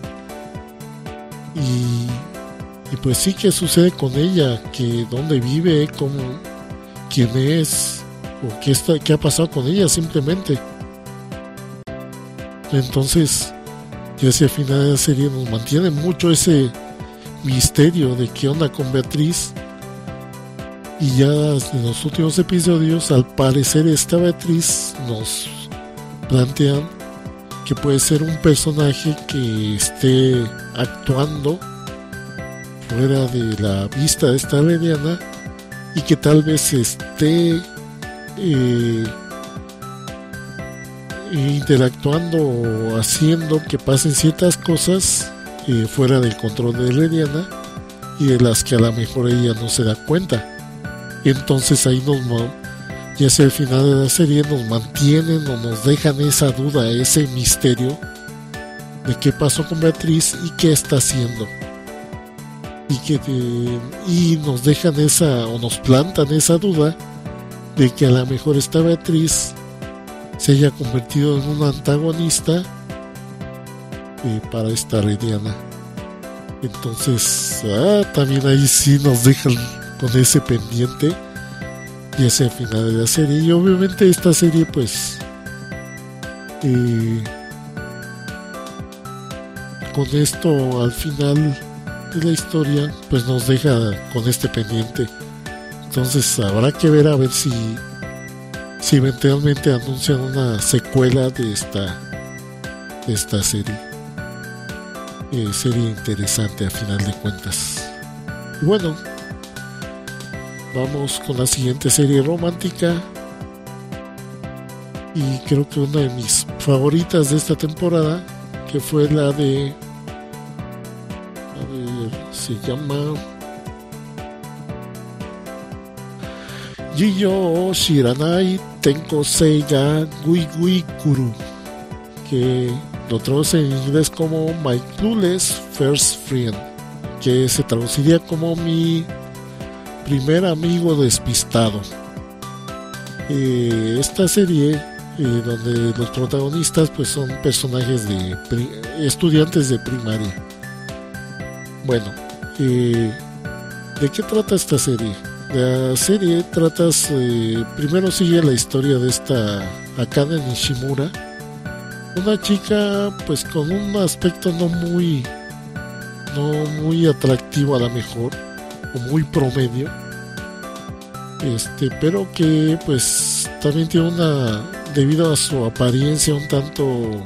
Speaker 2: y, y pues sí, qué sucede con ella, que dónde vive, cómo, quién es, o qué, está, qué ha pasado con ella simplemente. Entonces ya hacia el final de la serie nos mantiene mucho ese misterio de qué onda con Beatriz, y ya en los últimos episodios al parecer esta Beatriz nos plantean que puede ser un personaje que esté actuando fuera de la vista de esta Herediana, y que tal vez esté eh, interactuando o haciendo que pasen ciertas cosas eh, fuera del control de Herediana, y de las que a lo mejor ella no se da cuenta. Entonces ahí nos, ya hacia el final de la serie, nos mantienen o nos dejan esa duda, ese misterio de qué pasó con Beatriz y qué está haciendo, y que eh, y nos dejan esa o nos plantan esa duda de que a lo mejor esta Beatriz se haya convertido en un antagonista eh, para esta Herediana. Entonces ah, también ahí sí nos dejan con ese pendiente y ese final de la serie. Y obviamente esta serie pues eh, con esto al final de la historia pues nos deja con este pendiente. Entonces habrá que ver a ver si si eventualmente anuncian una secuela de esta de esta serie. Eh, serie interesante a final de cuentas. Y bueno, vamos con la siguiente serie romántica, y creo que una de mis favoritas de esta temporada, que fue la de, a ver, se llama Jiyo Shiranai Tenkosei ga Gui Gui Kuru, que lo traduce en inglés como My Clueless First Friend, que se traduciría como mi primer amigo despistado. Eh, esta serie eh, donde los protagonistas pues son personajes de pri- estudiantes de primaria. Bueno, eh, ¿de qué trata esta serie? La serie trata, eh, primero sigue la historia de esta Akane Nishimura, una chica pues con un aspecto no muy no muy atractivo a lo mejor, o muy promedio, este pero que pues también tiene una, debido a su apariencia un tanto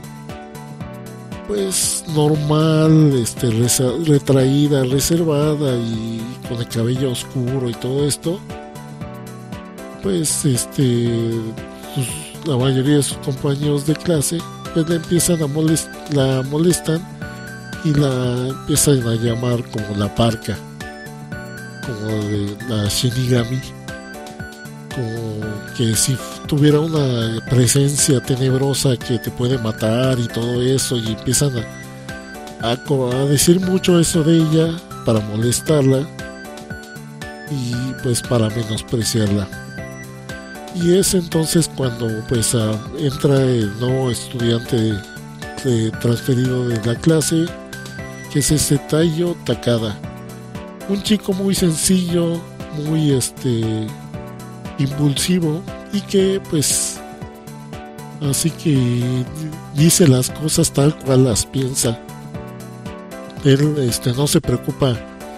Speaker 2: pues normal, este reza, retraída, reservada y con el cabello oscuro y todo esto, pues este sus, la mayoría de sus compañeros de clase pues la empiezan a molest, la molestan y la empiezan a llamar como la parca, como de la Shinigami, como que si tuviera una presencia tenebrosa que te puede matar y todo eso, y empiezan a, a, a decir mucho eso de ella para molestarla y pues para menospreciarla. Y es entonces cuando pues a, entra el nuevo estudiante de, de transferido de la clase, que es ese Taiyo Takada, un chico muy sencillo, muy este impulsivo, y que pues así que dice las cosas tal cual las piensa. Él este no se preocupa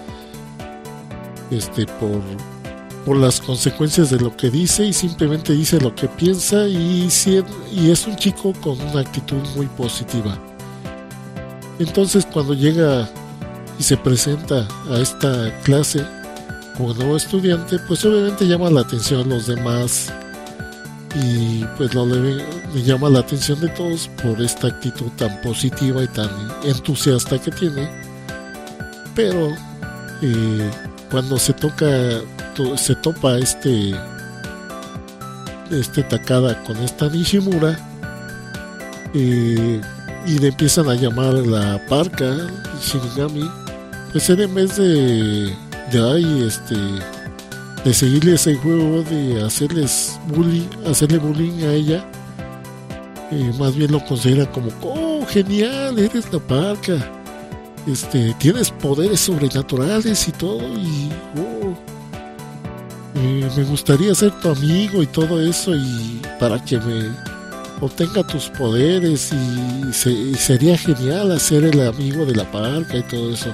Speaker 2: este por por las consecuencias de lo que dice, y simplemente dice lo que piensa, y, y es un chico con una actitud muy positiva. Entonces cuando llega y se presenta a esta clase como nuevo estudiante, pues obviamente llama la atención a los demás, y pues lo le, le llama la atención de todos por esta actitud tan positiva y tan entusiasta que tiene. Pero eh, cuando se toca se topa este este Takada con esta Nishimura, eh, y le empiezan a llamar la parca Shinigami. Pues él, en vez de de ahí este de seguirle ese juego, de hacerles bullying, hacerle bullying a ella, eh, más bien lo considera como, oh, genial, eres la parca, este, tienes poderes sobrenaturales y todo, y oh, eh, me gustaría ser tu amigo y todo eso, y para que me obtenga tus poderes, y, se, y sería genial hacer el amigo de la parca y todo eso.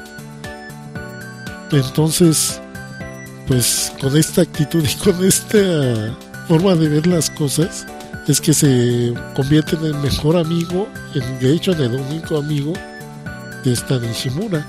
Speaker 2: Entonces, pues con esta actitud y con esta forma de ver las cosas, es que se convierte en el mejor amigo, en, de hecho en el único amigo de esta Nishimura.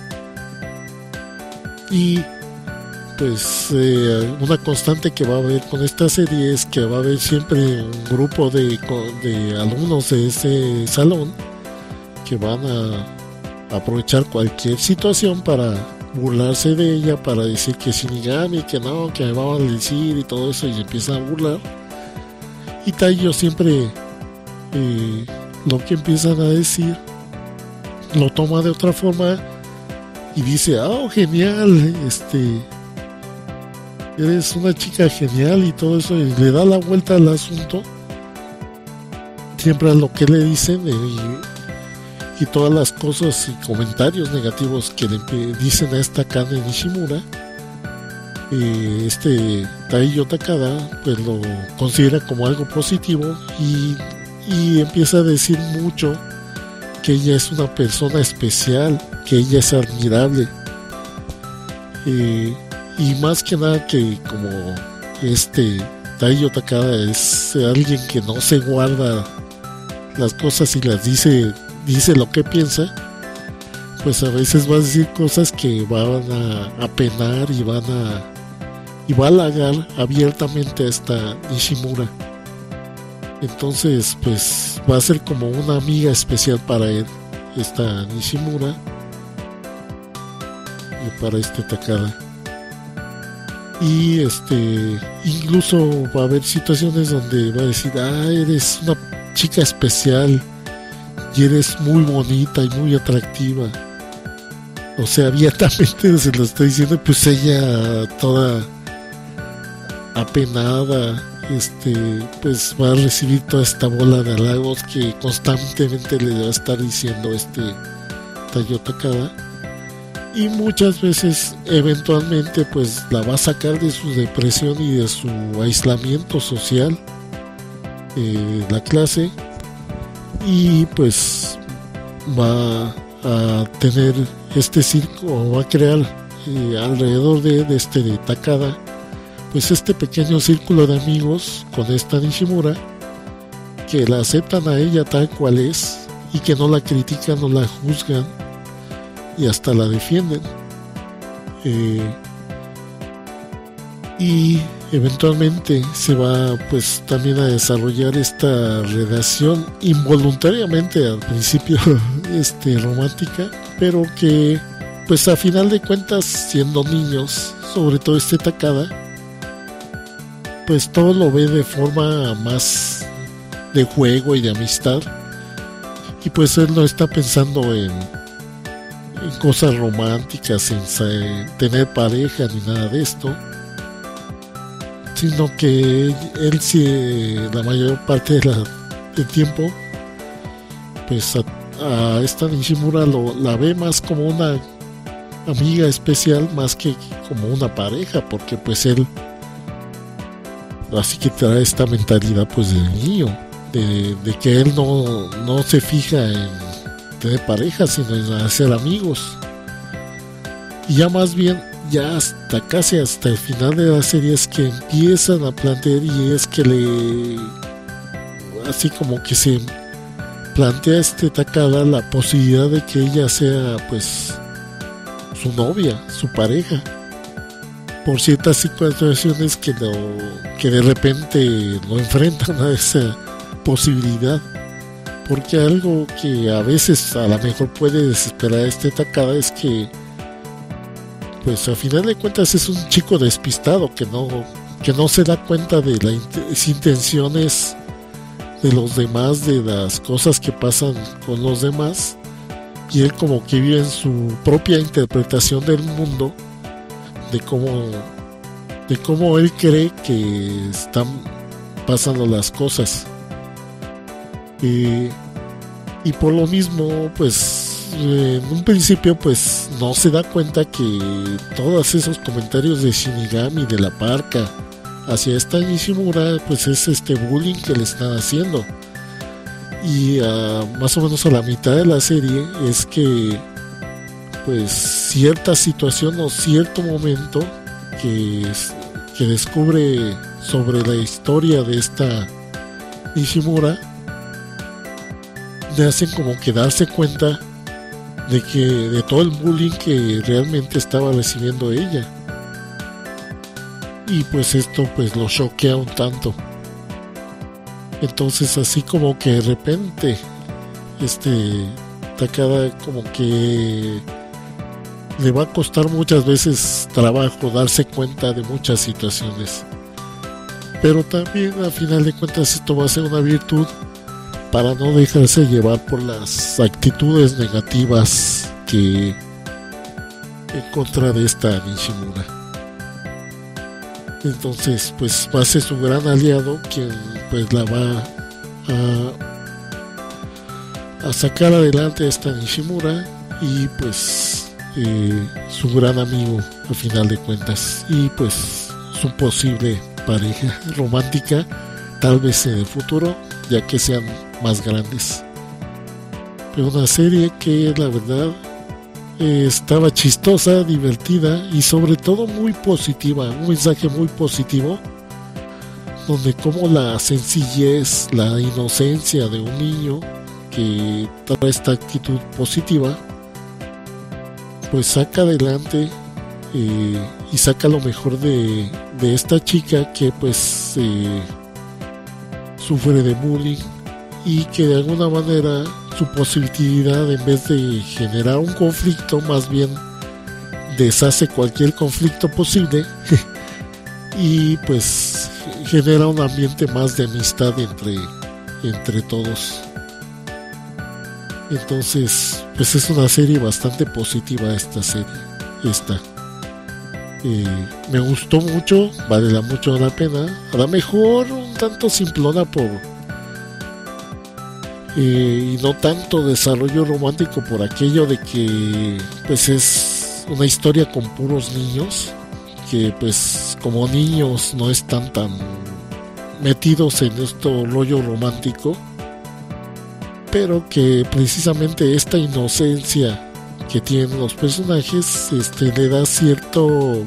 Speaker 2: Y pues eh, una constante que va a haber con esta serie es que va a haber siempre un grupo de, de alumnos de ese salón que van a aprovechar cualquier situación para burlarse de ella, para decir que es Shinigami, que no, que me va a maldecir y todo eso, y empiezan a burlar. Y Taiyo siempre eh, lo que empiezan a decir lo toma de otra forma y dice, oh, genial, este, eres una chica genial y todo eso, y le da la vuelta al asunto siempre a lo que le dicen, eh, y todas las cosas y comentarios negativos que le dicen a esta Kane Nishimura, eh, este Taiyo Takada pues lo considera como algo positivo, y, y empieza a decir mucho que ella es una persona especial, que ella es admirable, eh, y más que nada que como este Taiyo Takada es alguien que no se guarda las cosas y las dice dice lo que piensa, pues a veces va a decir cosas que van a apenar y van a y va a halagar abiertamente a esta Nishimura. Entonces pues va a ser como una amiga especial para él, esta Nishimura, y para este Takada. Y este incluso va a haber situaciones donde va a decir, ah, eres una chica especial y eres muy bonita y muy atractiva. O sea, abiertamente se lo está diciendo, pues ella toda apenada, este, pues va a recibir toda esta bola de halagos que constantemente le va a estar diciendo este Taiyo Takada, y muchas veces eventualmente pues la va a sacar de su depresión y de su aislamiento social, eh, la clase, y pues va a tener este circo, va a crear eh, alrededor de, de este de Takada pues este pequeño círculo de amigos con esta Nishimura, que la aceptan a ella tal cual es y que no la critican, no la juzgan y hasta la defienden, eh, y eventualmente se va pues también a desarrollar esta relación involuntariamente al principio este romántica, pero que pues a final de cuentas, siendo niños, sobre todo este Takada, pues todo lo ve de forma más de juego y de amistad, y pues él no está pensando en, en cosas románticas, en, en tener pareja ni nada de esto, sino que él sí, la mayor parte de la, del tiempo pues a, a esta Nishimura lo, la ve más como una amiga especial más que como una pareja, porque pues él así que trae esta mentalidad pues del niño, de, de que él no, no se fija en tener pareja, sino en hacer amigos. Y ya más bien, ya hasta casi hasta el final de la serie es que empiezan a plantear, y es que le así como que se plantea este Takada la posibilidad de que ella sea pues su novia, su pareja, por ciertas situaciones que lo que de repente lo enfrentan a esa posibilidad, porque algo que a veces a lo mejor puede desesperar a este Takada es que pues a final de cuentas es un chico despistado que no que no se da cuenta de las intenciones de los demás, de las cosas que pasan con los demás, y él como que vive en su propia interpretación del mundo, de cómo, de cómo él cree que están pasando las cosas. Eh, y por lo mismo, pues en un principio pues no se da cuenta que todos esos comentarios de Shinigami, de la parca, hacia esta Nishimura, pues es este bullying que le están haciendo. Y uh, más o menos a la mitad de la serie es que pues cierta situación o cierto momento que, que descubre sobre la historia de esta Nishimura le hacen como que darse cuenta de que de todo el bullying que realmente estaba recibiendo ella. Y pues esto pues lo choquea un tanto. Entonces así como que de repente este Takada como que le va a costar muchas veces trabajo darse cuenta de muchas situaciones, pero también a final de cuentas esto va a ser una virtud para no dejarse llevar por las actitudes negativas que en contra de esta Nishimura. Entonces pues va a ser su gran aliado quien pues la va a, a sacar adelante a esta Nishimura, y pues eh, su gran amigo al final de cuentas, y pues su posible pareja romántica tal vez en el futuro, ya que sean más grandes. Pero una serie que la verdad eh, estaba chistosa, divertida y sobre todo muy positiva, un mensaje muy positivo, donde como la sencillez, la inocencia de un niño que trae esta actitud positiva, pues saca adelante eh, y saca lo mejor de, de esta chica que pues eh, sufre de bullying, y que de alguna manera su positividad, en vez de generar un conflicto, más bien deshace cualquier conflicto posible y pues genera un ambiente más de amistad entre, entre todos. Entonces pues es una serie bastante positiva esta serie, esta eh, me gustó mucho, vale la mucho la pena, a lo mejor un tanto simplona por eh, y no tanto desarrollo romántico por aquello de que pues es una historia con puros niños, que pues como niños no están tan metidos en este rollo romántico, pero que precisamente esta inocencia que tienen los personajes este, le da cierto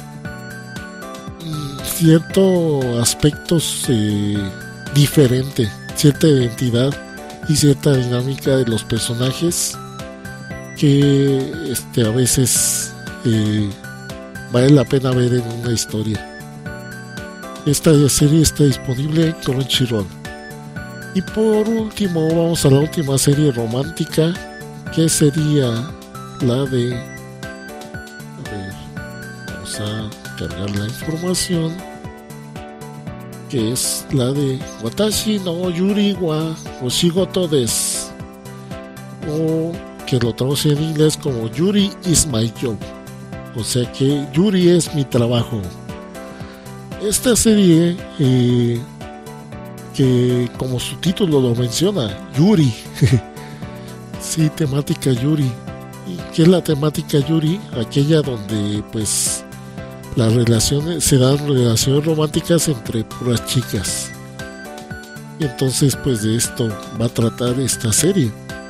Speaker 2: cierto aspectos eh, diferente, cierta identidad y cierta dinámica de los personajes que este, a veces eh, vale la pena ver en una historia. Esta serie está disponible en Crunchyroll. Y por último vamos a la última serie romántica, que sería la de, a ver, vamos a cargar la información, que es la de Watashi no Yuri wa Oshigoto desu, o que lo traduce en inglés como Yuri is my job, o sea que Yuri es mi trabajo. Esta serie eh, que como su título lo menciona, Yuri sí, temática Yuri. ¿Y qué es la temática Yuri? Aquella donde pues las relaciones, se dan relaciones románticas entre puras chicas. Y entonces pues de esto va a tratar esta serie.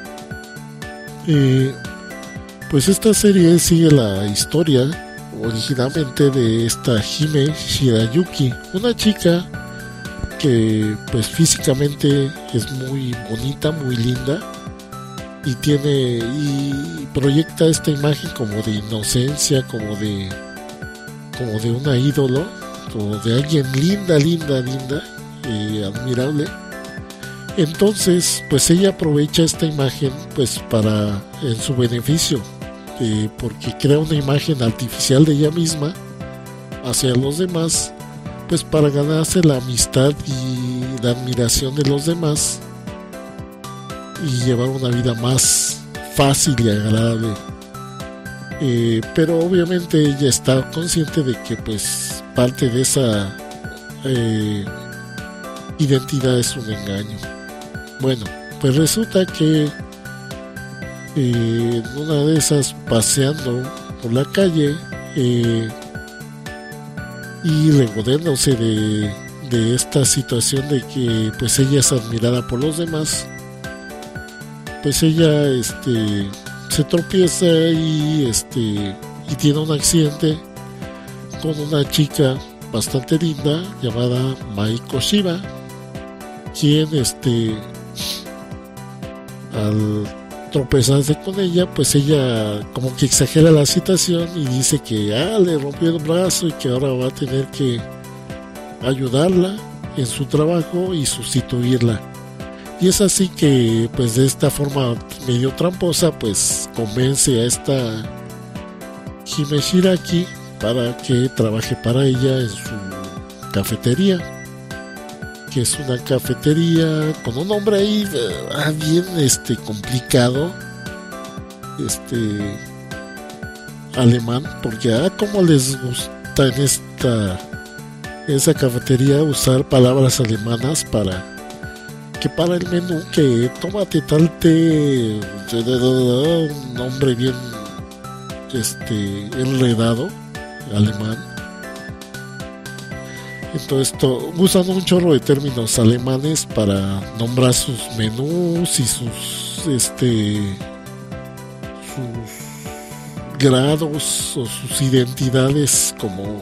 Speaker 2: Eh, pues esta serie sigue la historia originalmente de esta Hime Shirayuki, una chica que pues físicamente es muy bonita, muy linda, y tiene y proyecta esta imagen como de inocencia, como de como de una ídolo, como de alguien linda, linda, linda y admirable. Entonces pues ella aprovecha esta imagen pues para en su beneficio, eh, porque crea una imagen artificial de ella misma hacia los demás, pues para ganarse la amistad y la admiración de los demás y llevar una vida más fácil y agradable. Eh, pero obviamente ella está consciente de que pues parte de esa eh, identidad es un engaño. Bueno, pues resulta que eh, en una de esas, paseando por la calle eh, y regodeándose de, de esta situación de que pues ella es admirada por los demás, pues ella este se tropieza y este y tiene un accidente con una chica bastante linda llamada Maiko Shiba, quien este al tropezarse con ella, pues ella como que exagera la situación y dice que ah, le rompió el brazo y que ahora va a tener que ayudarla en su trabajo y sustituirla. Y es así que pues de esta forma medio tramposa pues convence a esta Hime Shiraki para que trabaje para ella en su cafetería, que es una cafetería con un nombre ahí ah, bien este complicado, este alemán, porque ah como les gusta en esta esa cafetería usar palabras alemanas para que para el menú, que tómate tal té, un nombre bien este enredado alemán. Entonces to, usan un chorro de términos alemanes para nombrar sus menús y sus este sus grados o sus identidades como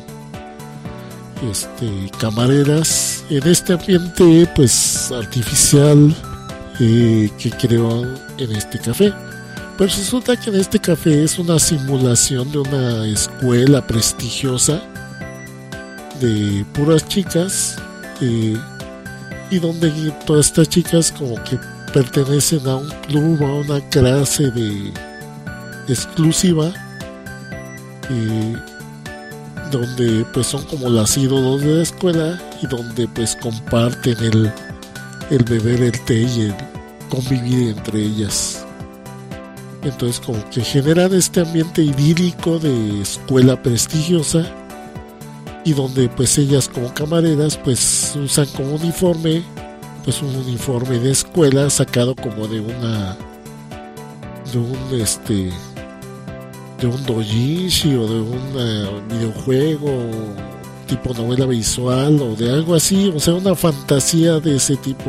Speaker 2: este camareras en este ambiente pues artificial eh, que creó en este café. Pues resulta que en este café es una simulación de una escuela prestigiosa de puras chicas eh, y donde todas estas chicas como que pertenecen a un club, a una clase de exclusiva eh, donde pues son como las ídolos de la escuela y donde pues comparten el, el beber el té y el convivir entre ellas. Entonces como que generan este ambiente idílico de escuela prestigiosa y donde pues ellas como camareras pues usan como uniforme pues un uniforme de escuela sacado como de una de un este de un doujinshi o de un uh, videojuego tipo novela visual o de algo así, o sea, una fantasía de ese tipo.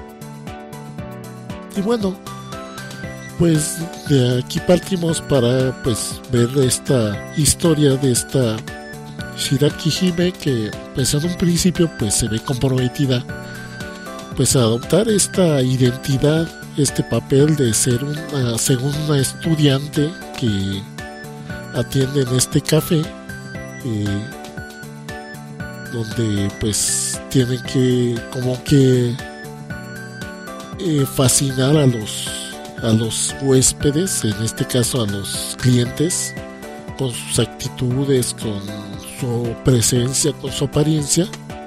Speaker 2: Y bueno, pues de aquí partimos para pues ver esta historia de esta Shiraki Hime, que pues en un principio pues se ve comprometida pues a adoptar esta identidad, este papel de ser una segunda estudiante que atiende en este café eh, donde pues tienen que como que eh, fascinar a los a los huéspedes, en este caso a los clientes, con sus actitudes, con su presencia, con su apariencia,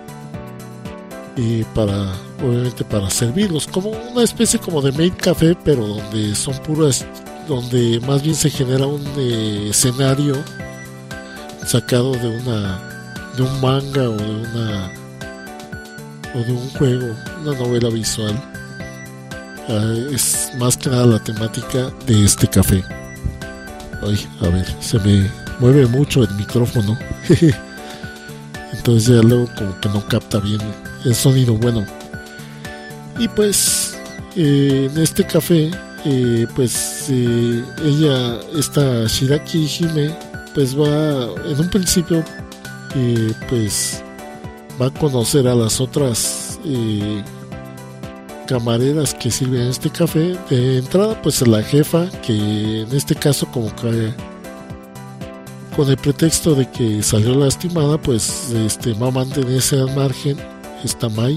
Speaker 2: y para obviamente para servirlos como una especie como de maid café, pero donde son puras, donde más bien se genera un eh, escenario sacado de una de un manga o de una o de un juego, una novela visual. Uh, es más que nada la temática de este café. Ay, a ver, se me mueve mucho el micrófono. Entonces ya luego como que no capta bien el sonido. Bueno, y pues eh, en este café eh, pues eh, ella, esta Shiraki Hime, pues va en un principio eh, pues va a conocer a las otras eh, camareras que sirven en este café. De entrada pues a la jefa, que en este caso como que con el pretexto de que salió lastimada pues este va a mantenerse al margen esta Mai,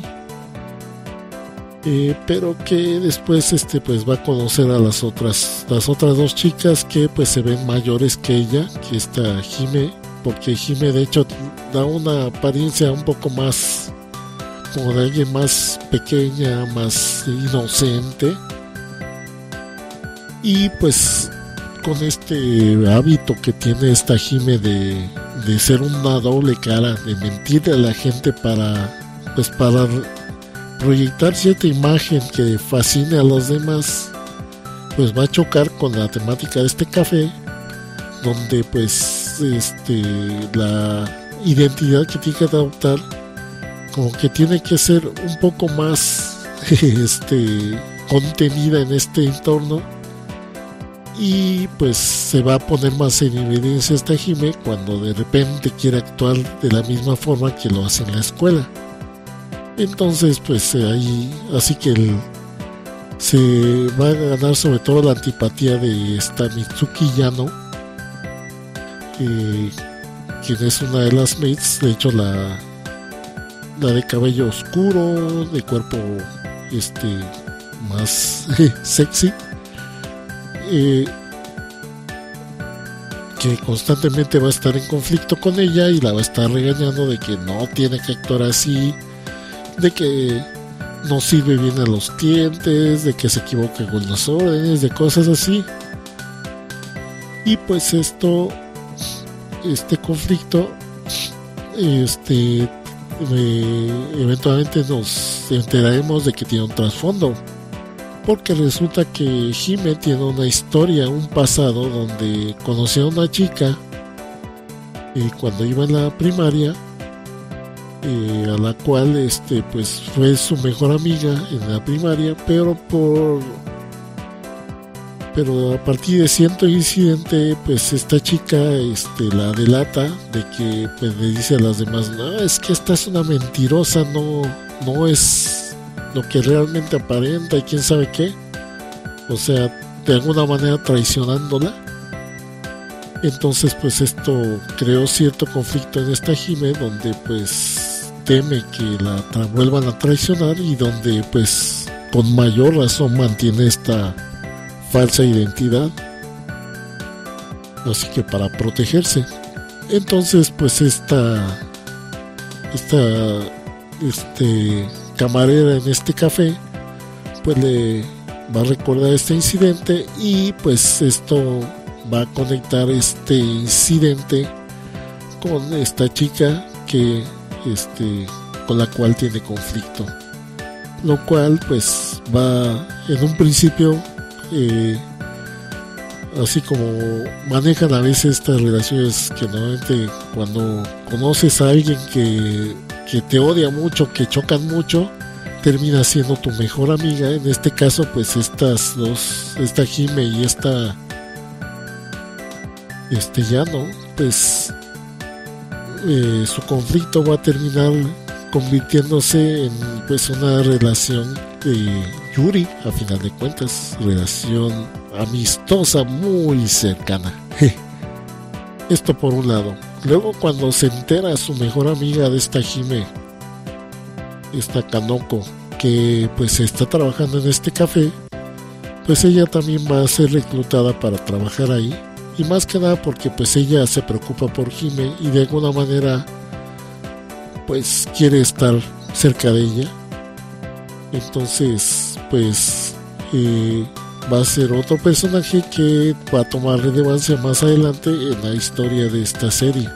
Speaker 2: eh, pero que después este pues va a conocer a las otras las otras dos chicas que pues se ven mayores que ella, que esta Hime, porque Hime de hecho da una apariencia un poco más como de alguien más pequeña, más inocente, y pues con este hábito que tiene esta Hime de, de ser una doble cara, de mentirle a la gente para pues para proyectar cierta imagen que fascine a los demás, pues va a chocar con la temática de este café, donde pues este la identidad que tiene que adoptar como que tiene que ser un poco más este contenida en este entorno, y pues se va a poner más en evidencia esta Hime cuando de repente quiere actuar de la misma forma que lo hace en la escuela. Entonces pues ahí así que el, se va a ganar sobre todo la antipatía de esta Mitsuki Yano, eh, quien es una de las mates, de hecho la la de cabello oscuro, de cuerpo este más sexy, eh, que constantemente va a estar en conflicto con ella y la va a estar regañando de que no tiene que actuar así, de que no sirve bien a los clientes, de que se equivoca con las órdenes, de cosas así. Y pues esto, este conflicto, este Eh, eventualmente nos enteraremos de que tiene un trasfondo, porque resulta que Hime tiene una historia, un pasado donde conoció a una chica eh, cuando iba en la primaria, eh, a la cual este pues fue su mejor amiga en la primaria, pero por pero a partir de cierto incidente pues esta chica este la delata de que pues le dice a las demás, no, es que esta es una mentirosa, no no es lo que realmente aparenta y quién sabe qué, o sea, de alguna manera traicionándola. Entonces pues esto creó cierto conflicto en esta Hime, donde pues teme que la tra- vuelvan a traicionar, y donde pues con mayor razón mantiene esta falsa identidad, así que para protegerse. Entonces pues esta esta este camarera en este café pues le va a recordar este incidente, y pues esto va a conectar este incidente con esta chica que este con la cual tiene conflicto, lo cual pues va en un principio Eh, así como manejan a veces estas relaciones, que normalmente cuando conoces a alguien que, que te odia mucho, que chocan mucho, termina siendo tu mejor amiga. En este caso pues estas dos, esta Hime y esta este Yano, pues eh, su conflicto va a terminar convirtiéndose en pues una relación de Yuri, a final de cuentas, relación amistosa muy cercana. Esto por un lado. Luego cuando se entera su mejor amiga de esta Hime, esta Kanoko, que pues está trabajando en este café, pues ella también va a ser reclutada para trabajar ahí, y más que nada porque pues ella se preocupa por Hime y de alguna manera pues quiere estar cerca de ella. Entonces pues eh, va a ser otro personaje que va a tomar relevancia más adelante en la historia de esta serie,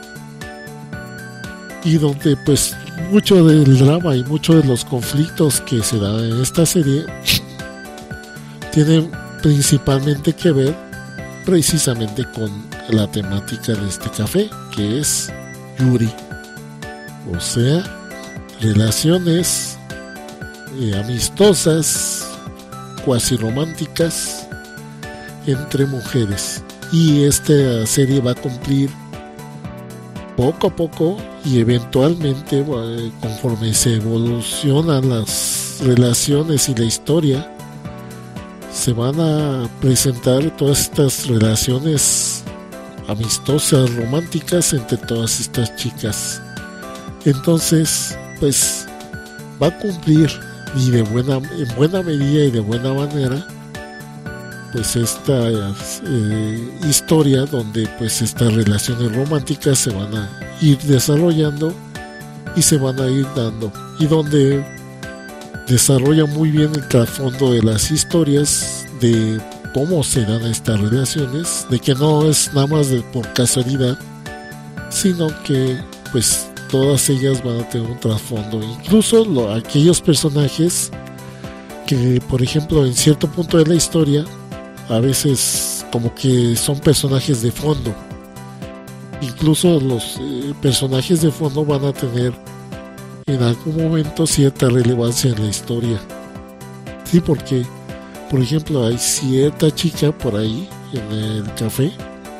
Speaker 2: y donde pues mucho del drama y mucho de los conflictos que se dan en esta serie tienen principalmente que ver precisamente con la temática de este café, que es Yuri, o sea, relaciones eh, amistosas, cuasi románticas entre mujeres. Y esta serie va a cumplir poco a poco y eventualmente, eh, conforme se evolucionan las relaciones y la historia, se van a presentar todas estas relaciones amistosas, románticas entre todas estas chicas. Entonces pues va a cumplir, y de buena, en buena medida y de buena manera, pues esta eh, historia donde pues estas relaciones románticas se van a ir desarrollando y se van a ir dando, y donde desarrolla muy bien el trasfondo de las historias, de cómo se dan estas relaciones, de que no es nada más de por casualidad, sino que pues todas ellas van a tener un trasfondo, incluso lo, aquellos personajes que por ejemplo en cierto punto de la historia a veces como que son personajes de fondo. Incluso los eh, personajes de fondo van a tener en algún momento cierta relevancia en la historia. Sí, porque por ejemplo hay cierta chica por ahí en el café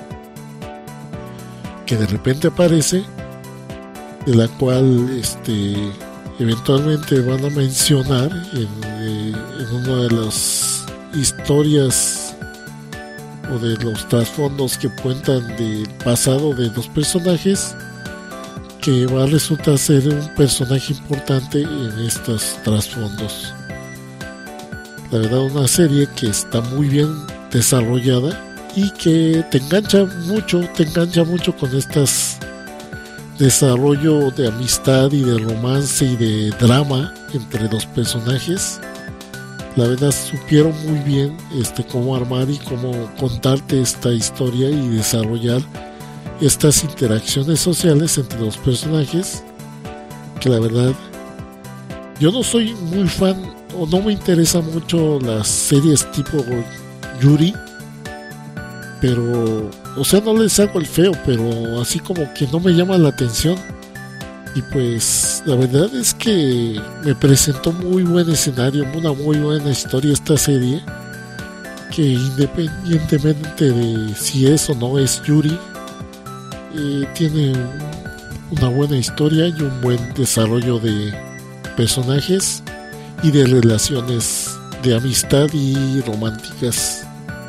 Speaker 2: que de repente aparece, de la cual este eventualmente van a mencionar en, eh, en una de las historias o de los trasfondos que cuentan del pasado de los personajes, que va a resultar ser un personaje importante en estos trasfondos. La verdad, una serie que está muy bien desarrollada y que te engancha mucho, te engancha mucho con estas desarrollo de amistad y de romance y de drama entre los personajes. La verdad, supieron muy bien este cómo armar y cómo contarte esta historia y desarrollar estas interacciones sociales entre los personajes, que la verdad yo no soy muy fan o no me interesa mucho las series tipo Yuri, pero o sea, no les hago el feo, pero así como que no me llama la atención. Y pues la verdad es que me presentó muy buen escenario, una muy buena historia esta serie, que independientemente de si es o no es Yuri, eh, tiene una buena historia y un buen desarrollo de personajes y de relaciones de amistad y románticas.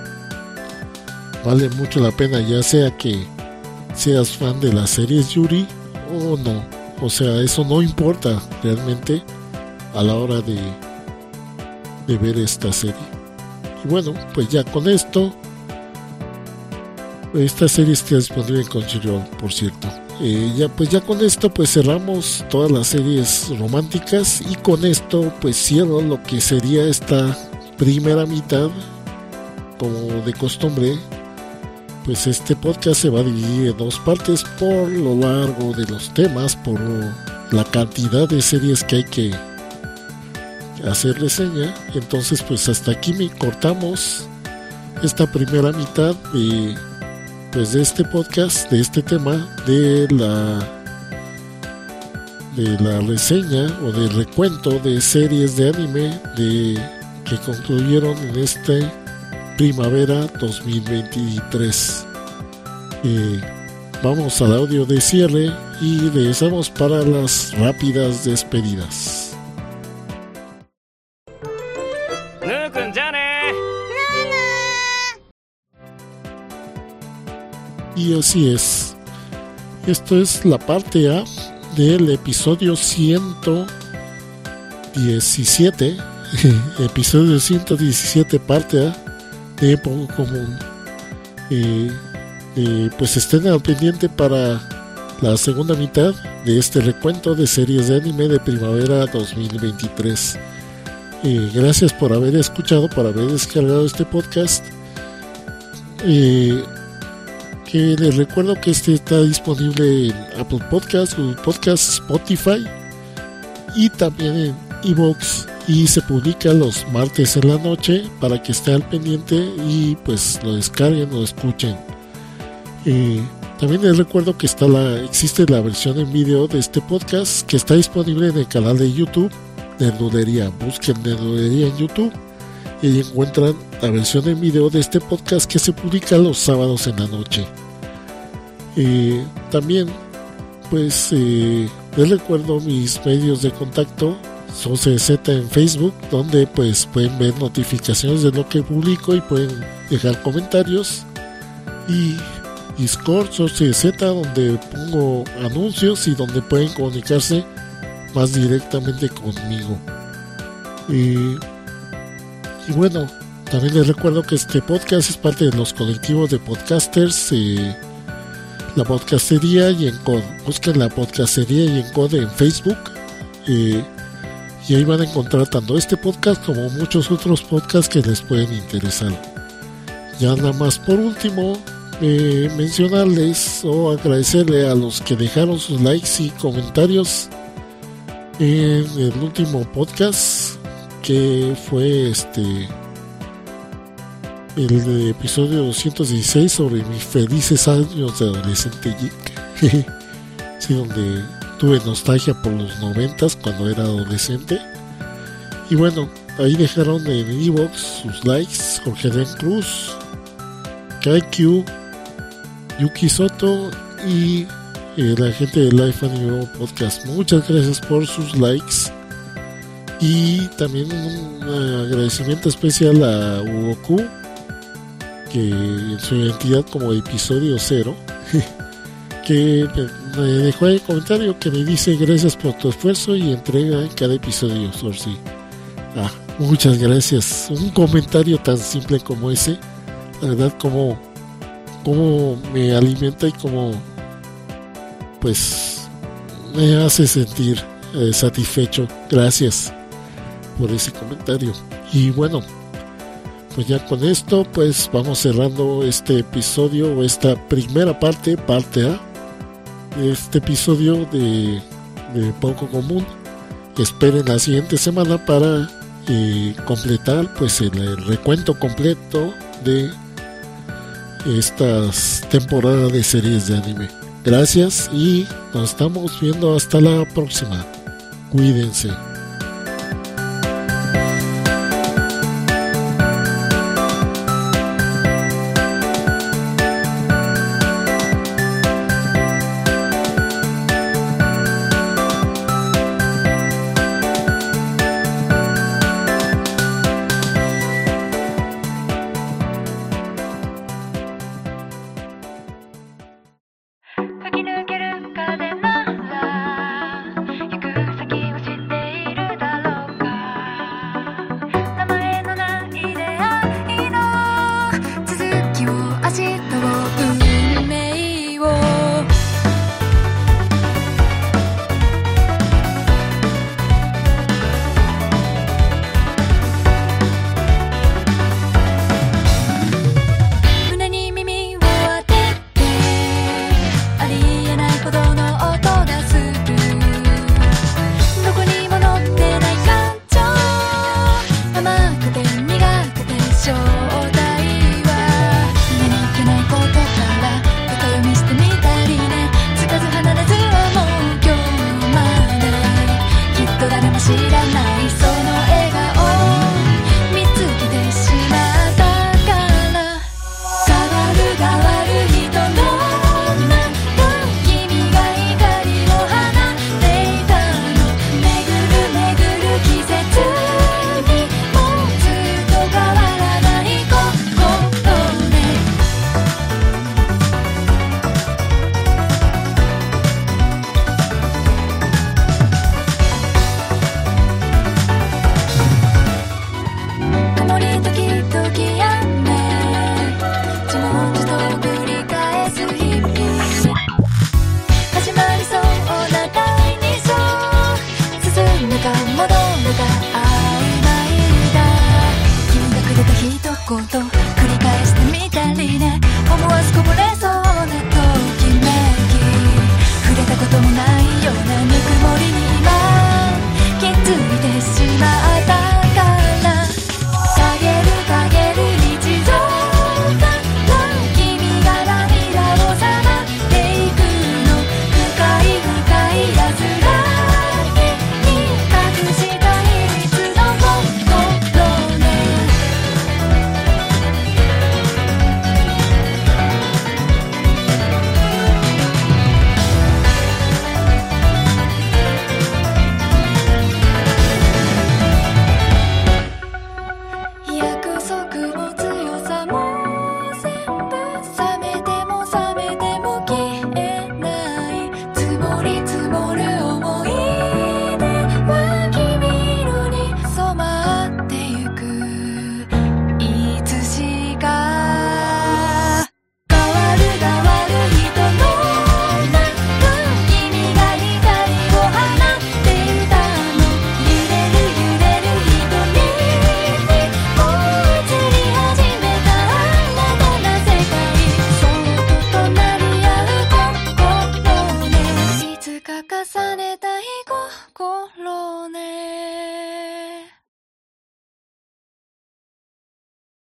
Speaker 2: Vale mucho la pena, ya sea que seas fan de las series Yuri o no. O sea, eso no importa realmente a la hora de, de ver esta serie. Y bueno, pues ya con esto, esta serie está disponible en Crunchyroll, por cierto. Eh, ya pues ya con esto pues cerramos todas las series románticas, y con esto pues cierro lo que sería esta primera mitad. Como de costumbre, pues este podcast se va a dividir en dos partes por lo largo de los temas, por la cantidad de series que hay que hacer reseña. Entonces pues hasta aquí me cortamos esta primera mitad de pues de este podcast, de este tema de la de la reseña o del recuento de series de anime de que concluyeron en este primavera dos mil veintitrés. Eh, vamos al audio de cierre y regresamos para las rápidas despedidas. Y así es, esto es la parte A del episodio ciento diecisiete episodio ciento diecisiete parte A de Poco Común. Eh, eh, pues estén al pendiente para la segunda mitad de este recuento de series de anime de primavera dos mil veintitrés. Eh, gracias por haber escuchado, por haber descargado este podcast. Eh, que les recuerdo que este está disponible en Apple Podcasts, Google Podcasts, Spotify y también en iVoox, y se publica los martes en la noche para que esté al pendiente y pues lo descarguen, lo escuchen. Eh, también les recuerdo que está la, existe la versión en video de este podcast, que está disponible en el canal de YouTube Nerdulería. Busquen Nerdulería en YouTube y ahí encuentran la versión en video de este podcast, que se publica los sábados en la noche. Eh, también pues eh, les recuerdo mis medios de contacto. Soce Z en Facebook, donde pues pueden ver notificaciones de lo que publico y pueden dejar comentarios, y Discord Soce Z, donde pongo anuncios y donde pueden comunicarse más directamente conmigo. Y, y bueno, también les recuerdo que este podcast es parte de los colectivos de podcasters, eh, la podcastería y Encode. Busquen la podcastería y Encode en Facebook. Eh, y ahí van a encontrar tanto este podcast como muchos otros podcasts que les pueden interesar. Ya nada más por último, eh, mencionarles o agradecerle a los que dejaron sus likes y comentarios en el último podcast, que fue este el de episodio doscientos dieciséis sobre mis felices años de adolescente geek. Sí, donde tuve nostalgia por los noventas cuando era adolescente. Y bueno, ahí dejaron en iVoox sus likes Jorge Adrián Cruz, Kaikyu, Yuki Soto y eh, la gente de Life Anime Podcast. Muchas gracias por sus likes. Y también un agradecimiento especial a Ugoku, que en su identidad como episodio cero, que me dejó el comentario que me dice: gracias por tu esfuerzo y entrega en cada episodio, Sorcy. Ah, muchas gracias. Un comentario tan simple como ese, la verdad, como, como me alimenta y como pues me hace sentir eh, satisfecho. Gracias por ese comentario. Y bueno, pues ya con esto pues vamos cerrando este episodio, o esta primera parte, parte A de este episodio de, de Poco Común. Esperen la siguiente semana para eh, completar pues el, el recuento completo de estas temporadas de series de anime. Gracias y nos estamos viendo hasta la próxima. Cuídense.こと